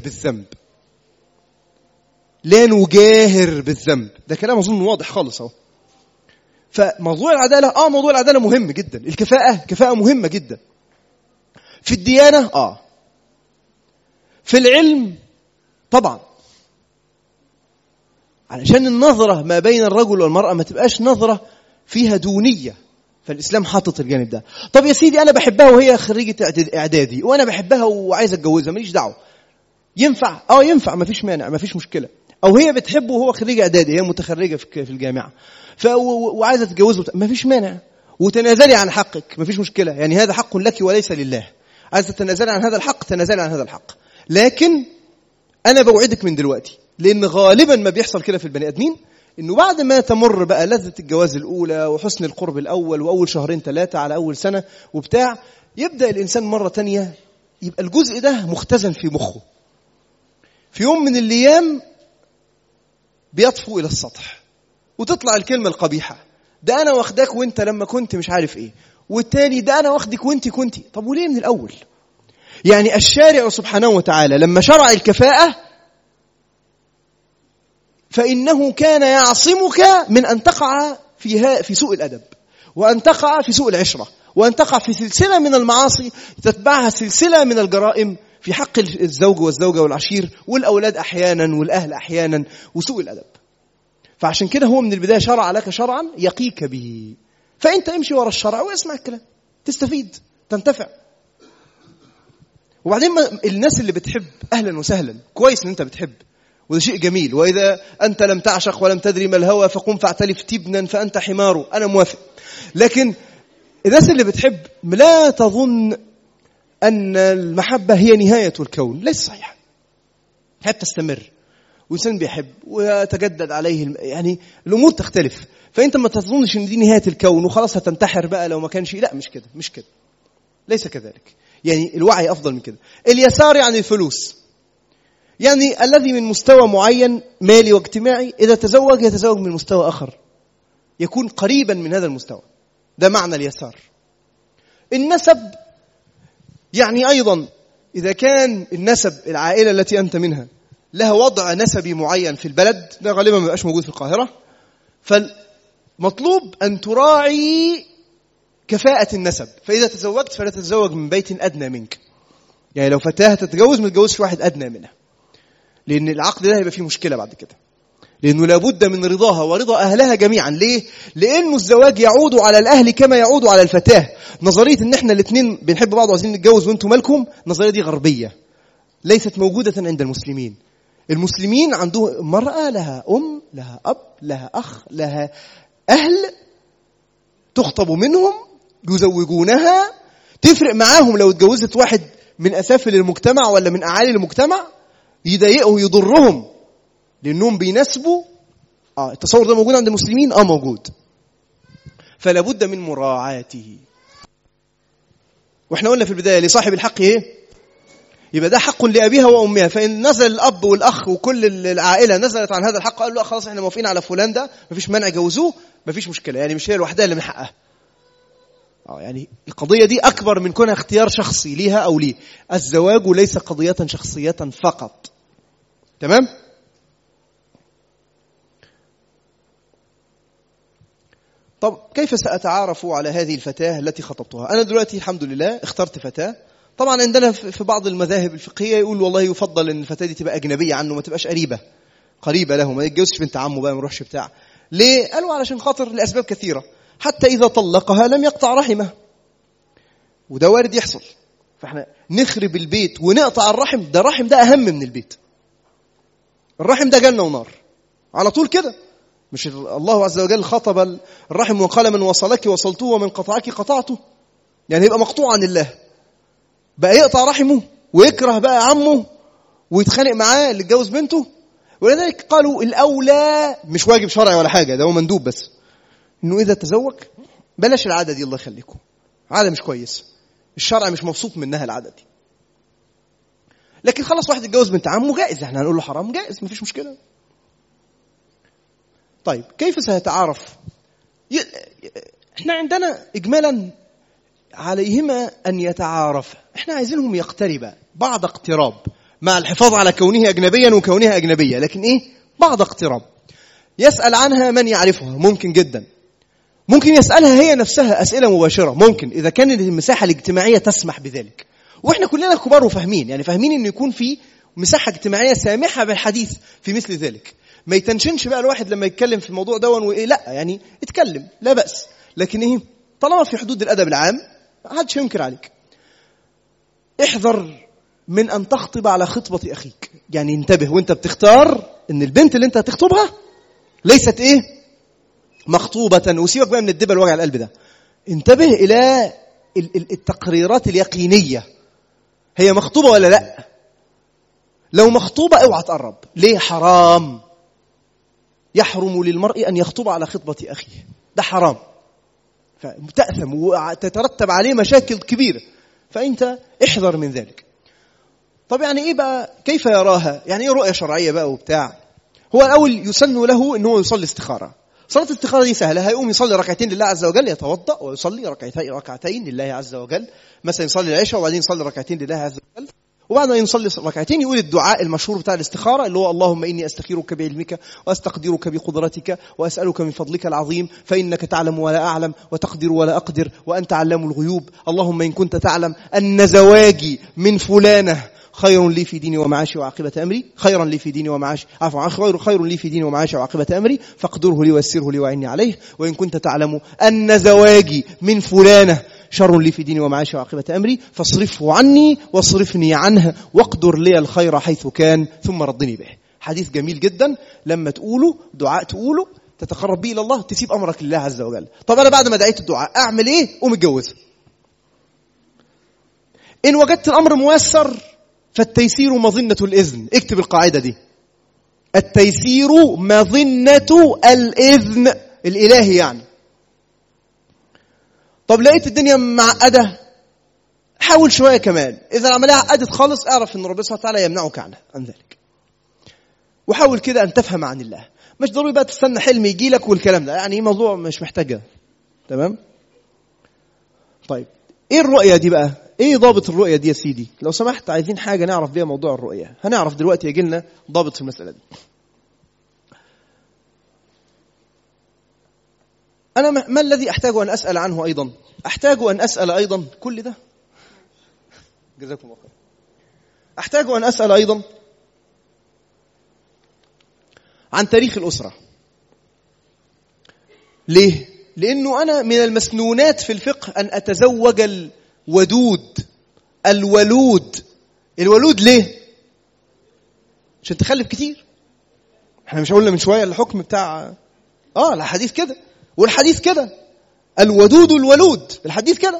Speaker 1: بالذنب. ده كلام أظن واضح خالص اهو. فموضوع العدالة موضوع العدالة مهم جدا. الكفاءة كفاءة مهمة جدا. في الديانة في العلم طبعا، علشان النظرة ما بين الرجل والمرأة ما تبقاش نظرة فيها دونية، فالإسلام حاطط الجانب ده. طب يا سيدي أنا بحبها وهي خريجة إعدادي وأنا بحبها وعايز أتجوزها، ماليش دعوة. ينفع؟ ينفع، ما فيش مانع، ما فيش مشكلة. أو هي بتحبه وهو خريج إعدادي، هي متخرجة في الجامعة وعايزة تتجوزه، ما فيش مانع. وتنازلي عن حقك، ما فيش مشكلة. يعني هذا حق لك وليس لله. عايزة تنازلي عن هذا الحق، تنازلي عن هذا الحق. لكن أنا بوعدك من دلوقتي، لأن غالبا ما بيحصل كده في البني آدمين، إنه بعد ما تمر بقى لذة الجواز الأولى وحسن القرب الأول وأول 2-3 على أول سنة وبتاع، يبدأ الإنسان مرة تانية يبقى الجزء ده مختزن في مخه. في يوم من الأيام بيطفو إلى السطح وتطلع الكلمة القبيحة: ده أنا واخدك وإنت لما كنت مش عارف إيه، والتاني ده أنا واخدك وإنت كنتي. طب وليه من الأول؟ يعني الشارع سبحانه وتعالى لما شرع الكفاءة فإنه كان يعصمك من أن تقع في سوء الأدب، وأن تقع في سوء العشرة، وأن تقع في سلسلة من المعاصي تتبعها سلسلة من الجرائم في حق الزوج والزوجة والعشير والأولاد أحيانا والأهل أحيانا وسوء الأدب. فعشان كده هو من البداية شرع لك شرعا يقيك به، فأنت امشي وراء الشرع واسمع الكلام، تستفيد، تنتفع. وبعدين الناس اللي بتحب أهلا وسهلا، كويس إن أنت بتحب وده شيء جميل. وإذا أنت لم تعشق ولم تدري ما الهوى فقم فاعتلف تبنا فأنت حمار، أنا موافق. لكن الناس اللي بتحب لا تظن أن المحبة هي نهاية الكون، ليس صحيح. حب تستمر، وإنسان بيحب ويتجدد عليه يعني الأمور تختلف. فأنت ما تظنش أن دي نهاية الكون وخلاص هتنتحر بقى لو ما كانش. لا، مش كده، ليس كذلك. يعني الوعي أفضل من كده. اليسار يعني الفلوس، يعني الذي من مستوى معين مالي واجتماعي إذا تزوج يتزوج من مستوى آخر يكون قريبا من هذا المستوى. ده معنى اليسار. النسب يعني أيضا إذا كان النسب العائلة التي أنت منها لها وضع نسبي معين في البلد، ده غالبا ما بقاش موجود في القاهرة، فالمطلوب أن تراعي كفاءة النسب. فإذا تزوجت فلا تتزوج من بيت أدنى منك، يعني لو فتاة تتجوز ما تتجوزش واحد أدنى منها، لأن العقد ده هيبقى فيه مشكلة بعد كده، لأنه لابد من رضاها ورضا أهلها جميعا. ليه؟ لأنه الزواج يعود على الأهل كما يعود على الفتاة. نظرية إن إحنا الاثنين بنحب بعض وعايزين نتجوز وأنتم مالكم، النظرية دي غربية ليست موجودة عند المسلمين. المسلمين عنده مرأة لها أم، لها أب، لها أخ، لها أهل تخطب منهم، يزوجونها. تفرق معاهم لو اتجوزت واحد من أسافل المجتمع ولا من أعالي المجتمع، يضايقهم يضرهم لأنهم بينسبوا. التصور ده موجود عند المسلمين؟ موجود. فلا بد من مراعاته. واحنا قلنا في البداية لصاحب الحق ايه؟ يبقى ده حق لأبيها وأمها. فإن نزل الأب والأخ وكل العائلة نزلت عن هذا الحق، قالوا لا خلاص احنا موافقين على فلان ده، مفيش مانع جوزوه، مفيش مشكلة، يعني مش هي الوحدة اللي من حقها. يعني القضية دي أكبر من كونها اختيار شخصي ليها أو ليه. الزواج ليس قضية شخصية فقط. تمام؟ طب كيف سأتعارف على هذه الفتاة التي خطبتها؟ أنا دلوقتي الحمد لله اخترت فتاة. طبعا عندنا في بعض المذاهب الفقهية يقول والله يفضل أن الفتاة دي تبقى أجنبية عنه، ما تبقاش قريبة له، ما يتجوزش بنت عمه بقى، ما يروحش بتاع. ليه؟ قالوا علشان خاطر لأسباب كثيرة. حتى إذا طلقها لم يقطع رحمه، وده وارد يحصل. فاحنا نخرب البيت ونقطع الرحم، ده الرحم ده أهم من البيت. الرحم ده جنة ونار على طول كده. مش الله عز وجل خطب الرحم وقال من وصلك وصلته ومن قطعك قطعته، يعني يبقى مقطوع عن الله، بقى يقطع رحمه ويكره بقى عمه ويتخانق معاه اللي اتجوز بنته. ولذلك قالوا الأولى، مش واجب شرعي ولا حاجة، ده هو مندوب بس، إنه إذا تزوج بلاش العادة دي، الله يخليكم، عادة مش كويس، الشرع مش مبسوط منها العادة دي. لكن خلاص واحد اتجوز بنت عمه جائز، احنا هنقول له حرام؟ جائز، مفيش مشكلة. طيب كيف سيتعارف؟ احنا عندنا إجمالا عليهما أن يتعارف، احنا عايزينهم يقتربا بعض اقتراب، مع الحفاظ على كونه أجنبيا وكونها أجنبية، لكن بعض اقتراب. يسأل عنها من يعرفها، ممكن جدا. ممكن يسألها هي نفسها أسئلة مباشرة، ممكن إذا كانت المساحة الاجتماعية تسمح بذلك. وإحنا كلنا كبار وفاهمين، يعني فاهمين إنه يكون في مساحة اجتماعية سامحة بالحديث في مثل ذلك. ما يتنشنش بقى الواحد لما يتكلم في الموضوع ده لا، يعني اتكلم لا بأس، لكن طالما في حدود الأدب العام ما حدش ينكر عليك. احذر من أن تخطب على خطبة أخيك، يعني انتبه وانت بتختار إن البنت اللي انت هتخطبها ليست مخطوبة. وسيبك بقى من الدبل وجع القلب ده، انتبه إلى التقريرات اليقينية، هي مخطوبة ولا لا. لو مخطوبة اوعى تقرب. ليه؟ حرام، يحرم للمرء أن يخطب على خطبة أخيه، ده حرام، فتأثم وتترتب عليه مشاكل كبيرة، فأنت احذر من ذلك. طب يعني بقى كيف يراها؟ يعني رؤية شرعية بقى وبتاع. هو الأول يسن له أنه يصلي استخارة. صلاة الاستخارة دي سهلة، هيقوم يصلي ركعتين لله عز وجل، يتوضأ ويصلي ركعتين لله عز وجل، مثلا يصلي العشاء وبعدين يصلي ركعتين لله عز وجل، وبعد ما يصلي ركعتين يقول الدعاء المشهور بتاع الاستخارة اللي هو اللهم إني أستخيرك بعلمك وأستقدرك بقدرتك وأسألك من فضلك العظيم فإنك تعلم ولا أعلم وتقدر ولا أقدر وأنت علام الغيوب. اللهم إن كنت تعلم أن زواجي من فلانة خير لي في ديني ومعاشي وعاقبة أمري، خيرا لي في ديني ومعاشي، خير لي في ديني ومعاشي وعاقبة أمري، فاقدره لي ويسره لي وعني عليه. وإن كنت تعلم أن زواجي من فلانة شر لي في ديني ومعاشي وعاقبة أمري فاصرفه عني واصرفني عنه واقدر لي الخير حيث كان ثم ردني به. حديث جميل جدا، لما تقوله دعاء تقوله تتقرب به إلى الله، تسيب أمرك لله عز وجل. طب أنا بعد ما دعيت الدعاء أعمل إيه؟ قوم اتجوزها. إن وجدت الأمر ميسر فالتيسير مظنة الإذن. اكتب القاعدة دي، التيسير مظنة الإذن الإلهي يعني. طب لقيت الدنيا معقدة، حاول شوية كمان. إذا العملية عقدت خالص اعرف أن ربنا سبحانه وتعالى يمنعك عن ذلك. وحاول كده أن تفهم عن الله، مش ضروري بقى تستنى حلم يجيلك والكلام ده، يعني موضوع مش محتاجة. تمام؟ طيب ايه الرؤية دي بقى؟ ايه ضابط الرؤية دي يا سيدي؟ لو سمحت عايزين حاجة نعرف بيها موضوع الرؤية. هنعرف دلوقتي يجي لنا ضابط في المسألة دي. أنا ما الذي أحتاج أن أسأل عنه أيضا؟ أحتاج أن أسأل أيضا كل ده. جزاكم الله خير. أحتاج أن أسأل أيضا عن تاريخ الأسرة. ليه؟ لأنه أنا من المسنونات في الفقه أن أتزوج الودود الولود. الولود ليه؟ عشان تخلف كتير. احنا مش قلنا من شوية الحكم بتاع الحديث كده، والحديث كده الودود الولود، الحديث كده.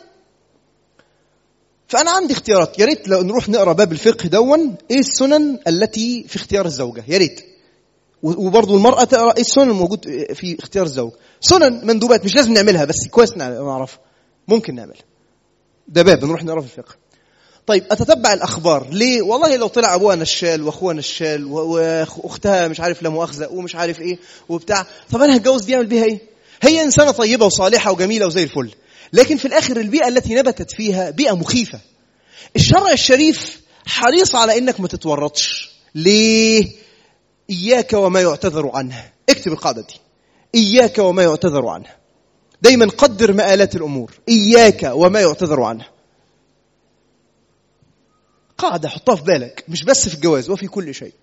Speaker 1: فأنا عندي اختيارات. يا ريت لو نروح نقرأ باب الفقه دون ايه السنن التي في اختيار الزوجة، يا ريت. وبرضو المرأة تقرأ ايه السنن الموجود في اختيار الزوج. سنن مندوبات مش لازم نعملها، بس كويس نعرفها، ممكن نعملها. ده باب نروح نقرأ في الفقه. طيب أتتبع الأخبار ليه؟ والله لو طلع أبوها نشال وأخوها نشال وأختها مش عارف لا مؤاخذة ومش عارف إيه وبتاع، طب أنا هتجوز دي أعمل بيها إيه؟ هي إنسانة طيبة وصالحة وجميلة وزي الفل، لكن في الآخر البيئة التي نبتت فيها بيئة مخيفة. الشرع الشريف حريص على إنك ما تتورطش. ليه؟ إياك وما يعتذر عنه. اكتب القاعدة دي، إياك وما يعتذر عنه. دايما قدر مآلات الأمور، إياك وما يعتذر عنه. قاعدة حطها في بالك، مش بس في الجواز وفي كل شيء.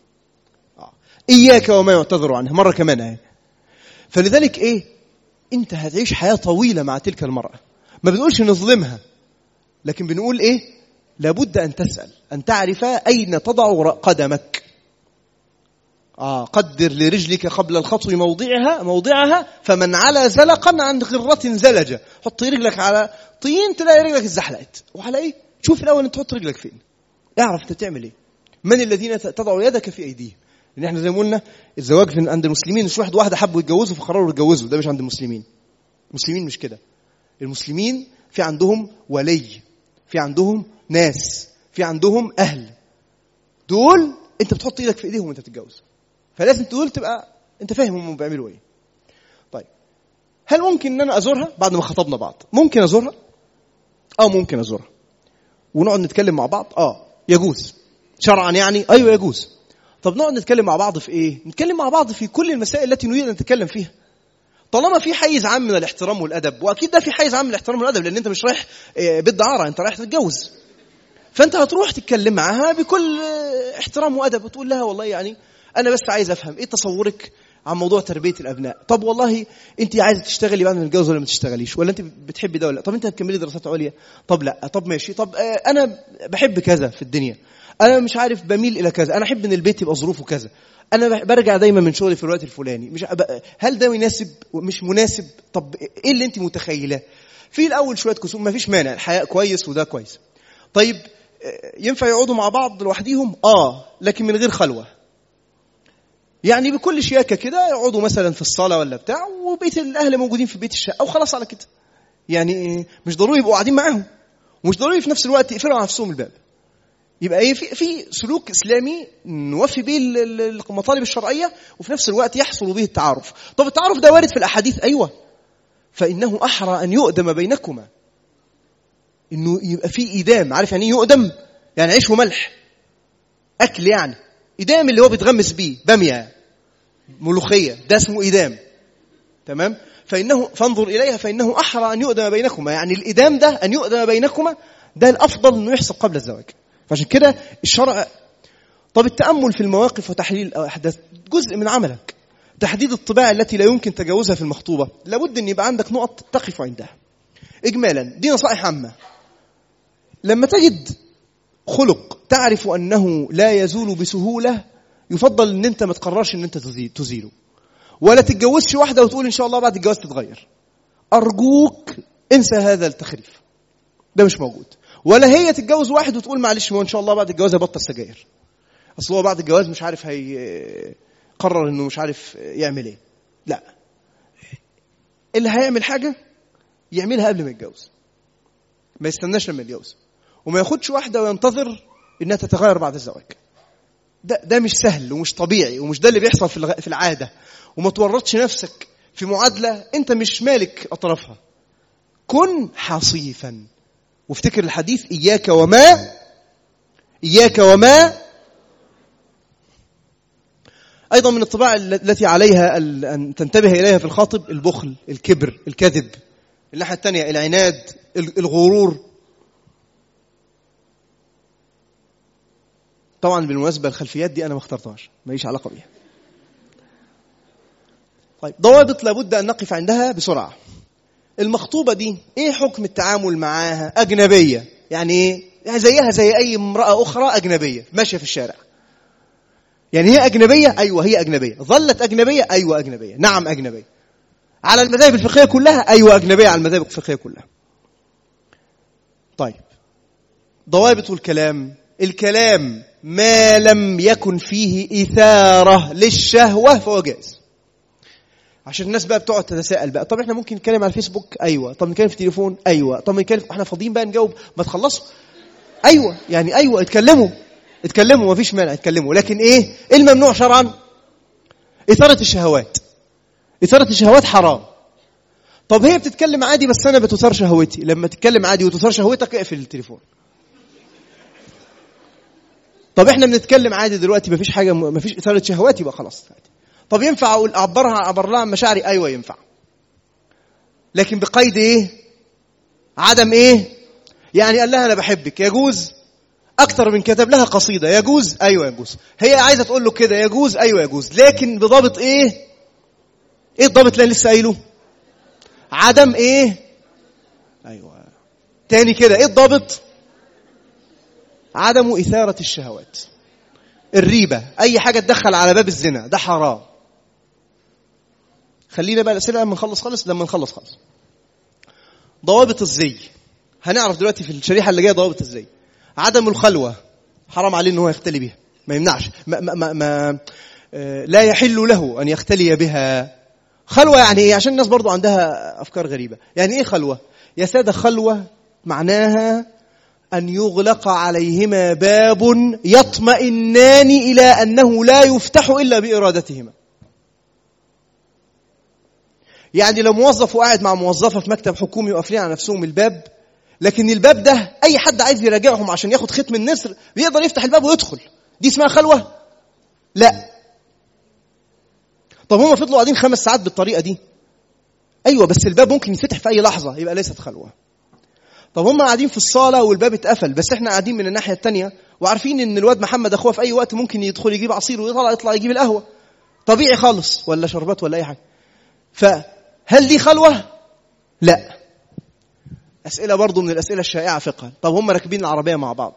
Speaker 1: إياك وما يعتذر عنه. مرة كمان اهي. فلذلك إيه؟ أنت هتعيش حياة طويلة مع تلك المرأة. ما بنقولش نظلمها، لكن بنقول إيه؟ لابد أن تسأل، أن تعرف أين تضع قدمك. قدر لرجلك قبل الخطو موضعها، فمن على زلقا عن غرة زلجة. حط رجلك على طين تلاقي رجلك اتزحلقت. وعلى إيه؟ شوف الأول أنت تحط رجلك فين، اعرف أنت تعمل إيه. من الذين تضع يدك في أيديهم. لأن احنا زي ما قلنا الزواج عند المسلمين مش واحدة حبوا يتجوزوا فقرروا يتجوزوا. ده مش عند المسلمين. المسلمين مش كده. المسلمين في عندهم ولي، في عندهم ناس، في عندهم أهل. دول أنت بتحط إيدك في إيديهم وأنت بتتجوز. فلازم تقول تبقى أنت فاهم هم بيعملوا إيه. طيب هل ممكن أن أنا أزورها بعد ما خطبنا بعض؟ ممكن أزورها؟ ممكن أزورها ونقعد نتكلم مع بعض. يجوز شرعا يعني. أيوة يجوز. طب نقعد نتكلم مع بعض في إيه؟ نتكلم مع بعض في كل المسائل التي نريد أن نتكلم فيها، طالما في حيز عام من الاحترام والأدب. وأكيد ده في حيز عام من الاحترام والأدب، لأن أنت مش رايح بالدعارة، أنت رايح تتجوز. فأنت هتروح تتكلم معها بكل احترام وأدب وتقول لها والله يعني أنا بس عايز أفهم إيه تصورك عن موضوع تربية الأبناء. طب والله أنت عايزة تشتغلي بعد ما تتجوز ولا ما تشتغليش؟ ولا أنت بتحبي ده ولا لا؟ طب أنت هتكملي دراسات عليا؟ طب لا. طب ماشي. طب أنا بحب كذا في الدنيا، أنا مش عارف بميل إلى كذا، أنا أحب إن البيت يبقى ظروفه كذا، أنا برجع دايما من شغلي في الوقت الفلاني، مش هل ده مناسب ومش مناسب؟ طب إيه اللي أنت متخيلة؟ في الأول شوية كسوف، ما فيش مانع، الحياة كويس وده كويس. طيب ينفع يقعدوا مع بعض لوحديهم؟ لكن من غير خلوة. يعني بكل شياكة كده يقعدوا مثلا في الصالة ولا بتاع، وبيت الأهل موجودين في بيت الشقة وخلاص على كده. يعني مش ضروري يبقوا قاعدين معاهم، ومش ضروري في نفس الوقت يقفلوا على نفسهم الباب. يبقى ايه؟ في سلوك إسلامي نوفي به المطالب الشرعية وفي نفس الوقت يحصل به التعارف. طب التعارف ده وارد في الأحاديث، أيوة. فإنه أحرى أن يؤدم بينكما، إنه يبقى في إيدام. عارف يعني يؤدم؟ يعني عيش وملح، أكل يعني. إيدام اللي هو بيتغمس بيه، بامية، ملوخية، ده اسمه إيدام. تمام؟ فانظر إليها فإنه أحرى أن يؤدم بينكما. يعني الإيدام ده أن يؤدم بينكما ده الأفضل أنه يحصل قبل الزواج. فعشان كده الشرع. طب التأمل في المواقف وتحليل الأحداث جزء من عملك. تحديد الطباع التي لا يمكن تجاوزها في المخطوبة، لابد أن يبقى عندك نقط تقف عندها. إجمالا دي نصائح عامة. لما تجد خلق تعرف أنه لا يزول بسهولة، يفضل أن أنت ما تقررش أن أنت تزيله، ولا تتجوزش واحدة وتقول إن شاء الله بعد الجواز تتغير. أرجوك انسى هذا التخريف، ده مش موجود. ولا هي تتجوز واحد وتقول معلش ما إن شاء الله بعد الجواز هيبطل سجاير، أصل هو بعد الجواز مش عارف هيقرر إنه مش عارف يعمل إيه. لا، اللي هيعمل حاجة يعملها قبل ما يتجوز، ما يستناش لما يتجوز، وما ياخدش واحدة وينتظر إنها تتغير بعد الزواج. ده مش سهل ومش طبيعي، ومش ده اللي بيحصل في العادة. وما تورطش نفسك في معادلة أنت مش مالك أطرافها. كن حصيفا. وافتكر الحديث إياك وما. أيضا من الطباع التي عليها أن تنتبه إليها في الخاطب البخل، الكبر، الكذب. الناحية الثانية العناد، الغرور. طبعا بالمناسبة الخلفيات دي أنا ما اخترتهاش، ماليش علاقة بيها. طيب، ضوابط لابد أن نقف عندها بسرعة. المخطوبة دي إيه حكم التعامل معاها؟ أجنبية. يعني إيه؟ يعني زيها زي أي امرأة أخرى أجنبية ماشية في الشارع. يعني هي أجنبية؟ أيوة هي أجنبية. ظلت أجنبية؟ أيوة أجنبية. نعم أجنبية. على المذاهب الفقهية كلها؟ أيوة أجنبية على المذاهب الفقهية كلها. طيب، ضوابط الكلام ما لم يكن فيه إثارة للشهوة فهو جائز. عشان الناس بقى بتقعد تتساءل بقى، طب احنا ممكن نتكلم على الفيسبوك؟ ايوه. طب نتكلم في التليفون؟ ايوه. طب نتكلم، احنا فاضيين بقى نجاوب؟ ما تخلصوا. ايوه يعني ايوه، اتكلموا مفيش مانع اتكلموا. لكن ايه الممنوع شرعا؟ إثارة الشهوات حرام. طب هي بتتكلم عادي بس انا بتثار شهوتي. لما تتكلم عادي وتثار شهوتك اقفل التليفون. طب احنا بنتكلم عادي دلوقتي مفيش حاجه، مفيش إثارة شهوات، يبقى خلاص عادي. طب ينفع اقول اعبر لها عن مشاعري؟ ايوه ينفع، لكن بقيد ايه؟ عدم ايه؟ يعني قال لها انا بحبك يجوز، اكتر من كتب لها قصيده يجوز، ايوه يجوز. هي عايزه تقول له كده يجوز، ايوه يجوز، لكن بضابط ايه الضابط اللي لسه قايله؟ عدم ايه؟ ايوه تاني كده، ايه الضابط؟ عدم إثارة الشهوات. الريبة، اي حاجه تدخل على باب الزنا، ده حرام. خلينا بقى الأسئلة لما نخلص خالص. ضوابط الزي، هنعرف دلوقتي في الشريحة اللي جاية ضوابط الزي. عدم الخلوة، حرام عليه ان هو يختلي بها، ما يمنعش، لا يحل له أن يختلي بها. خلوة يعني ايه؟ عشان الناس برضو عندها أفكار غريبة. يعني ايه خلوة؟ يا سادة، خلوة معناها أن يغلق عليهما باب يطمئنان إلى أنه لا يفتح إلا بإرادتهما. يعني لو موظف وقاعد مع موظفة في مكتب حكومي وقافلين على نفسهم الباب، لكن الباب ده أي حد عايز يراجعهم عشان ياخد ختم النسر بيقدر يفتح الباب ويدخل، دي اسمها خلوة؟ لا. طب هم فضلوا قاعدين 5 ساعات بالطريقة دي، أيوة، بس الباب ممكن يفتح في أي لحظة، يبقى ليست خلوة. طب هم قاعدين في الصالة والباب اتقفل، بس احنا قاعدين من الناحية التانية وعارفين ان الواد محمد اخوه في اي وقت ممكن يدخل يجيب عصير ويطلع يجيب القهوة، طبيعي خالص، ولا شربات ولا اي حاجة. فهل دي خلوة؟ لا. أسئلة برضو من الأسئلة الشائعة فقها. طب هم راكبين العربية مع بعض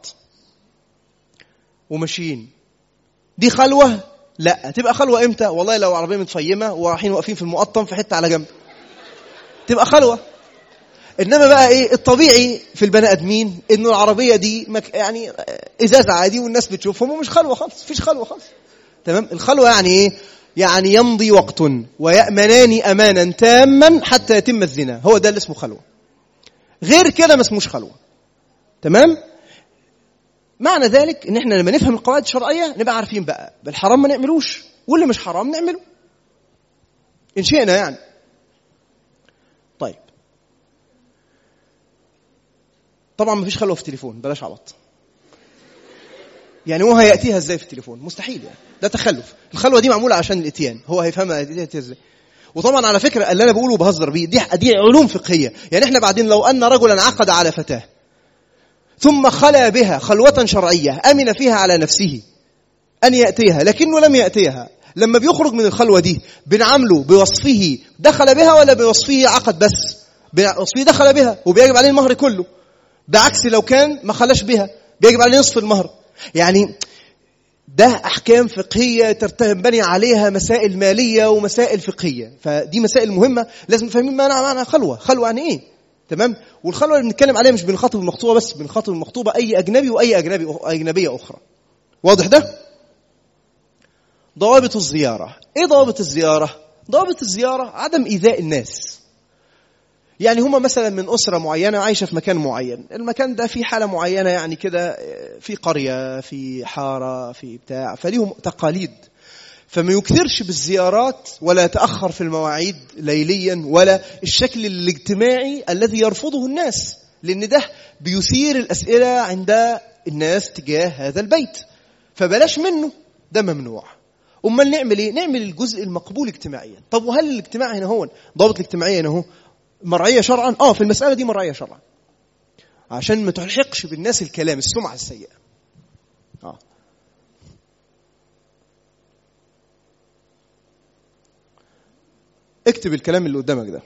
Speaker 1: وماشيين، دي خلوة؟ لا. تبقى خلوة امتى؟ والله لو عربية متفيمة ورايحين واقفين في المقطم في حتة على جنب تبقى خلوة. إنما بقى إيه الطبيعي في البني آدمين؟ إنه العربية دي يعني إزاز عادي والناس بتشوفهم، ومش خلوة خالص، فيش خلوة خالص. تمام. الخلوة يعني إيه؟ يعني يمضي وقت ويأمنان أمانا تاما حتى يتم الزنا، هو ده اللي اسمه خلوة. غير كده ما اسموش خلوة. تمام. معنى ذلك إن إحنا لما نفهم القواعد الشرعية نبقى عارفين بقى بالحرام ما نعملوش، واللي مش حرام نعمله إن شئنا يعني. طيب، طبعا ما فيش خلوة في التليفون، بلاش عبط. يعني هو هيأتيها ازاي في التليفون؟ مستحيل، يعني ده تخلف. الخلوة دي معمولة عشان الاتيان، هو هيفهمها يأتيها ازاي. وطبعا على فكرة اللي انا بقوله بهزر بيه، دي علوم فقهية. يعني احنا بعدين لو ان رجلا عقد على فتاة ثم خلى بها خلوة شرعية امن فيها على نفسه ان يأتيها لكنه لم يأتيها، لما بيخرج من الخلوة دي بنعمله بوصفه دخل بها ولا بوصفه عقد بس؟ بوصفه دخل بها وبيجب عليه المهر كله، بعكس لو كان ما خلاش بها بيجب عليه نصف المهر. يعني ده أحكام فقهية تنبني عليها مسائل مالية ومسائل فقهية، فدي مسائل مهمة لازم نفهمين معنى خلوة. خلوة يعني إيه؟ تمام. والخلوة اللي بنتكلم عليها مش بنخاطب المخطوبة بس، بنخاطب المخطوبة أي أجنبي وأي أجنبية أخرى. واضح ده؟ ضوابط الزيارة. إيه ضوابط الزيارة؟ ضوابط الزيارة عدم إيذاء الناس. يعني هما مثلا من أسرة معينة عايشة في مكان معين، المكان ده في حالة معينة، يعني كده في قرية، في حارة، في بتاع، فليهم تقاليد. فما يكثرش بالزيارات ولا يتأخر في المواعيد ليليا ولا الشكل الاجتماعي الذي يرفضه الناس، لأن ده بيثير الأسئلة عند الناس تجاه هذا البيت، فبلاش منه، ده ممنوع. أمال نعمل إيه؟ نعمل الجزء المقبول اجتماعيا. طب وهل الاجتماع هنا هو ضابط الاجتماعية هنا هو مرعية شرعا؟ في المسألة دي مرعية شرعا، عشان ما تلحقش بالناس الكلام السمعة السيئة. اكتب الكلام اللي قدامك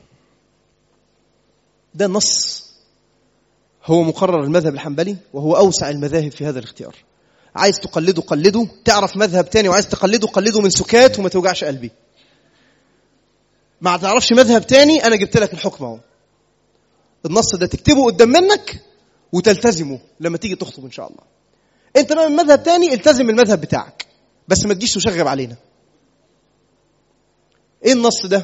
Speaker 1: ده نص هو مقرر المذهب الحنبلي، وهو أوسع المذاهب في هذا الاختيار. عايز تقلده قلده، تعرف مذهب تاني وعايز تقلده قلده من سكات وما توجعش قلبي. ما تعرفش مذهب تاني، أنا جبت لك الحكم اهو. النص ده تكتبه قدام منك وتلتزمه لما تيجي تخطب إن شاء الله. أنت بقى من مذهب تاني التزم المذهب بتاعك، بس ما تجيش تشغب علينا. إيه النص ده؟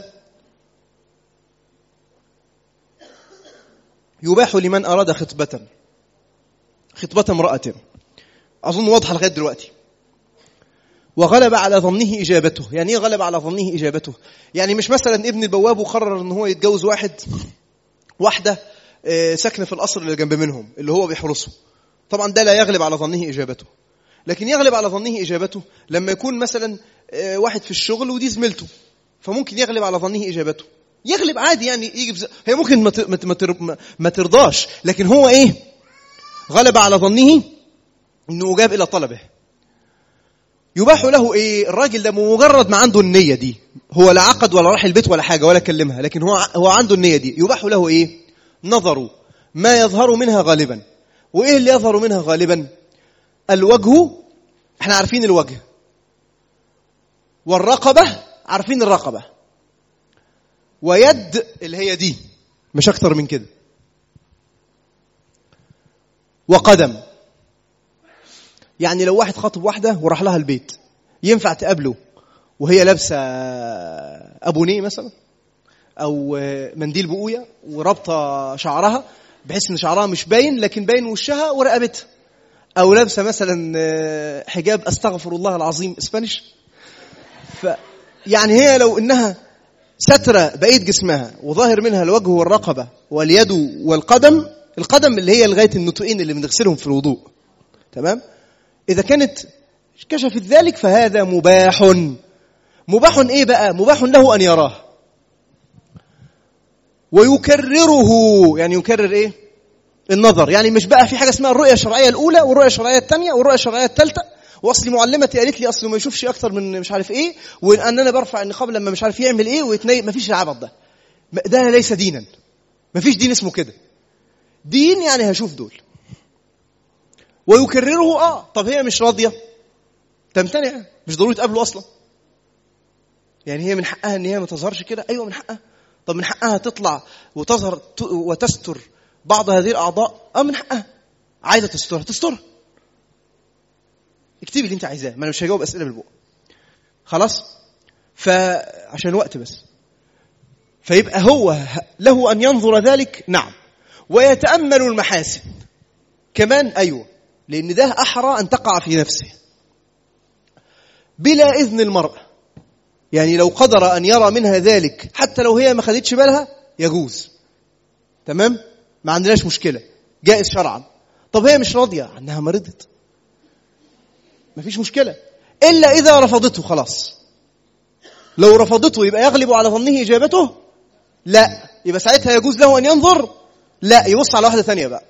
Speaker 1: يباح لمن أراد خطبة امرأة، أظن واضحة لغاية دلوقتي. وغلب على ظنه إجابته. يعني إيه غلب على ظنه إجابته؟ يعني مش مثلا ابن البواب وقرر إن هو يتجوز واحدة ساكنة في القصر اللي جنب منهم اللي هو بيحرسه. طبعا ده لا يغلب على ظنه إجابته. لكن يغلب على ظنه إجابته لما يكون مثلا واحد في الشغل ودي زميلته، فممكن يغلب على ظنه إجابته. يغلب عادي، يعني يجي هي ممكن ما ترضاش، لكن هو إيه؟ غلب على ظنه إنه أجاب إلى طلبه. يباح له إيه؟ الراجل ده مجرد ما عنده النية دي، هو لا عقد ولا راح البيت ولا حاجة ولا كلمها، لكن هو عنده النية دي، يباح له إيه؟ نظر ما يظهر منها غالبا. وإيه اللي يظهر منها غالبا؟ الوجه، احنا عارفين الوجه، والرقبة عارفين الرقبة، ويد اللي هي دي مش أكتر من كده، وقدم. يعني لو واحد خاطب واحدة وراح لها البيت، ينفع تقابله وهي لابسة أبونيه مثلا أو منديل بقوية وربطة شعرها بحيث إن شعرها مش باين لكن باين وشها ورقبتها، أو لابسة مثلا حجاب أستغفر الله العظيم إسبانيش. يعني هي لو إنها سترة بقية جسمها وظاهر منها الوجه والرقبة واليد والقدم، القدم اللي هي لغاية النطقين اللي بنغسلهم في الوضوء، تمام؟ إذا كانت كشفت ذلك فهذا مباح. مباح إيه بقى؟ مباح له أن يراه ويكرره. يعني يكرر إيه؟ النظر. يعني مش بقى في حاجة اسمها الرؤية الشرعية الأولى والرؤية الشرعية الثانية والرؤية الشرعية الثالثة، وأصلي معلمتي قالت لي أصله ما يشوفش أكتر من مش عارف إيه، وأن أنا برفع النقاب لما مش عارف يعمل إيه ويتنيل. ما فيش العبط ده ليس دينا. ما فيش دين اسمه كده. دين يعني هشوف دول ويكرره. طب هي مش راضية تمتنع، مش ضروري تقابله أصلا. يعني هي من حقها ان هي ما تظهرش كده، ايوه من حقها. طب من حقها تطلع وتظهر وتستر بعض هذه الاعضاء، من حقها. عايزه تسترها. اكتبي اللي انت عايزاه، ما انا مش هجاوب اسئله بالبق خلاص، فعشان وقت بس. فيبقى هو له ان ينظر ذلك، نعم، ويتامل المحاسن كمان، ايوه، لان ده احرى ان تقع في نفسه بلا اذن المرأة. يعني لو قدر أن يرى منها ذلك حتى لو هي ما خدتش بالها يجوز، تمام، ما عندناش مشكلة، جائز شرعا. طب هي مش راضية عنها، مرضت، ما فيش مشكلة، إلا إذا رفضته خلاص. لو رفضته يبقى يغلب على ظنه إجابته، لا، يبقى ساعتها يجوز له أن ينظر، لا، يبص على واحدة ثانية بقى.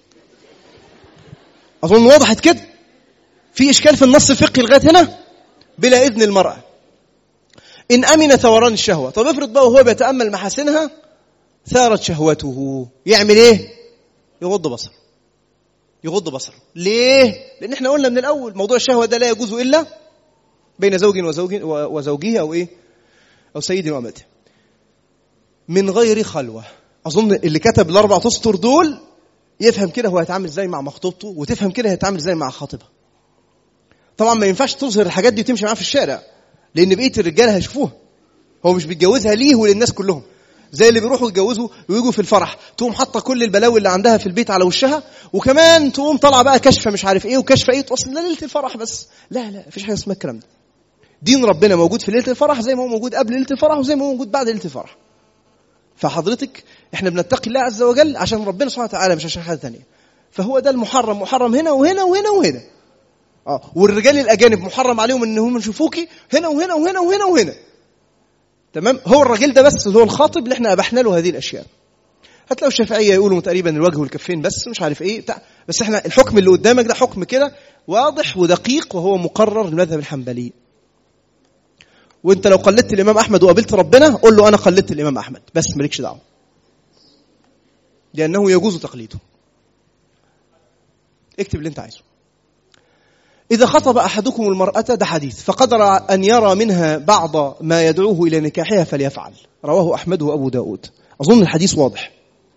Speaker 1: أظن وضحت كده. في إشكال في النص الفقهي لغاية هنا؟ بلا إذن المرأة إن أمن ثوران الشهوة. طب افرض بقى وهو بيتأمل محاسنها ثارت شهوته، يعمل إيه؟ يغض بصره. ليه؟ لأن احنا قلنا من الأول موضوع الشهوة ده لا يجوز إلا بين زوج وزوجه أو إيه؟ أو سيد وأمته من غير خلوة. أظن اللي كتب الأربع أسطر دول يفهم كده هو هيتعامل ازاي مع مخطوبته، وتفهم كده هيتعامل ازاي مع خاطبها. طبعا ما ينفعش تظهر الحاجات دي وتمشي معاه في الشارع، لأن بقية الرجالة هيشوفوها. هو مش بيتجوزها ليه وللناس كلهم، زي اللي بيروحوا يتجوزوا ويجوا في الفرح تقوم حاطه كل البلاوي اللي عندها في البيت على وشها، وكمان تقوم طالعه بقى كشفه مش عارف ايه وكشفه ايه، توصل ليله الفرح بس. لا مفيش حاجه اسمها الكلام ده. دين ربنا موجود في ليلة الفرح زي ما هو موجود قبل ليلة الفرح وزي ما هو موجود بعد ليلة الفرح. فحضرتك احنا بنتقي الله عز وجل عشان ربنا سبحانه وتعالى مش عشان حاجة ثانية. فهو ده المحرم، محرم هنا وهنا وهنا وهنا. والرجال الأجانب محرم عليهم انهم يشوفوكي هنا وهنا وهنا وهنا وهنا. تمام؟ هو الراجل ده بس اللي هو الخاطب اللي احنا أبحنا له هذه الأشياء. هتلاقوا الشافعية يقولوا تقريبا الوجه والكفين بس، مش عارف ايه بتاع. بس احنا الحكم اللي قدامك ده حكم كده واضح ودقيق، وهو مقرر المذهب الحنبلي. وانت لو قلدت الإمام أحمد وقابلت ربنا قول له أنا قلدت الإمام أحمد، بس مالكش دعوة، لأنه يجوز تقليده. اكتب اللي انت عايزه. إذا خطب أحدكم المرأة، ده حديث، فقدر أن يرى منها بعض ما يدعوه إلى نكاحها فليفعل. رواه أحمد وأبو داود. أظن الحديث واضح.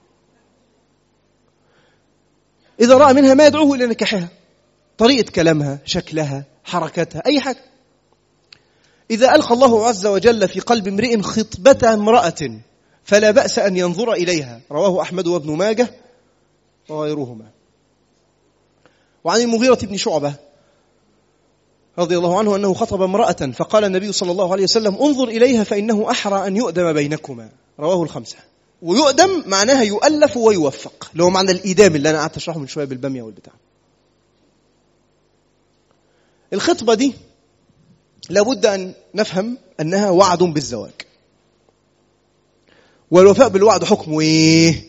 Speaker 1: إذا رأى منها ما يدعوه إلى نكاحها، طريقة كلامها، شكلها، حركتها، أي حاجة. إذا ألقى الله عز وجل في قلب امرئ خطبة امرأة فلا بأس أن ينظر إليها. رواه أحمد وابن ماجه وغيرهما. وعن المغيرة بن شعبة رضي الله عنه أنه خطب امرأة فقال النبي صلى الله عليه وسلم انظر إليها فإنه أحرى أن يؤدم بينكما. رواه الخمسة. ويؤدم معناها يؤلف ويوفق، اللي هو معنى الإيدام اللي أنا قعدت أشرحه من شوية بالبامية والبتاع. الخطبة دي لابد أن نفهم أنها وعد بالزواج. والوفاء بالوعد حكمه إيه؟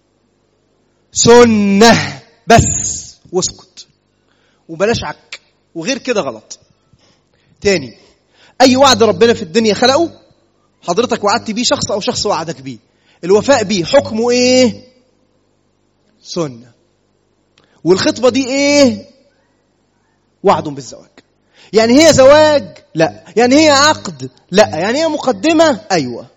Speaker 1: سنة بس، واسكت وبلاش عك، وغير كده غلط. تاني، أي وعد ربنا في الدنيا خلقه حضرتك وعدت بيه شخص أو شخص وعدك بيه، الوفاء بيه حكمه إيه؟ سنة. والخطبة دي إيه؟ وعد بالزواج. يعني هي زواج؟ لا. يعني هي عقد؟ لا. يعني هي مقدمة؟ أيوة.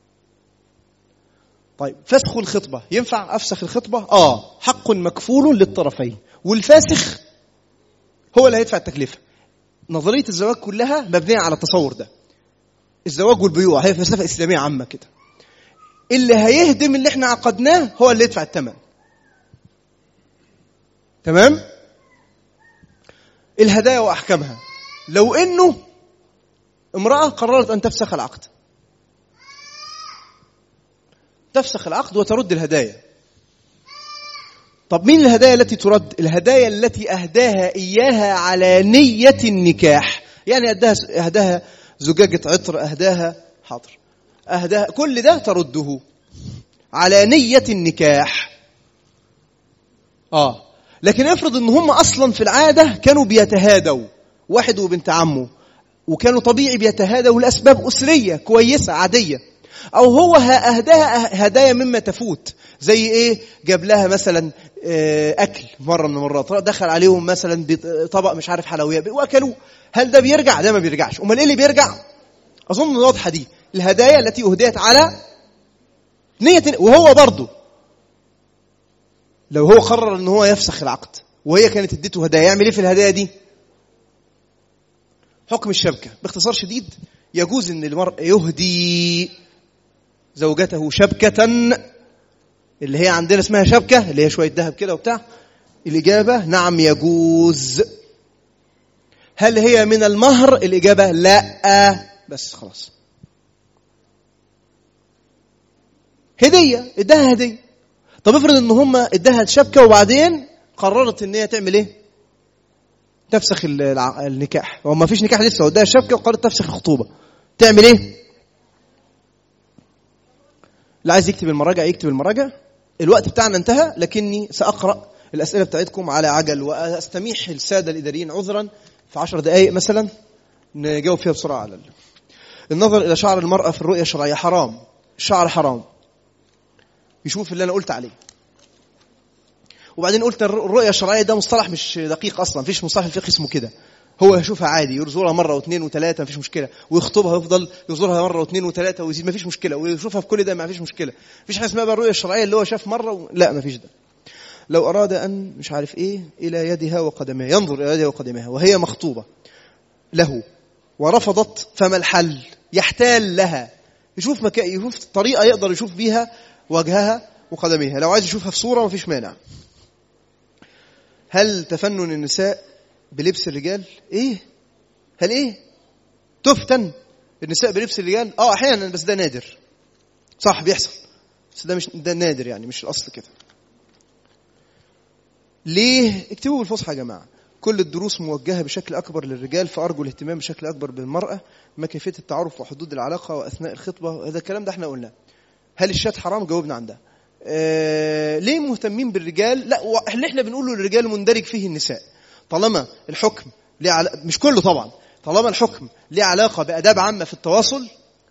Speaker 1: طيب فسخ الخطبة ينفع أفسخ الخطبة؟ حق مكفول للطرفين، والفاسخ هو اللي هيدفع التكلفة. نظرية الزواج كلها مبنية على التصور ده. الزواج والبيوع هي فلسفة إسلامية عامة كده. اللي هيهدم اللي احنا عقدناه هو اللي يدفع الثمن. تمام؟ الهدايا وأحكامها. لو إنه امرأة قررت أن تفسخ العقد، تفسخ العقد وترد الهدايا. طب مين الهدايا التي ترد؟ الهدايا التي أهداها إياها على نية النكاح. يعني أهداها زجاجة عطر، أهداها حاضر، أهداها كل ده ترده على نية النكاح. لكن افرض ان هم اصلا في العادة كانوا بيتهادوا، واحد وبنت عمه، وكانوا طبيعي بيتهادوا لأسباب أسرية كويسة عادية، أو هو أهداها هدايا مما تفوت، زي إيه؟ جاب لها مثلا أكل مرة من المرات، دخل عليهم مثلا بطبق مش عارف حلويات وأكلوا. هل ده بيرجع؟ ده ما بيرجعش. أمال إيه اللي بيرجع؟ أظن واضحة دي. الهدايا التي أهديت على نية، وهو برضه لو هو قرر ان هو يفسخ العقد وهي كانت اديته هدايا، يعمل ايه في الهدايا دي؟ حكم الشبكة. باختصار شديد، يجوز ان المرء يهدي زوجته شبكة، اللي هي عندنا اسمها شبكة، اللي هي شوية ذهب كده وبتاع. الإجابة نعم يجوز. هل هي من المهر؟ الإجابة لا. بس خلاص، هدية، اداها هدية. طب افرض ان هم اداها الشبكة وبعدين قررت ان هي تعمل ايه؟ تفسخ النكاح. وما فيش نكاح لسه، اداها الشبكة وقررت تفسخ الخطوبة، تعمل ايه؟ اللي عايز يكتب المراجع يكتب المراجع. الوقت بتاعنا انتهى، لكني سأقرأ الأسئلة بتاعتكم على عجل، وأستميح السادة الإداريين عذرا في 10 دقائق مثلا نجاوب فيها بسرعة. على النظر إلى شعر المرأة في الرؤية الشرعية حرام. الشعر حرام. يشوف اللي أنا قلت عليه. وبعدين قلت الرؤية الشرعية ده مصطلح مش دقيق أصلا، فيش مصطلح الفقه اسمه كده. هو يشوفها عادي، يزورها مرة واثنين وثلاثة مفيش مشكلة، ويخطبها يفضل يزورها مرة واثنين وثلاثة ويزيد مفيش مشكلة، ويشوفها في كل ده مفيش مشكلة. مفيش حاجة اسمها الرؤية الشرعية اللي هو شاف مرة لا مفيش ده. لو أراد أن مش عارف إيه إلى يدها وقدمها، ينظر إلى يدها وقدمها وهي مخطوبة له ورفضت، فما الحل؟ يحتال لها، يشوف يشوف طريقة يقدر يشوف بيها وجهها وقدميها. لو عايز يشوفها في صورة مفيش مانع. هل تفنن النساء بلبس الرجال؟ ايه؟ هل ايه؟ تفتن النساء بلبس الرجال؟ احيانا، بس ده نادر. صح بيحصل، بس ده نادر، يعني مش الاصل كده. ليه؟ اكتبوا بالفصحى يا جماعه. كل الدروس موجهه بشكل اكبر للرجال، فارجو الاهتمام بشكل اكبر بالمراه. ما كيفيه التعارف وحدود العلاقه واثناء الخطبه؟ هذا الكلام ده احنا قلنا. هل الشات حرام؟ جاوبنا عن ده. ليه مهتمين بالرجال؟ لا، اللي احنا بنقوله للرجال مندرج فيه النساء. طالما الحكم ليه مش كله طبعا، طالما الحكم ليه علاقه باداب عامه في التواصل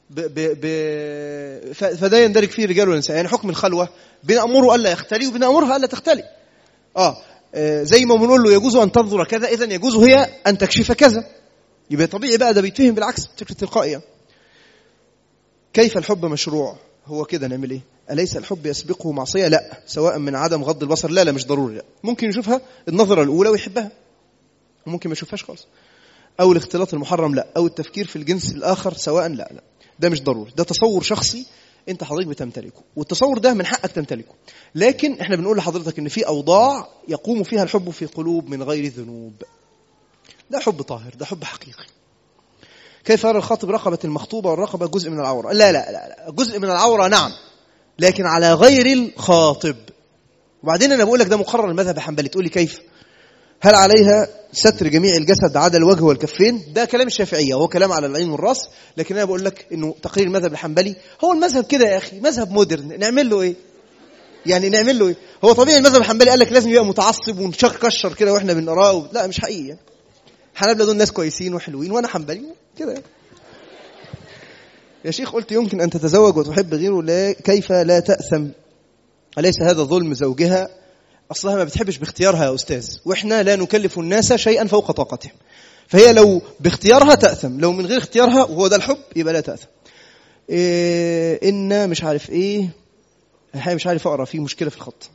Speaker 1: فده يندرج فيه الرجال والنساء. يعني حكم الخلوه بنأمره الا يختلي وبنأمرها الا تختلي. زي ما بنقول له يجوز ان تنظر كذا، اذا يجوز هي ان تكشف كذا. يبقى طبيعي بقى ده بيتفهم بالعكس بشكل تلقائي. كيف الحب مشروع؟ هو كده نعمل ايه؟ أليس الحب يسبقه معصية؟ لا، سواء من عدم غض البصر. لا مش ضروري. لا. ممكن يشوفها النظرة الأولى ويحبها، وممكن ما يشوفهاش خالص. أو الاختلاط المحرم، لا. أو التفكير في الجنس الآخر سواء، لا. ده مش ضروري، ده تصور شخصي انت حضرتك بتمتلكه، والتصور ده من حقك تمتلكه. لكن احنا بنقول لحضرتك ان في أوضاع يقوم فيها الحب في قلوب من غير ذنوب. ده حب طاهر، ده حب حقيقي. كيف يرى الخاطب رقبة المخطوبة والرقبة جزء من العورة؟ لا، جزء من العورة نعم، لكن على غير الخاطب. وبعدين أنا بقول لك ده مقرر المذهب الحنبلي. تقول لي كيف؟ هل عليها ستر جميع الجسد عدا الوجه والكفين؟ ده كلام الشافعية، هو كلام على العين والراس. لكن أنا بقول لك إنه تقرير المذهب الحنبلي هو المذهب كده يا أخي، مذهب مودرن. نعمل له إيه؟ يعني نعمل له إيه؟ هو طبيعي المذهب الحنبلي قال لك لازم يبقى متعصب ونشكشر كده وإحنا بنقراه. لا مش حقيقي. حنابلة دول ناس كويسين وحلوين، وأنا حنبلي كده. يا شيخ قلت يمكن أن تتزوج وتحب غيره، لا كيف لا تأثم؟ أليس هذا ظلم زوجها؟ أصلها ما بتحبش باختيارها يا أستاذ، وإحنا لا نكلف الناس شيئا فوق طاقتهم. فهي لو باختيارها تأثم، لو من غير اختيارها وهو ده الحب يبقى لا تأثم. إن مش عارف إيه، الحقيقة مش عارف أقرأ، فيه مشكلة في الخط.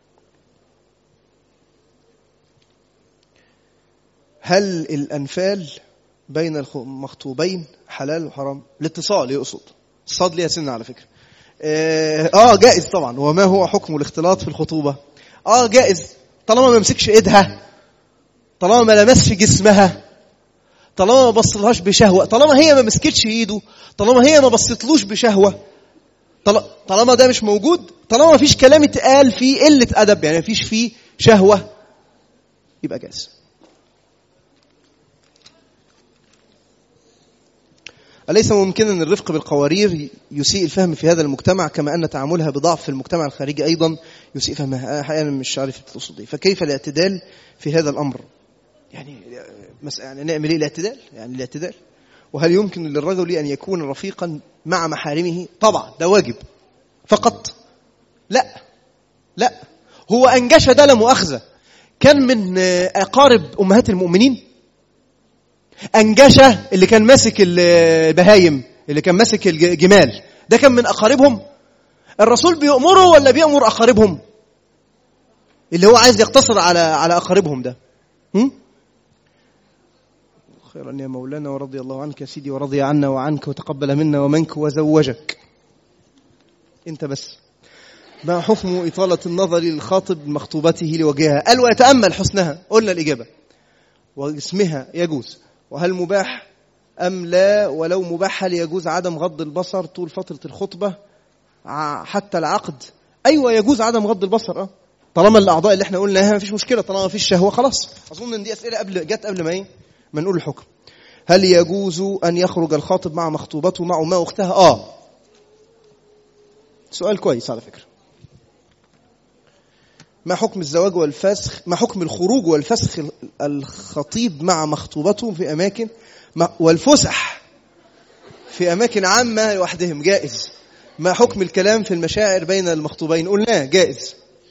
Speaker 1: هل الأنفال بين المخطوبين حلال وحرام؟ الاتصال يقصد، الصاد ليها سنة على فكرة. جائز طبعا. وما هو حكم الاختلاط في الخطوبة؟ جائز طالما ما مسكش ايدها، طالما ما لمسش جسمها، طالما ما بصلهاش بشهوة، طالما هي ما مسكتش ايده، طالما هي ما بصتلوش بشهوة، طالما ده مش موجود، طالما ما فيش كلام اتقال فيه قلة أدب، يعني ما فيش فيه شهوة، يبقى جائز. أليس ممكنا الرفق بالقوارير يسيء الفهم في هذا المجتمع، كما أن تعاملها بضعف في المجتمع الخارجي أيضا يسيء فهمها؟ أحيانا مش عارف تقصد إيه. فكيف الاعتدال في هذا الأمر؟ يعني نعمل إيه الاعتدال؟ يعني الاعتدال. وهل يمكن للرجل أن يكون رفيقا مع محارمه؟ طبعا ده واجب فقط. لا هو أنجش ده لا مؤاخذة كان من أقارب أمهات المؤمنين. أنجشة اللي كان ماسك البهايم، اللي كان ماسك الجمال، ده كان من أقاربهم. الرسول بيأمره ولا بيأمر أقاربهم؟ اللي هو عايز يقتصر على أقاربهم ده. خيرا يا مولانا ورضي الله عنك يا سيدي، ورضي عنا وعنك وتقبل منا ومنك وزوجك انت بس. ما حكم إطالة النظر للخاطب مخطوبته لوجهها؟ قال ويتأمل حسنها. قلنا الإجابة. واسمها يجوز. وهل مباح أم لا؟ ولو مباح هل يجوز عدم غض البصر طول فترة الخطبة حتى العقد؟ أيوة يجوز عدم غض البصر. طالما الأعضاء اللي احنا قلناها ما فيش مشكلة، طالما ما فيش شهوة خلاص. أظن أن دي أسئلة جت قبل ما نقول الحكم. هل يجوز أن يخرج الخاطب مع مخطوبته مع أمها أختها؟ سؤال كويس على فكرة. ما حكم الزواج والفسخ؟ ما حكم الخروج والفسخ الخطيب مع مخطوبته في أماكن والفسح في أماكن عامة لوحدهم؟ جائز. ما حكم الكلام في المشاعر بين المخطوبين؟ قلنا جائز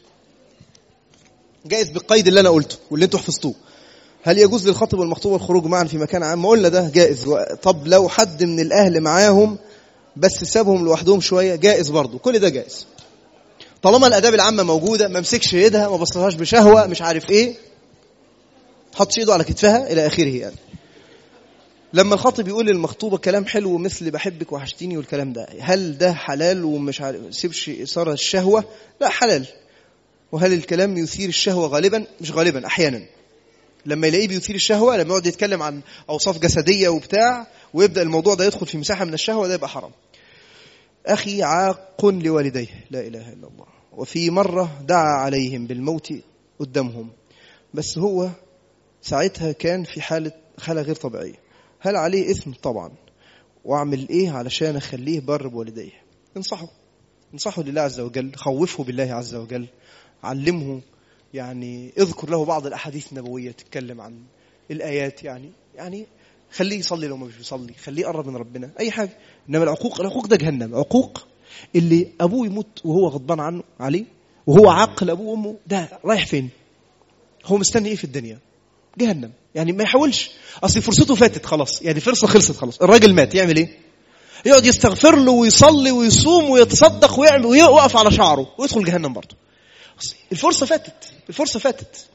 Speaker 1: بالقيد اللي أنا قلته واللي انتوا حفظتوه. هل يجوز للخطيب والمخطوبة الخروج معا في مكان عام؟ قلنا ده جائز. طب لو حد من الأهل معاهم بس سابهم لوحدهم شوية؟ جائز برضو. كل ده جائز طالما الأداب العامة موجودة، ما مسكش يدها، ما بصلهاش بشهوة، مش عارف ايه، حطش يده على كتفها إلى آخره. يعني لما الخاطب يقول للمخطوبة كلام حلو مثل بحبك وحشتيني والكلام ده، هل ده حلال ومش عارف سيبش إثارة الشهوة؟ لا حلال. وهل الكلام يثير الشهوة؟ غالبا مش غالبا، أحيانا لما يلاقيه بيثير الشهوة، لما يقعد يتكلم عن أوصاف جسدية وبتاع ويبدأ الموضوع ده يدخل في مساحة من الشهوة، ده يبقى حرام. أخي عاق لوالديه، لا إله إلا الله، وفي مرة دعا عليهم بالموت قدامهم، بس هو ساعتها كان في حالة غير طبيعية. هل عليه إثم؟ طبعا. وأعمل إيه علشان أخليه بر بوالديه؟ انصحه لله عز وجل، خوفه بالله عز وجل، علمه، يعني اذكر له بعض الأحاديث النبوية تتكلم عن الآيات، يعني خليه يصلي لو ما مش بيصلي، خليه يقرب من ربنا، أي حاجة. إنما العقوق ده جهنم. عقوق اللي أبوه يموت وهو غضبان عليه وهو عاقل أبوه وأمه، ده رايح فين؟ هو مستني إيه في الدنيا؟ جهنم. يعني ما يحاولش، أصل فرصته فاتت خلاص، يعني فرصة خلصت خلاص، الراجل مات، يعمل إيه؟ يقعد يستغفر له ويصلي ويصوم ويتصدق ويعمل ويقف على شعره ويدخل جهنم برضه. الفرصة فاتت.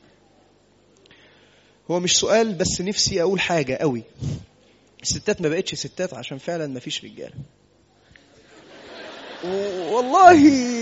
Speaker 1: هو مش سؤال، بس نفسي أقول حاجة قوي. الستات ما بقتش ستات عشان فعلا ما فيش رجال. والله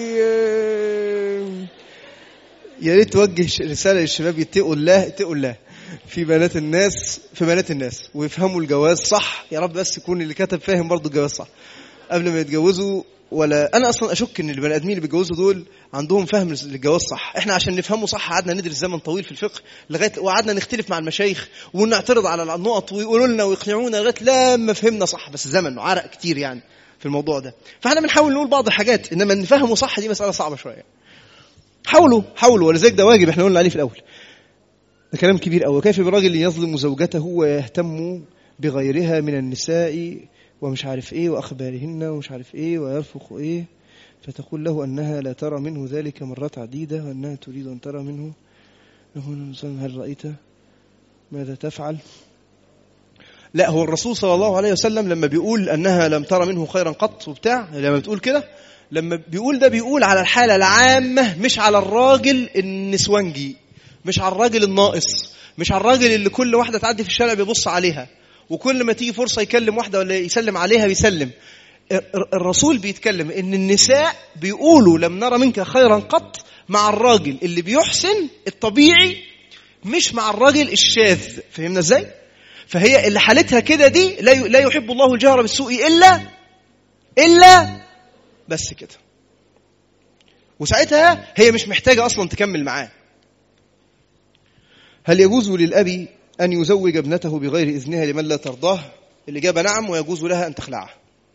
Speaker 1: يا ريت توجه رسالة للشباب يتقوا الله في بنات الناس ويفهموا الجواز صح. يا رب بس يكون اللي كتب فاهم برضو الجواز صح قبل ما يتجوزوا. ولا أنا أصلا أشك إن البني آدمين اللي بيتجوزوا دول عندهم فهم للجواز صح. إحنا عشان نفهمه صح قعدنا ندرس زمن طويل في الفقه وقعدنا نختلف مع المشايخ ونعترض على النقط ويقولوا لنا ويقنعونا لغاية لما فهمنا صح. بس زمن وعرق كتير يعني في الموضوع ده. فاحنا بنحاول نقول بعض الحاجات، إنما نفهمه صح دي مسألة صعبة شوية. حاولوا ولذلك ده واجب احنا قلنا عليه في الأول. ده كلام كبير أوي. كيف بالراجل يظلم زوجته ويهتم بغيرها من النساء ومش عارف ايه واخبارهن ومش عارف ايه ويرفق ايه، فتقول له انها لا ترى منه ذلك مرات عديدة وانها تريد ان ترى منه. هل رأيت ماذا تفعل؟ لا، هو الرسول صلى الله عليه وسلم لما بيقول انها لم ترى منه خيرا قط وبتاع، لما بتقول كده، لما بيقول ده بيقول على الحالة العامة، مش على الراجل النسوانجي، مش على الراجل الناقص، مش على الراجل اللي كل واحدة تعدي في الشارع بيبص عليها وكل ما تيجي فرصة يكلم واحدة ولا يسلم عليها بيسلم. الرسول بيتكلم ان النساء بيقولوا لم نرى منك خيرا قط مع الراجل اللي بيحسن الطبيعي، مش مع الراجل الشاذ. فهمنا ازاي؟ فهي اللي حالتها كده دي لا يحب الله الجهر بالسوء إلا بس كده. وساعتها هي مش محتاجة أصلا تكمل معاه. هل يجوز للأب أن يزوج ابنته بغير إذنها لمن لا ترضاه؟ الإجابة نعم، ويجوز لها أن تخلعه.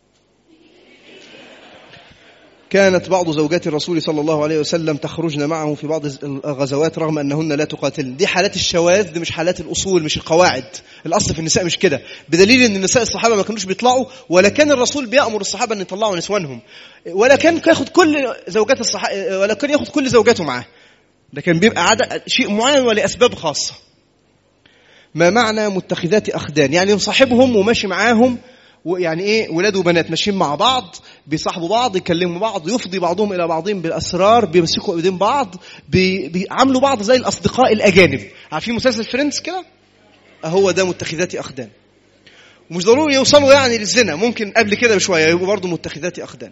Speaker 1: كانت بعض زوجات الرسول صلى الله عليه وسلم تخرجن معه في بعض الغزوات رغم أنهن لا تقاتلن. دي حالات الشواذ، دي مش حالات الأصول، مش القواعد. الأصل في النساء مش كده، بدليل أن النساء الصحابة ما كانوش بيطلعوا، ولا كان الرسول بيأمر الصحابة أن يطلعوا نسوانهم، ولا كان ياخد كل زوجات الصحابة، ولا كان ياخد كل زوجاته معاه. ده كان بيبقى عدد شيء معين ولأسباب خاصة. ما معنى متخذات أخدان؟ يعني مصاحبهم وماشي معاهم، ويعني ايه، ولاد وبنات ماشيين مع بعض، بيصاحبوا بعض، يكلموا بعض، يفضي بعضهم الى بعضهم بالاسرار، بيمسكوا ايدين بعض، بيعاملوا بعض زي الاصدقاء الاجانب. عارفين مسلسل فريندز كده؟ هو ده متخذات اخدان. ومش ضروري يوصلوا يعني للزنا، ممكن قبل كده بشويه يبقوا برضه متخذات اخدان.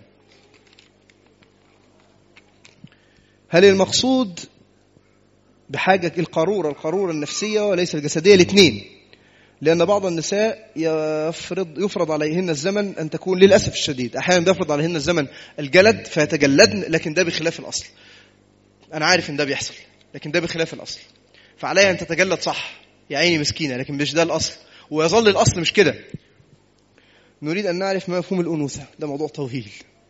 Speaker 1: هل المقصود بحاجه القاروره النفسيه وليس الجسديه؟ الاثنين. لأن بعض النساء يفرض عليهن الزمن أن تكون، للأسف الشديد أحيانا بيفرض عليهن الزمن الجلد فيتجلدن، لكن ده بخلاف الأصل. أنا عارف إن ده بيحصل، لكن ده بخلاف الأصل. فعليها أن تتجلد صح، يا عيني مسكينة، لكن مش ده الأصل، ويظل الأصل مش كده. نريد أن نعرف ما مفهوم الأنوثة، ده موضوع طويل.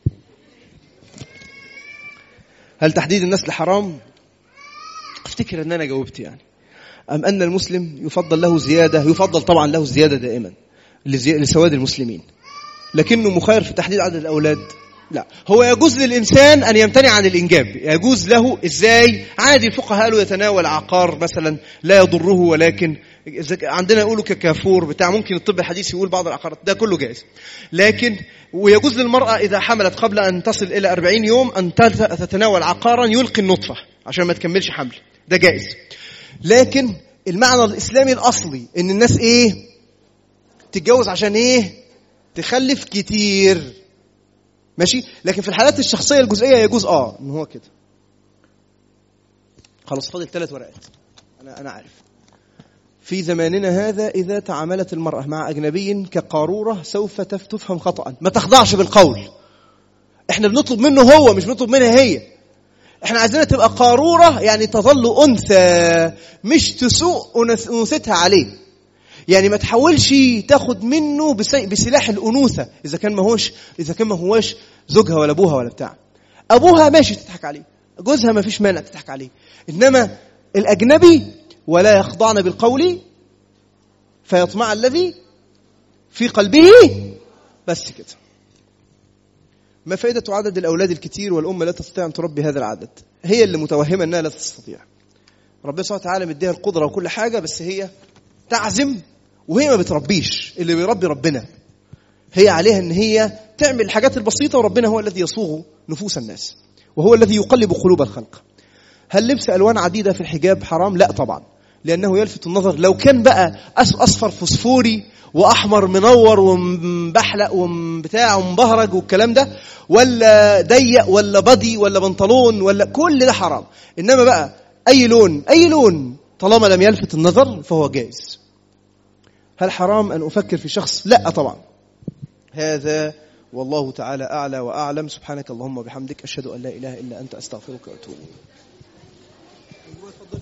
Speaker 1: هل تحديد النسل حرام؟ أفتكر أن أنا جاوبت يعني. أم أن المسلم يفضل طبعا له الزيادة دائما لسواد المسلمين، لكنه مخير في تحديد عدد الأولاد؟ لا. هو يجوز للإنسان أن يمتنع عن الإنجاب، يجوز له. إزاي؟ عادي. الفقهاء قالوا يتناول عقار مثلا لا يضره، ولكن عندنا يقولوا ككافور بتاع، ممكن الطب الحديث يقول بعض العقارات، ده كله جائز. لكن ويجوز للمرأة إذا حملت قبل أن تصل إلى 40 يوم أن تتناول عقارا يلقي النطفة عشان ما تكملش حمل، ده جائز. لكن المعنى الإسلامي الأصلي إن الناس إيه؟ تتجوز عشان إيه؟ تخلف كتير، ماشي. لكن في الحالات الشخصية الجزئية يجوز إن هو كده. خلاص فاضل 3 ورقات. أنا عارف في زماننا هذا إذا تعاملت المرأة مع أجنبي كقارورة سوف تفهم خطأ. ما تخضعش بالقول. احنا بنطلب منه هو، مش بنطلب منها هي. احنا عايزينها تبقى قارورة، يعني تظل أنثى، مش تسوء أنوثتها عليه. يعني ما تحاولش تاخد منه بسلاح الأنوثة إذا كان ما هوش زوجها ولا أبوها ولا بتاع. أبوها ماشي تضحك عليه، جوزها ما فيش مانع تضحك عليه، إنما الأجنبي ولا يخضعن بالقول فيطمع الذي في قلبه. بس كده. ما فائدة عدد الأولاد الكتير والأم لا تستطيع أن تربي هذا العدد؟ هي اللي متوهمة أنها لا تستطيع. ربنا سبحانه وتعالى مديها القدرة وكل حاجة، بس هي تعزم وهي ما بتربيش. اللي بيربي ربنا. هي عليها أن هي تعمل الحاجات البسيطة، وربنا هو الذي يصوغ نفوس الناس وهو الذي يقلب قلوب الخلق. هل لبس ألوان عديدة في الحجاب حرام؟ لا طبعا، لأنه يلفت النظر. لو كان بقى أصفر فسفوري وأحمر منور ومبحلق ومبتاع ومبهرج والكلام ده، ولا ضيق ولا بدي ولا بنطلون ولا كل ده حرام. إنما بقى أي لون طالما لم يلفت النظر فهو جائز. هل حرام أن أفكر في شخص؟ لا طبعا. هذا والله تعالى أعلى وأعلم. سبحانك اللهم وبحمدك، أشهد أن لا إله إلا أنت، أستغفرك وأتوب إليك.